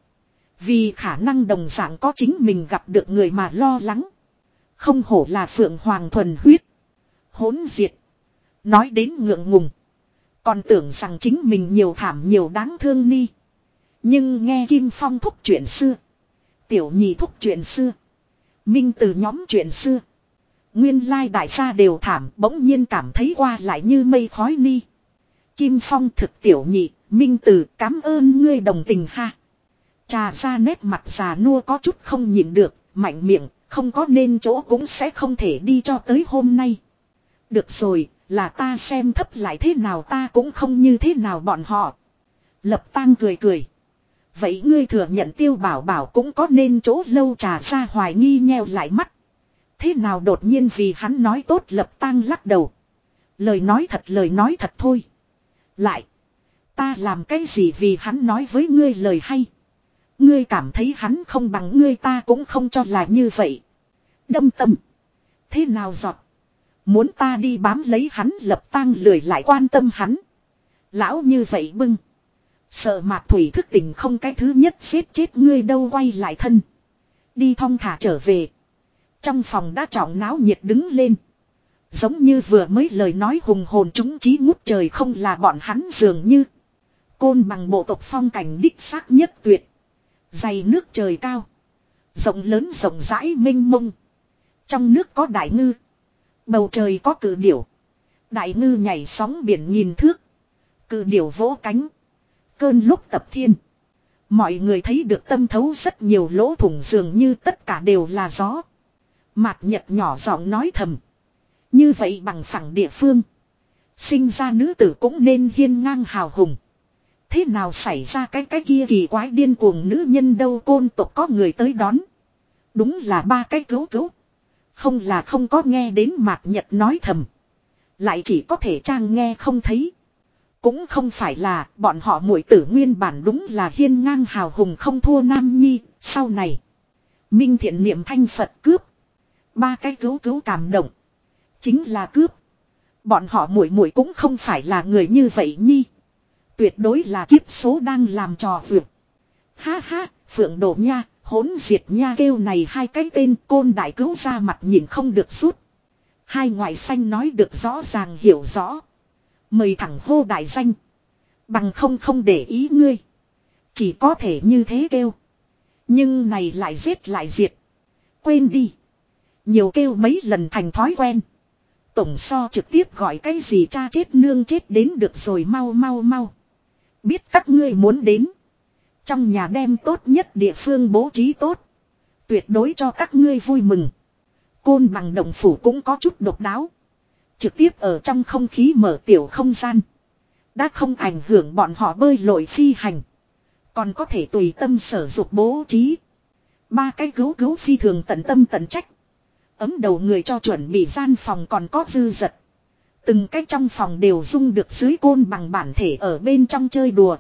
Vì khả năng đồng dạng có chính mình gặp được người mà lo lắng. Không hổ là phượng hoàng thuần huyết. Hỗn diệt. Nói đến ngượng ngùng. Còn tưởng rằng chính mình nhiều thảm nhiều đáng thương ni. Nhưng nghe Kim Phong thúc chuyện xưa. Tiểu Nhị thúc chuyện xưa. Minh từ nhóm chuyện xưa. Nguyên lai đại gia đều thảm, bỗng nhiên cảm thấy qua lại như mây khói ni. Kim Phong thực Tiểu Nhị, Minh từ cảm ơn ngươi đồng tình ha. Trà Gia nét mặt già nua có chút không nhịn được, mạnh miệng, không có nên chỗ cũng sẽ không thể đi cho tới hôm nay. Được rồi, là ta xem thấp lại thế nào ta cũng không như thế nào bọn họ. Lập Tang cười. Vậy ngươi thừa nhận Tiêu Bảo Bảo cũng có nên chỗ lâu. Trà Gia hoài nghi nheo lại mắt. Thế nào đột nhiên vì hắn nói tốt. Lập Tang lắc đầu. Lời nói thật thôi. Lại. Ta làm cái gì vì hắn nói với ngươi lời hay. Ngươi cảm thấy hắn không bằng ngươi, ta cũng không cho là như vậy. Đâm tâm. Thế nào giọt. Muốn ta đi bám lấy hắn. Lập Tang lười lại quan tâm hắn. Lão như vậy bưng. Sợ Mạc Thủy thức tỉnh không cái thứ nhất giết chết ngươi đâu. Quay lại thân. Đi thong thả trở về. Trong phòng đã trọng náo nhiệt đứng lên. Giống như vừa mới lời nói hùng hồn chúng chí ngút trời không là bọn hắn dường như. Côn bằng bộ tộc phong cảnh đích xác nhất tuyệt. Dày nước trời cao. Rộng lớn rộng rãi mênh mông. Trong nước có đại ngư. Bầu trời có cự điểu. Đại ngư nhảy sóng biển nghìn thước. Cự điểu vỗ cánh. Cơn lúc tập thiên. Mọi người thấy được tâm thấu rất nhiều lỗ thủng, dường như tất cả đều là gió. Mạt Nhật nhỏ giọng nói thầm. Như vậy bằng phẳng địa phương. Sinh ra nữ tử cũng nên hiên ngang hào hùng. Thế nào xảy ra cái kia kỳ quái điên cuồng nữ nhân đâu, côn tộc có người tới đón. Đúng là ba cái cứu cứu. Không là không có nghe đến Mạc Nhật nói thầm. Lại chỉ có thể trang nghe không thấy. Cũng không phải là bọn họ muội tử nguyên bản đúng là hiên ngang hào hùng không thua Nam Nhi. Sau này Minh Thiện niệm thanh Phật cướp. Ba cái cứu cứu cảm động. Chính là cướp. Bọn họ muội muội cũng không phải là người như vậy Nhi. Tuyệt đối là kiếp số đang làm trò vượt. Ha ha, Phượng Đồ nha, hỗn diệt nha, kêu này hai cái tên côn đại cứu ra mặt nhìn không được rút. Hai ngoại xanh nói được rõ ràng hiểu rõ. Mời thẳng hô đại danh. Bằng không để ý ngươi. Chỉ có thể như thế kêu. Nhưng này lại giết lại diệt. Quên đi. Nhiều kêu mấy lần thành thói quen. Tổng so trực tiếp gọi cái gì cha chết nương chết đến được rồi, mau. Biết các ngươi muốn đến. Trong nhà đem tốt nhất địa phương bố trí tốt. Tuyệt đối cho các ngươi vui mừng. Côn Bằng động phủ cũng có chút độc đáo. Trực tiếp ở trong không khí mở tiểu không gian. Đã không ảnh hưởng bọn họ bơi lội phi hành. Còn có thể tùy tâm sở dục bố trí. Ba cái cứu phi thường tận tâm tận trách. Ấm đầu người cho chuẩn bị gian phòng còn có dư dật. Từng cái trong phòng đều dung được dưới Côn Bằng bản thể ở bên trong chơi đùa.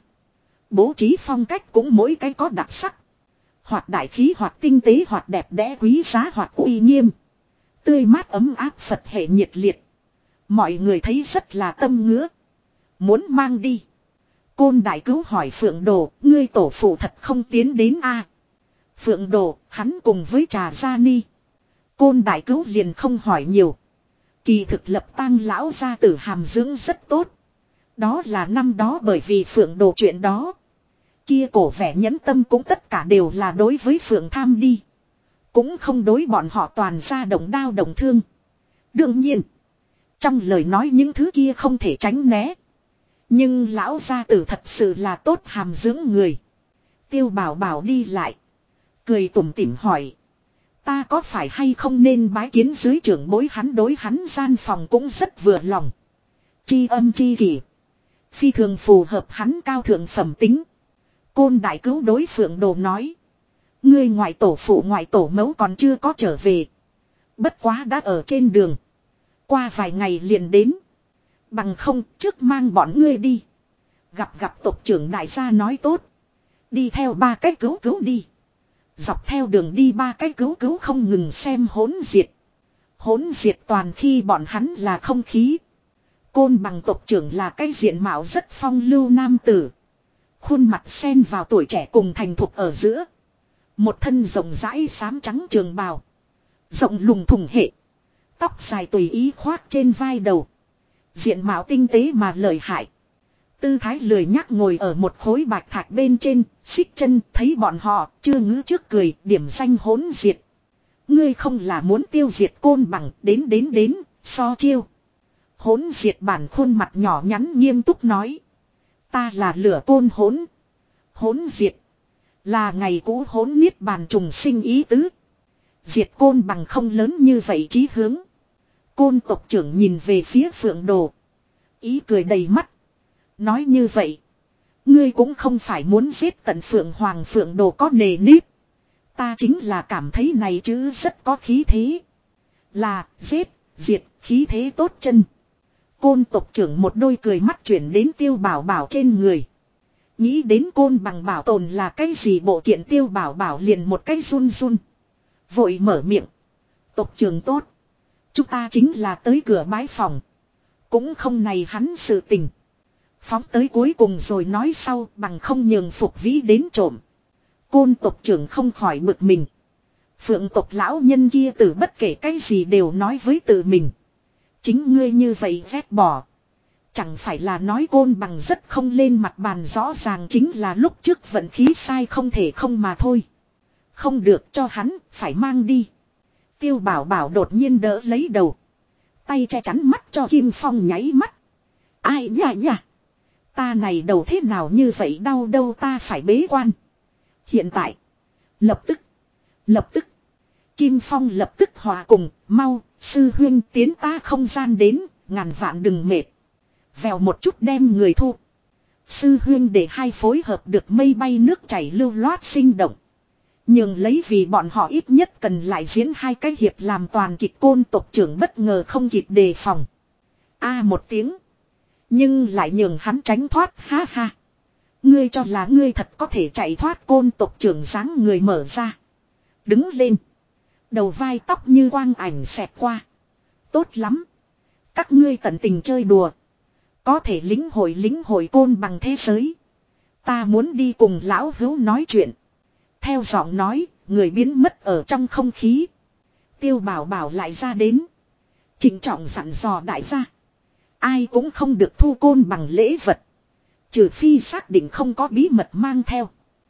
Bố trí phong cách cũng mỗi cái có đặc sắc. Hoặc đại khí, hoặc tinh tế, hoặc đẹp đẽ quý giá, hoặc uy nghiêm. Tươi mát ấm áp Phật hệ nhiệt liệt. Mọi người thấy rất là tâm ngứa. Muốn mang đi. Côn đại cứu hỏi Phượng Đồ, ngươi tổ phụ thật không tiến đến a? Phượng Đồ, hắn cùng với Trà Gia Ni. Côn đại cứu liền không hỏi nhiều. Kỳ thực lập tang lão gia tử hàm dưỡng rất tốt. Đó là năm đó bởi vì Phượng Đồ chuyện đó. Kia cổ vẻ nhẫn tâm cũng tất cả đều là đối với Phượng Tham đi. Cũng không đối bọn họ toàn ra động đao động thương. Đương nhiên. Trong lời nói những thứ kia không thể tránh né. Nhưng lão gia tử thật sự là tốt hàm dưỡng người. Tiêu Bảo Bảo đi lại. Cười tủm tỉm hỏi. Ta có phải hay không nên bái kiến dưới trưởng bối, hắn đối hắn gian phòng cũng rất vừa lòng. Chi âm chi kỷ. Phi thường phù hợp hắn cao thượng phẩm tính. Côn đại cứu đối Phượng Đồ nói. Ngươi ngoại tổ phụ ngoại tổ mẫu còn chưa có trở về. Bất quá đã ở trên đường. Qua vài ngày liền đến. Bằng không trước mang bọn ngươi đi. Gặp tộc trưởng đại gia nói tốt. Đi theo ba cái cứu đi. Dọc theo đường đi ba cái cứu không ngừng xem hỗn diệt. Hỗn diệt toàn khi bọn hắn là không khí. Côn Bằng tộc trưởng là cái diện mạo rất phong lưu nam tử. Khuôn mặt xen vào tuổi trẻ cùng thành thục ở giữa. Một thân rộng rãi xám trắng trường bào. Rộng lùng thùng hệ. Tóc dài tùy ý khoác trên vai đầu. Diện mạo tinh tế mà lợi hại. Tư thái lười nhác ngồi ở một khối bạch thạch bên trên, xích chân thấy bọn họ chưa ngứ trước cười, điểm danh hỗn diệt. Ngươi không là muốn tiêu diệt Côn Bằng, đến, so chiêu. Hỗn diệt bản khuôn mặt nhỏ nhắn nghiêm túc nói. Ta là lửa côn hỗn. Hỗn diệt. Là ngày cũ hỗn niết bàn trùng sinh ý tứ. Diệt Côn Bằng không lớn như vậy chí hướng. Côn tộc trưởng nhìn về phía Phượng Đồ. Ý cười đầy mắt. Nói như vậy. Ngươi cũng không phải muốn giết tận Phượng Hoàng. Phượng Đồ có nề nếp. Ta chính là cảm thấy này chứ rất có khí thế. Là giết, diệt, khí thế tốt chân. Côn tộc trưởng một đôi cười mắt chuyển đến Tiêu Bảo Bảo trên người. Nghĩ đến Côn Bằng bảo tồn là cái gì bộ kiện, Tiêu Bảo Bảo liền một cái run. Vội mở miệng. Tộc trưởng tốt. Chúng ta chính là tới cửa bái phòng. Cũng không này hắn sự tình. Phóng tới cuối cùng rồi nói sau, bằng không nhường Phục Vĩ đến trộm. Côn tộc trưởng không khỏi bực mình. Phượng tộc lão nhân kia từ bất kể cái gì đều nói với tự mình. Chính ngươi như vậy ghét bỏ. Chẳng phải là nói Côn Bằng rất không lên mặt bàn, rõ ràng chính là lúc trước vận khí sai không thể không mà thôi. Không được, cho hắn, phải mang đi. Tiêu Bảo Bảo đột nhiên đỡ lấy đầu. Tay che chắn mắt cho Kim Phong nháy mắt. Ai nha. Ta này đầu thế nào như vậy đau đâu, ta phải bế quan. Hiện tại. Lập tức. Kim Phong lập tức hòa cùng, mau, sư huyên tiến ta không gian đến, ngàn vạn đừng mệt. Vèo một chút đem người thu. Sư huyên để hai phối hợp được mây bay nước chảy lưu loát sinh động. Nhưng lấy vì bọn họ ít nhất cần lại diễn hai cái hiệp làm toàn kịch, Côn tộc trưởng bất ngờ không kịp đề phòng. Một tiếng. Nhưng lại nhường hắn tránh thoát, ha ha. Ngươi cho là ngươi thật có thể chạy thoát, Côn tộc trưởng dáng người mở ra. Đứng lên. Đầu vai tóc như quang ảnh xẹt qua. Tốt lắm. Các ngươi tận tình chơi đùa. Có thể lĩnh hội côn bằng thế giới. Ta muốn đi cùng lão hữu nói chuyện. Theo giọng nói, người biến mất ở trong không khí. Tiêu Bảo Bảo lại ra đến. Trịnh trọng dặn dò đại gia. Ai cũng không được thu côn bằng lễ vật. Trừ phi xác định không có bí mật mang theo.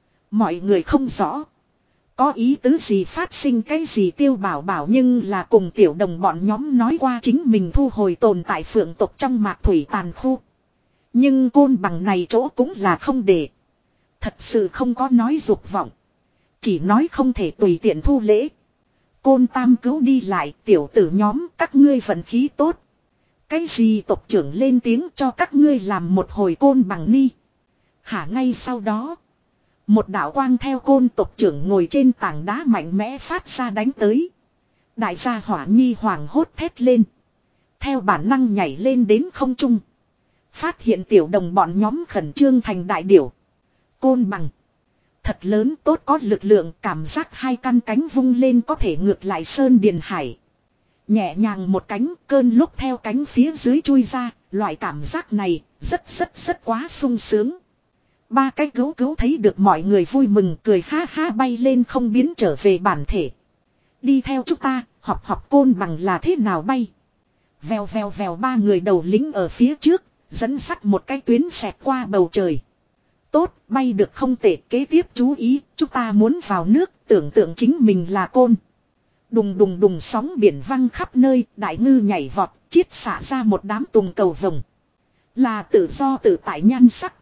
Mọi người không rõ. Có ý tứ gì, phát sinh cái gì, Tiêu Bảo Bảo nhưng là cùng tiểu đồng bọn nhóm nói qua chính mình thu hồi tồn tại phượng tộc trong mạc thủy tàn khu. Nhưng côn bằng này chỗ cũng là không để. Thật sự không có nói dục vọng. Chỉ nói không thể tùy tiện thu lễ. Côn Tam cứu đi lại, tiểu tử nhóm các ngươi vận khí tốt. Cái gì, tộc trưởng lên tiếng, cho các ngươi làm một hồi côn bằng ni. Hả, ngay sau đó. Một đạo quang theo côn tộc trưởng ngồi trên tảng đá mạnh mẽ phát ra đánh tới. Đại gia hỏa nhi hoảng hốt thét lên. Theo bản năng nhảy lên đến không trung. Phát hiện tiểu đồng bọn nhóm khẩn trương thành đại điểu. Côn bằng. Thật lớn, tốt có lực lượng, cảm giác hai căn cánh vung lên có thể ngược lại sơn điền hải. Nhẹ nhàng một cánh, cơn lúc theo cánh phía dưới chui ra, loại cảm giác này rất quá sung sướng. Ba cái cứu thấy được mọi người vui mừng, cười ha ha bay lên không biến trở về bản thể. Đi theo chúng ta, học côn bằng là thế nào bay. Vèo vèo vèo, ba người đầu lính ở phía trước, dẫn sắt một cái tuyến xẹt qua bầu trời. Tốt, bay được không tệ, kế tiếp chú ý, chúng ta muốn vào nước, tưởng tượng chính mình là côn. Đùng đùng đùng, sóng biển văng khắp nơi, đại ngư nhảy vọt, chiết xả ra một đám tùng cầu vồng. Là tự do tự tại nhan sắc.